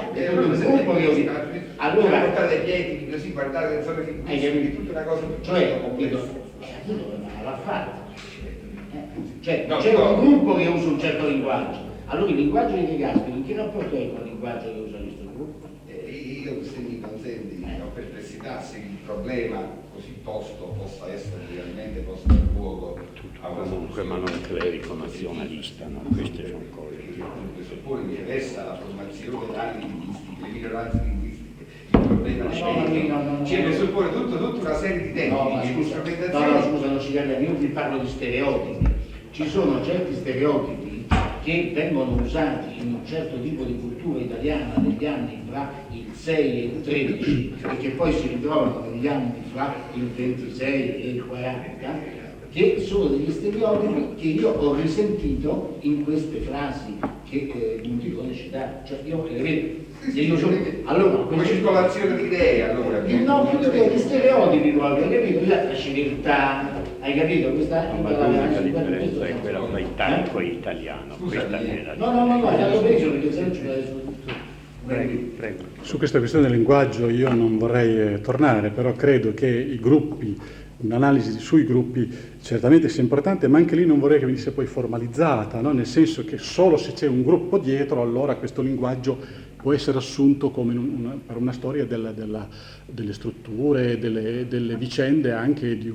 allora portare i piedi così, guardare le zone di tutta una cosa, cioè l'ha fatto, cioè c'è un gruppo che usa un certo linguaggio, allora il linguaggio di De Gasperi in che rapporto è con il linguaggio che usa questo gruppo? Io se mi consenti ho perplessità perplessità se il problema così posto possa essere realmente posto in fuoco a una Comunque, ma non clerico nazionalista, no? Queste sono cose. Dunque, suppone mi interessa la formazione delle aree linguistiche, le minoranze linguistiche, il problema No. ci presuppone tutta una serie di tecniche, di strumentazioni. Scusa, non ci cambia, io vi parlo di stereotipi. Ci sono certi stereotipi che vengono usati in un certo tipo di cultura italiana negli anni fra il 6 e il 13 e che poi si ritrovano negli anni fra il 26 e il 40, che sono degli stereotipi che io ho risentito in queste frasi che non dico citare, cioè io capito, se io sono allora Come circolazione di idee, allora. no, più che gli stereotipi proprio, hai capito? La civiltà, hai capito? Questa Ma l'unica differenza è quella fra italico e italiano. Questa è la No, è stato preso perché se non ci vai su. Prego. Su questa questione del linguaggio io non vorrei tornare, però credo che i gruppi, un'analisi sui gruppi certamente sia importante, ma anche lì non vorrei che venisse poi formalizzata, no? Nel senso che solo se c'è un gruppo dietro allora questo linguaggio può essere assunto come per una storia delle strutture, delle vicende anche di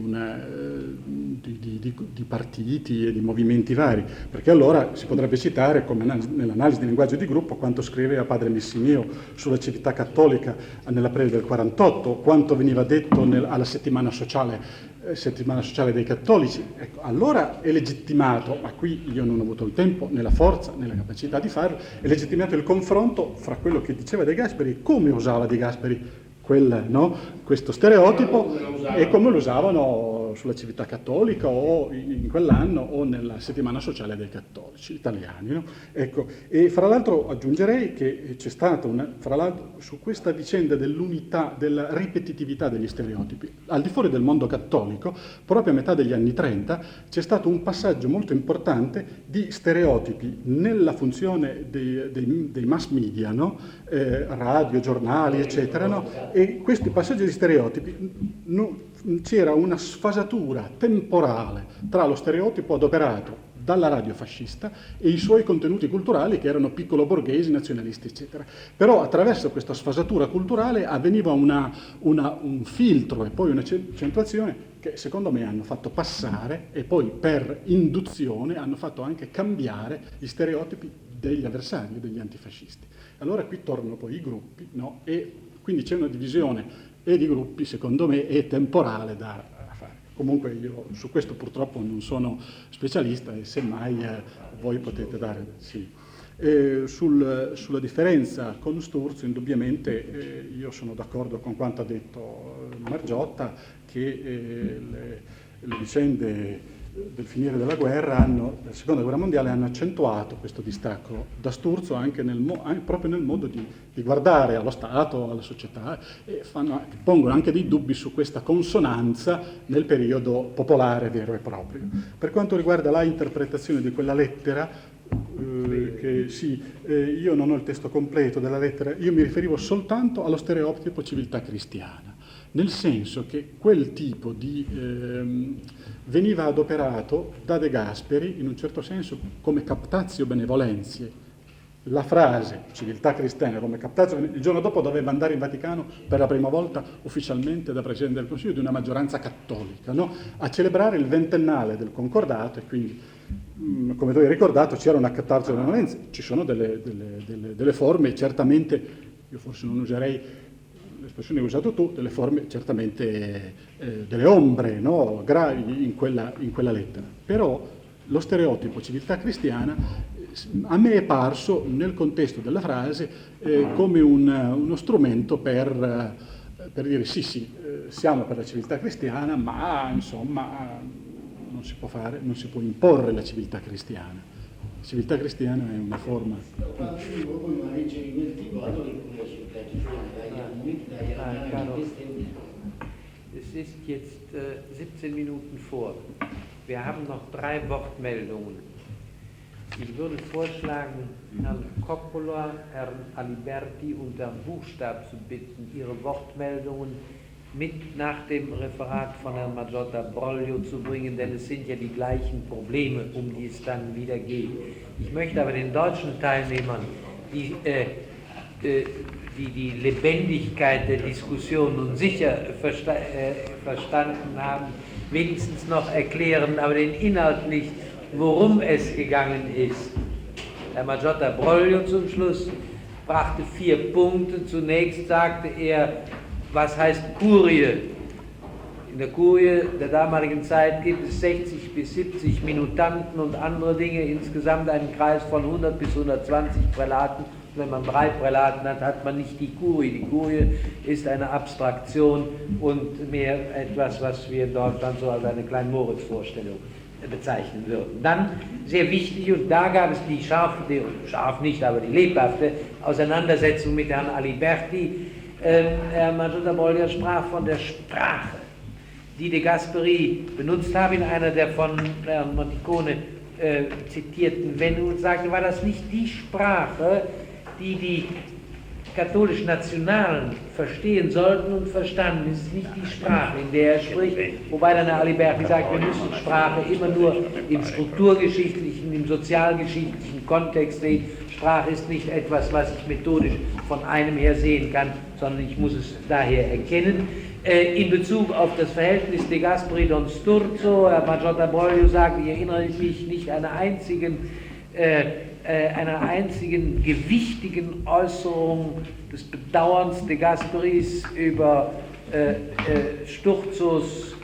partiti e di movimenti vari, perché allora si potrebbe citare, come nell'analisi di linguaggio di gruppo, quanto scriveva padre Missimio sulla civiltà cattolica nell'aprile del 48, quanto veniva detto alla settimana sociale dei cattolici. Ecco, allora è legittimato, ma qui io non ho avuto il tempo, né la forza, né la capacità di farlo, è legittimato il confronto fra quello che diceva De Gasperi e come usava De Gasperi questo stereotipo e come lo usavano sulla civiltà cattolica o in quell'anno o nella settimana sociale dei cattolici italiani. No? Ecco, e fra l'altro aggiungerei che c'è stata su questa vicenda dell'unità, della ripetitività degli stereotipi, al di fuori del mondo cattolico, proprio a metà degli anni 30 c'è stato un passaggio molto importante di stereotipi nella funzione dei mass media, no? Radio, giornali, eccetera, no? E questi passaggi di stereotipi c'era una sfasatura temporale tra lo stereotipo adoperato dalla radio fascista e i suoi contenuti culturali che erano piccolo borghesi, nazionalisti, eccetera. Però attraverso questa sfasatura culturale avveniva un filtro e poi un'accentuazione che secondo me hanno fatto passare e poi per induzione hanno fatto anche cambiare gli stereotipi degli avversari, degli antifascisti. Allora qui tornano poi i gruppi, no? E quindi c'è una divisione e di gruppi, secondo me, e temporale da fare. Comunque io su questo purtroppo non sono specialista e semmai voi potete dare... Sì. Sulla differenza con Sturzo, indubbiamente io sono d'accordo con quanto ha detto Margiotta, che le vicende del finire della guerra, della seconda guerra mondiale, hanno accentuato questo distacco da Sturzo anche proprio nel modo di guardare allo Stato, alla società, e pongono anche dei dubbi su questa consonanza nel periodo popolare vero e proprio. Per quanto riguarda la interpretazione di quella lettera, io non ho il testo completo della lettera, io mi riferivo soltanto allo stereotipo civiltà cristiana, nel senso che quel tipo veniva adoperato da De Gasperi in un certo senso come captatio benevolentiae. La frase civiltà cristiana come captatio, il giorno dopo doveva andare in Vaticano per la prima volta ufficialmente da Presidente del Consiglio di una maggioranza cattolica, no? A celebrare il ventennale del concordato, e quindi come tu hai ricordato c'era una captatio benevolentiae, ci sono delle forme certamente, io forse non userei l'espressione che hai usato tu, delle forme certamente delle ombre, no? Gravi in quella lettera, però lo stereotipo civiltà cristiana a me è parso nel contesto della frase come uno strumento per dire sì, siamo per la civiltà cristiana, ma insomma non si può imporre la civiltà cristiana. La civiltà cristiana è una forma. Es ist jetzt 17 Minuten vor. Wir haben noch 3 Wortmeldungen. Ich würde vorschlagen, Herrn Coppola, Herrn Aliberti und Herrn Buchstab zu bitten, ihre Wortmeldungen mit nach dem Referat von Herrn Margiotta Broglio zu bringen, denn es sind ja die gleichen Probleme, um die es dann wieder geht. Ich möchte aber den deutschen Teilnehmern, die die Lebendigkeit der Diskussion nun sicher verstanden haben, wenigstens noch erklären, aber den Inhalt nicht, worum es gegangen ist. Herr Maggiota Broglio zum Schluss brachte 4 Punkte. Zunächst sagte er, was heißt Kurie? In der Kurie der damaligen Zeit gibt es 60 bis 70 Minutanten und andere Dinge, insgesamt einen Kreis von 100 bis 120 Prälaten. Wenn man 3 Prälaten hat, hat man nicht die Kurie. Die Kurie ist eine Abstraktion und mehr etwas, was wir in Deutschland so als eine Klein-Moritz-Vorstellung bezeichnen würden. Dann, sehr wichtig, und da gab es die scharf nicht, aber die lebhafte Auseinandersetzung mit Herrn Aliberti. Herr Maggiota Broglio sprach von der Sprache, die De Gasperi benutzt habe in einer der von Herrn Monticone zitierten Wendungen und sagte, war das nicht die Sprache, die die katholisch-Nationalen verstehen sollten und verstanden. Es ist nicht die Sprache, in der er spricht, wobei dann Herr Aliberti sagt, wir müssen Sprache immer nur im strukturgeschichtlichen, im sozialgeschichtlichen Kontext sehen. Sprache ist nicht etwas, was ich methodisch von einem her sehen kann, sondern ich muss es daher erkennen. In Bezug auf das Verhältnis De Gasperi-Don Sturzo, Herr Maggiota Broglio sagt, ich erinnere mich nicht einer einzigen gewichtigen Äußerung des Bedauerns De Gasperis über Sturzos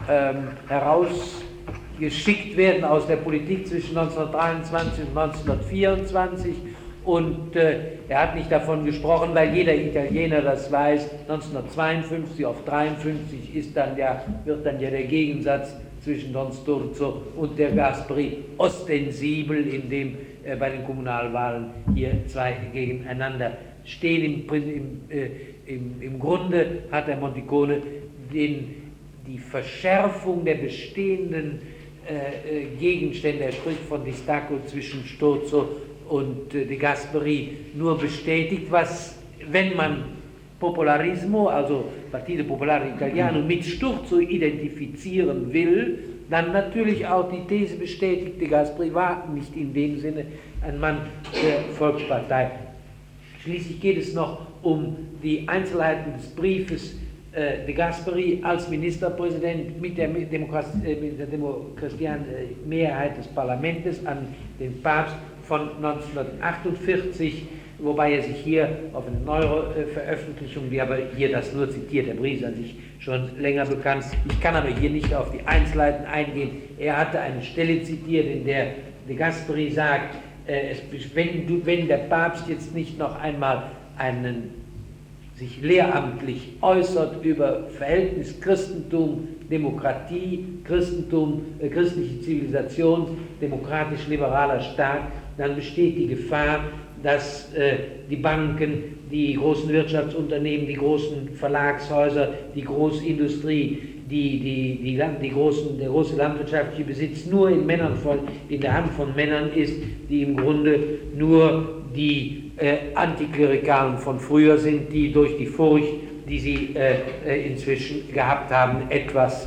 herausgeschickt werden aus der Politik zwischen 1923 und 1924. Und er hat nicht davon gesprochen, weil jeder Italiener das weiß, 1952 auf 1953 wird dann ja der Gegensatz zwischen Don Sturzo und der Gasperi ostensibel, indem bei den Kommunalwahlen hier 2 gegeneinander stehen. Im Grunde hat Herr Monticone die Verschärfung der bestehenden Gegenstände, er spricht von Distacco zwischen Sturzo und De Gasperi, nur bestätigt, was, wenn man Popolarismo, also Partito Popolare Italiano, mit Sturzo identifizieren will, dann natürlich auch die These bestätigt, De Gasperi war nicht in dem Sinne ein Mann der Volkspartei. Schließlich geht es noch um die Einzelheiten des Briefes De Gasperi als Ministerpräsident mit der demokristischen Mehrheit des Parlaments an den Papst von 1948, wobei er sich hier auf eine neuere Veröffentlichung, die aber hier das nur zitiert, der Brief ist an sich schon länger bekannt. Ich kann aber hier nicht auf die Einzelheiten eingehen. Er hatte eine Stelle zitiert, in der De Gasperi sagt, wenn der Papst jetzt nicht noch einmal sich lehramtlich äußert über Verhältnis Christentum, Demokratie, christliche Zivilisation, demokratisch-liberaler Staat, dann besteht die Gefahr, dass die Banken, die großen Wirtschaftsunternehmen, die großen Verlagshäuser, die Großindustrie, der große landwirtschaftliche Besitz nur in der Hand von Männern ist, die im Grunde nur die Antiklerikalen von früher sind, die durch die Furcht, die sie inzwischen gehabt haben, etwas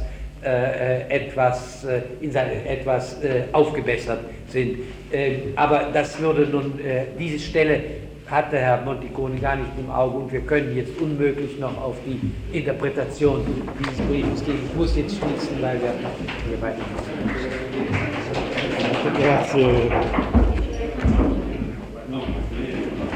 aufgebessert sind. Aber das würde nun, diese Stelle hatte Herr Monticone gar nicht im Auge und wir können jetzt unmöglich noch auf die Interpretation dieses Briefes gehen. Ich muss jetzt schließen, weil wir weiter. Grazie.